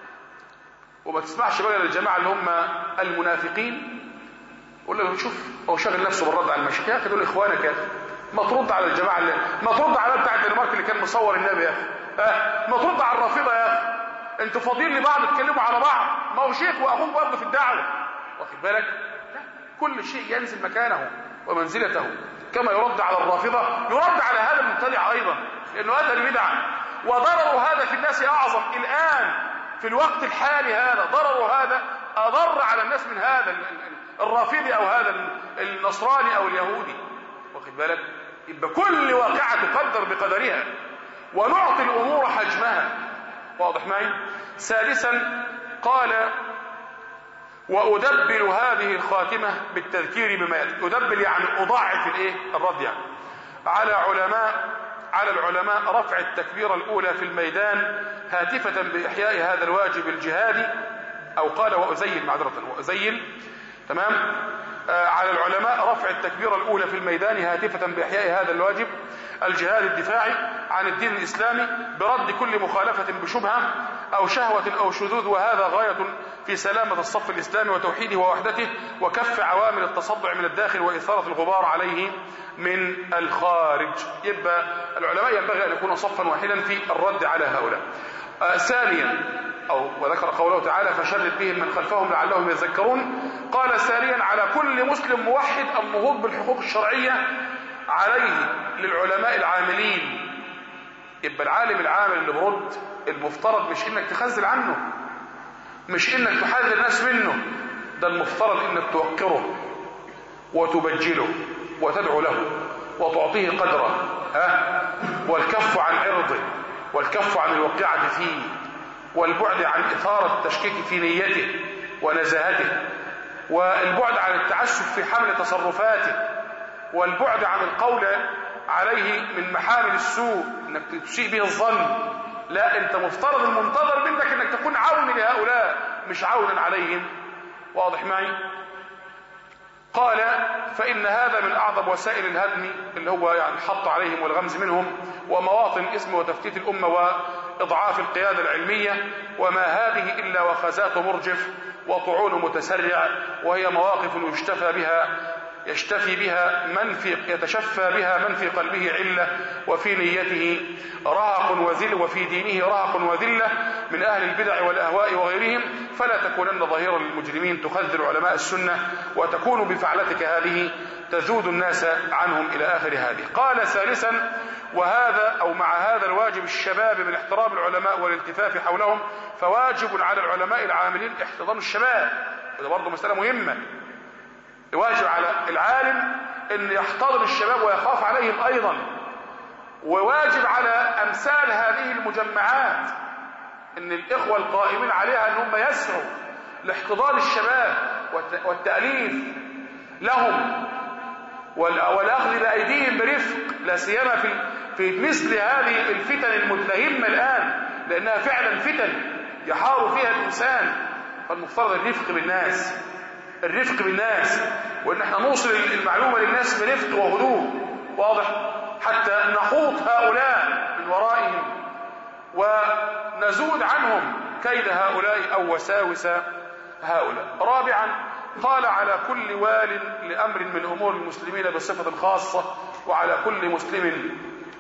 وما تسمعش بقى للجماعة اللي هم المنافقين يقول له شوف هو شاغل نفسه بالرد على المشايخ. يا اخي دول اخوانك يا اخي، ما ترد على الجماعة اللي ما ترد على بتاع الدنمارك اللي كان مصور النبي يا اخي، اه ما ترد على الرافضة يا اخي، انتوا فاضيين لبعض تتكلموا على بعض، ما هو شيخ واخوك برضه في الدعوة، واخد بالك؟ لا، كل شيء ينزل مكانه ومنزلته. كما يرد على الرافضة يرد على هذا المبتدع ايضا، لانه هذا البدعة، وضرر هذا في الناس اعظم الان في الوقت الحالي. هذا ضرر هذا اضر على الناس من هذا الرافضي او هذا النصراني او اليهودي، واخد بالك؟ يبقى كل واقعة تقدر بقدرها ونعطي الامور حجمها. واضح معي؟ سادسا قال: وأدبل هذه الخاتمة بالتذكير بما يأتي. أدبل يعني أضاعف الايه؟ الرد. يعني على علماء على العلماء رفع التكبيرة الأولى في الميدان هاتفة بإحياء هذا الواجب الجهادي، أو قال وأزين معذرة وأزين. تمام؟ على العلماء رفع التكبيرة الأولى في الميدان هاتفة بإحياء هذا الواجب الجهاد الدفاعي عن الدين الإسلامي برد كل مخالفة بشبهة أو شهوة أو شذوذ، وهذا غاية في سلامة الصف الإسلامي وتوحيده ووحدته وكف عوامل التصدع من الداخل وإثارة الغبار عليه من الخارج. يبقى العلماء ينبغي أن يكونوا صفا واحدا في الرد على هؤلاء. آه ثانيا، أو وذكر قوله تعالى فشرد بهم من خلفهم لعلهم يذكرون. قال ثانيا على كل مسلم موحد النهوض بالحقوق الشرعية عليه للعلماء العاملين. يبقى العالم العامل اللي برد المفترض مش انك تخزل عنه، مش انك تحذر الناس منه، ده المفترض انك توقره وتبجله وتدعو له وتعطيه قدره، ها والكف عن عرضه والكف عن الوقيعة فيه والبعد عن إثارة التشكيك في نيته ونزاهته والبعد عن التعسف في حمل تصرفاته والبعد عن القول عليه من محامل السوء انك تسيء به الظن. لا، انت مفترض المنتظر منك انك تكون عون لهؤلاء مش عونا عليهم. واضح معي؟ قال فإن هذا من أعظم وسائل الهدم اللي هو يعني الحط عليهم والغمز منهم ومواطن اسم وتفتيت الأمة وإضعاف القيادة العلمية، وما هذه إلا وخزات مرجف وطعون متسرع، وهي مواقف يشتفى بها يشتفي بها من في يتشفى بها من في قلبه علة وفي نيته رهق وذل وفي دينه رهق وذلة من أهل البدع والأهواء وغيرهم، فلا تكونن ظهيرا للمجرمين تخذل علماء السنة وتكون بفعلتك هذه تذود الناس عنهم إلى آخر هذه. قال ثالثا وهذا أو مع هذا الواجب الشباب من احترام العلماء والالتفاف حولهم، فواجب على العلماء العاملين احتضان الشباب، وده برضه مسألة مهمة. واجب على العالم ان يحتضن الشباب ويخاف عليهم ايضا، وواجب على امثال هذه المجمعات ان الاخوة القائمين عليها ان هم يسعوا لاحتضان الشباب والتأليف لهم والاخذ بايديهم برفق، لا سيما في في مثل هذه الفتن المتلهمة الان، لانها فعلا فتن يحار فيها الانسان. فالمفترض الرفق بالناس الرفق بالناس وان احنا نوصل المعلومة للناس برفق وهدوء، واضح، حتى نخوض هؤلاء من ورائهم ونزود عنهم كيد هؤلاء او وساوس هؤلاء. رابعا قال على كل وال لامر من امور المسلمين بصفة خاصة وعلى كل مسلم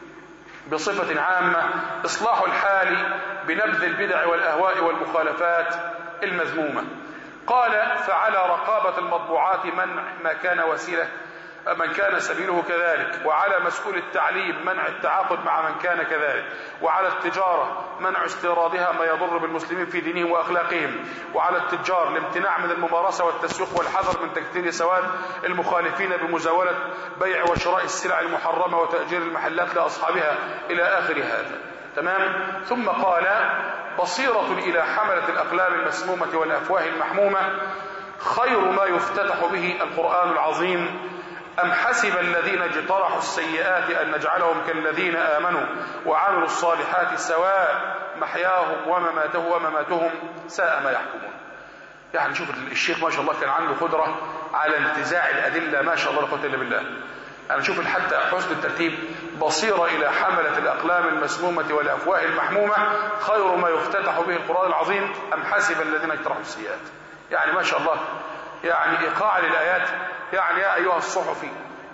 بصفة عامة اصلاح الحال بنبذ البدع والاهواء والمخالفات المذمومة. قال فعلى رقابة المطبوعات منع ما كان وسيلة من كان سبيله كذلك، وعلى مسؤول التعليم منع التعاقد مع من كان كذلك، وعلى التجارة منع استيرادها ما يضر بالمسلمين في دينهم وأخلاقهم، وعلى التجار الامتناع من الممارسة والتسويق والحذر من تكثير سواد المخالفين بمزاولة بيع وشراء السلع المحرمة وتأجير المحلات لأصحابها إلى آخر هذا. تمام. ثم قال بصيرة إلى حملة الأقلام المسمومة والأفواه المحمومة خير ما يفتتح به القرآن العظيم، أم حسب الذين اجترحوا السيئات أن نجعلهم كالذين آمنوا وعملوا الصالحات سواء محياهم ومماتهم ومماتهم ساء ما يحكمون. يعني شوف الشيخ ما شاء الله كان عنده قدرة على انتزاع الأدلة، ما شاء الله لا قوة إلا بالله. أنا شوف حتى حسن الترتيب، بصيرة إلى حملة الأقلام المسمومة والأفواه المحمومة خير ما يفتتح به القرآن العظيم، أم حسب الذين اجترحوا السيئات. يعني ما شاء الله، يعني إيقاع للآيات. يعني يا أيها الصحفي،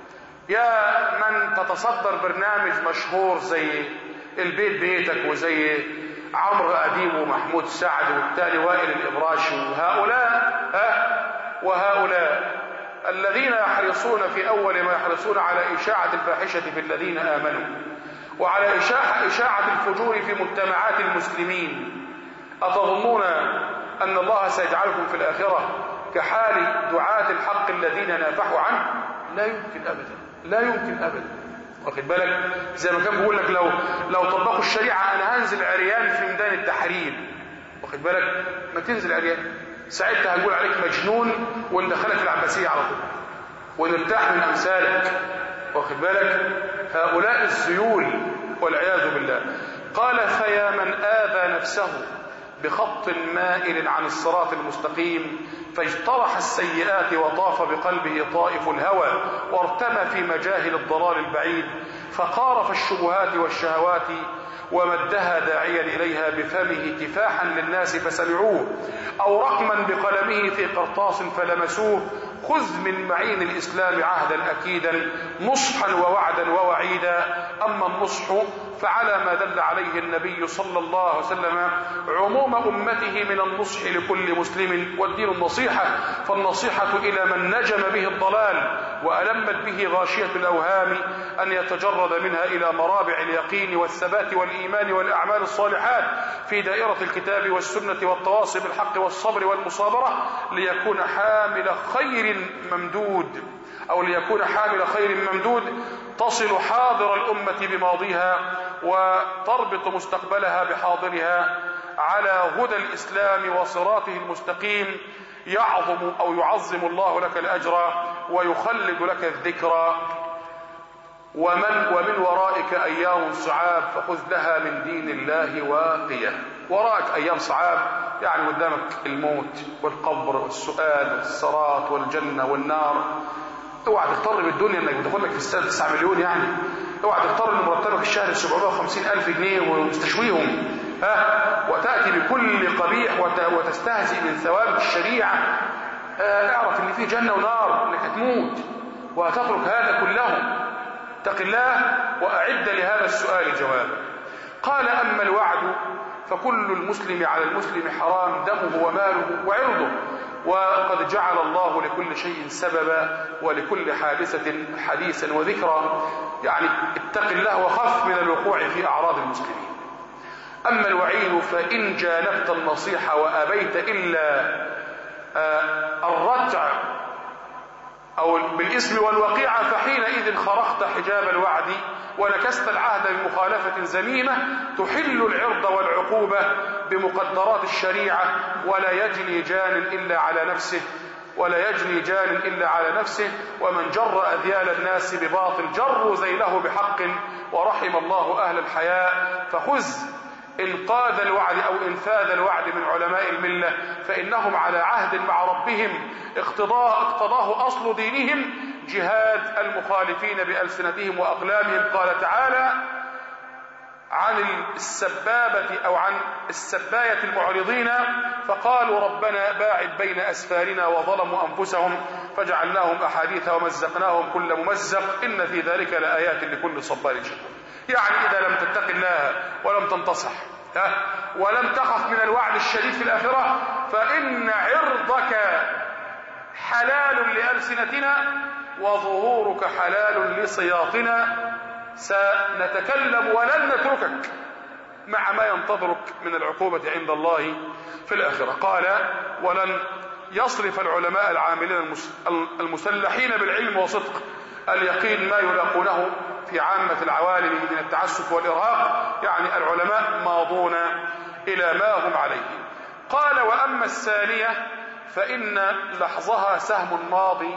يا من تتصدر برنامج مشهور زي البيت بيتك وزي عمرو أديب ومحمود سعد والتالي وائل الإبراشي وهؤلاء ها وهؤلاء الذين يحرصون في أول ما يحرصون على إشاعة الفاحشة في الذين آمنوا وعلى إشاعة, إشاعة الفجور في مجتمعات المسلمين، أتظنون أن الله سيجعلكم في الآخرة كحال دعاة الحق الذين نافحوا عنه؟ لا يمكن أبدا، لا يمكن أبدا. واخد بالك؟ زي ما كان بيقول لك لو لو طبقوا الشريعة أنا هنزل عريان في ميدان التحرير. واخد بالك؟ ما تنزل عريان، ساعتها هنقول عليك مجنون وندخلك في العباسية على طول ونرتاح من أمثالك. واخد بالك؟ هؤلاء السيول والعياذ بالله. قال فيا من آذى نفسه بخط مائل عن الصراط المستقيم، فاجترح السيئات وطاف بقلبه طائف الهوى وارتمى في مجاهل الضلال البعيد، فقارف الشبهات والشهوات ومدها داعيا إليها بفمه كفاحا للناس فسمعوه، أو رقما بقلمه في قرطاس فلمسوه. خذ من معين الإسلام عهدا أكيدا نصحا ووعدا ووعيدا. أما النصح فعلى ما دل عليه النبي صلى الله عليه وسلم عموم أمته من النصح لكل مسلم، والدين النصيحة، فالنصيحة إلى من نجم به الضلال وألمت به غاشية الأوهام أن يتجرد منها إلى مرابع اليقين والثبات والإيمان والأعمال الصالحات في دائرة الكتاب والسنة والتواصي بالحق والصبر والمصابرة، ليكون حامل خير ممدود أو ليكون حامل خير ممدود تصل حاضر الأمة بماضيها وتربط مستقبلها بحاضرها على هدى الإسلام وصراطه المستقيم. يعظم أو يعظم الله لك الأجر ويخلد لك الذكرى. ومن ومن ورائك أيام صعاب فخذ لها من دين الله واقية. وراءك أيام صعاب يعني قدامك الموت والقبر والسؤال والصراط والجنة والنار. اوعى تغتر بالدنيا انك بتاخد لك في السنه تسعة مليون، يعني اوعى تغتر ان مرتبك الشهري سبعمائة وخمسين الف جنيه وتستشويهم ها وتاتي بكل قبيح وتستهزئ من ثوابت الشريعه. اه اعرف ان في جنه ونار، انك هتموت وهتترك هذا كله. اتق الله واعد لهذا السؤال جوابا. قال اما الوعد فكل المسلم على المسلم حرام دمه وماله وعرضه، وقد جعل الله لكل شيء سببا ولكل حادثة حديثا وذكرى. يعني اتق الله وخف من الوقوع في أعراض المسلمين. أما الوعيد فإن جانبت النصيحة وأبيت إلا الرجع أو بالاسم والوقيعة فحينئذ خرقت حجاب الوعد ونكست العهد بمخالفة ذميمة تحل العرض والعقوبة بمقدرات الشريعة. ولا يجني جان إلا على نفسه ولا يجني جان إلا على نفسه ومن جر أذيال الناس بباطل جروا ذيله بحق. ورحم الله أهل الحياء فخذ إنقاذ الوعد أو إنفاذ الوعد من علماء الملة، فإنهم على عهد مع ربهم اقتضاء اقتضاه أصل دينهم جهاد المخالفين بألسنتهم وأقلامهم. قال تعالى عن السبابة أو عن السباية المعرضين فقالوا ربنا باعد بين أسفارنا وظلموا أنفسهم فجعلناهم أحاديث ومزقناهم كل ممزق إن في ذلك لآيات لكل صبار شكور. يعني إذا لم تتق الله ولم تنتصح ولم تخف من الوعد الشديد في الآخرة فإن عرضك حلال لألسنتنا وظهورك حلال لصياطنا. سنتكلم ولن نتركك مع ما ينتظرك من العقوبة عند الله في الآخرة. قال ولن يصرف العلماء العاملين المسلحين بالعلم وصدق اليقين ما يلاقونه في عامة العوالم من التعسف والإرهاق، يعني العلماء ماضون إلى ما هم عليه. قال وأما الثانية فإن لحظها سهم ماضي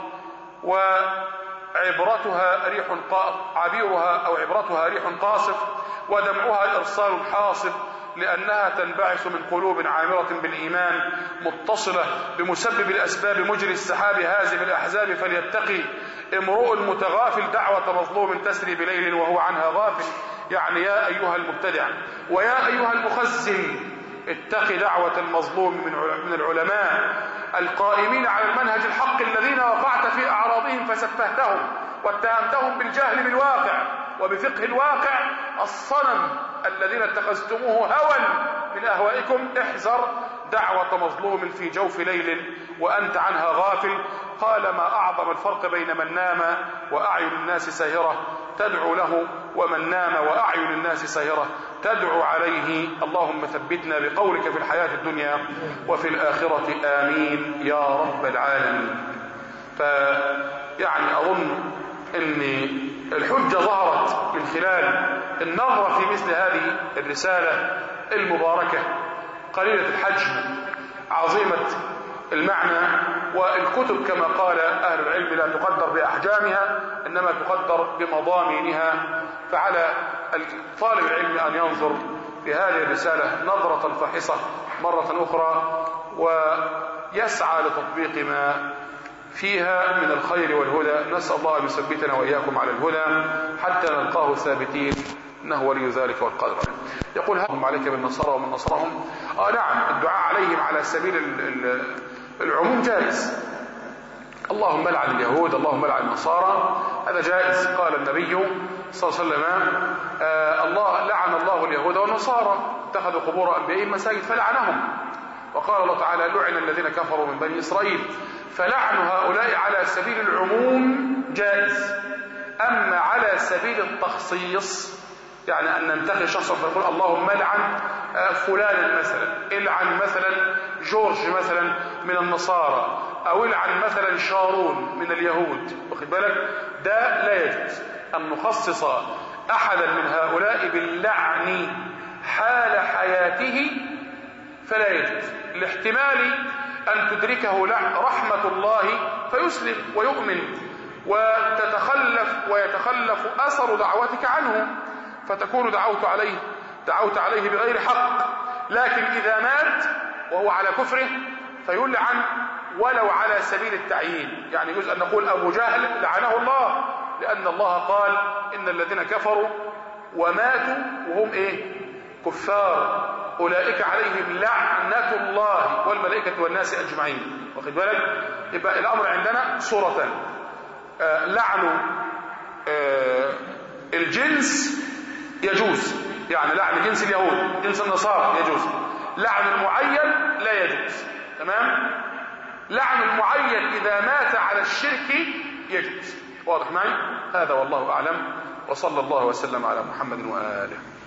وعبرتها ريح عبيرها أو عبرتها ريح قاصف ودمعها إرسال حاصب، لأنها تنبعث من قلوب عامرة بالإيمان متصلة بمسبب الأسباب مجري السحاب هازم الأحزاب. فليتقي امرؤ متغافل دعوة مظلوم تسري بليل وهو عنها غافل. يعني يا أيها المبتدع ويا أيها المخزن اتق دعوة المظلوم من العلماء القائمين على المنهج الحق الذين وقعت في أعراضهم فسفهتهم واتهمتهم بالجهل بالواقع وبفقه الواقع الصنم الذين اتخذتموه هوى من أهوائكم. احذر دعوة مظلوم في جوف ليل وأنت عنها غافل. قال ما أعظم الفرق بين من نام وأعين الناس ساهرة تدعو له ومن نام وأعين الناس ساهرة تدعو عليه. اللهم ثبتنا بقولك في الحياة الدنيا وفي الآخرة آمين يا رب العالمين. فيعني أظن أن الحجة ظهرت من خلال النظرة في مثل هذه الرسالة المباركة قليلة الحجم عظيمة المعنى. والكتب كما قال أهل العلم لا تقدر بأحجامها إنما تقدر بمضامينها. فعلى طالب العلم أن ينظر في هذه الرسالة نظرة فاحصة مرة أخرى ويسعى لتطبيق ما فيها من الخير والهدى. نسأل الله أن يثبتنا وإياكم على الهدى حتى نلقاه ثابتين، إنه ولي ذلك والقادر. يقول هم عليك بالنصارى ومن نصرهم. آه نعم، الدعاء عليهم على سبيل العموم جائز. اللهم لعن اليهود، اللهم لعن النصارى، هذا جائز. قال النبي صلى الله عليه وسلم آه الله لعن الله اليهود والنصارى اتخذوا قبور أنبيائهم مساجد فلعنهم. وقال الله تعالى لعن الذين كفروا من بني إسرائيل. فلعن هؤلاء على سبيل العموم جائز. أما على سبيل التخصيص، يعني أن ننتخي شخصا فنقول اللهم لعن فلانا مثلا، العن مثلا جورج مثلا من النصارى، أو العن مثلا شارون من اليهود، واخد بالك؟ ده لا يجوز أن نخصص أحدا من هؤلاء باللعن حال حياته، فلا يجوز لاحتمال أن تدركه رحمة الله فيسلم ويؤمن وتتخلف ويتخلف أثر دعوتك عنه، فتكون دعوت عليه دعوت عليه بغير حق. لكن إذا مات وهو على كفره فيلعن ولو على سبيل التعيين، يعني يجوز أن نقول أبو جهل لعنه الله، لأن الله قال إن الذين كفروا وماتوا وهم إيه؟ كفار أولئك عليهم لعنة الله والملائكة والناس أجمعين، واخد بالك؟ يبقى الأمر عندنا صورتان: آه لعن آه الجنس يجوز، يعني لعن جنس اليهود جنس النصارى يجوز، لعن المعين لا يجوز. تمام؟ لعن المعين إذا مات على الشرك يجوز. واضح معي؟ هذا والله أعلم، وصلى الله وسلم على محمد وآله.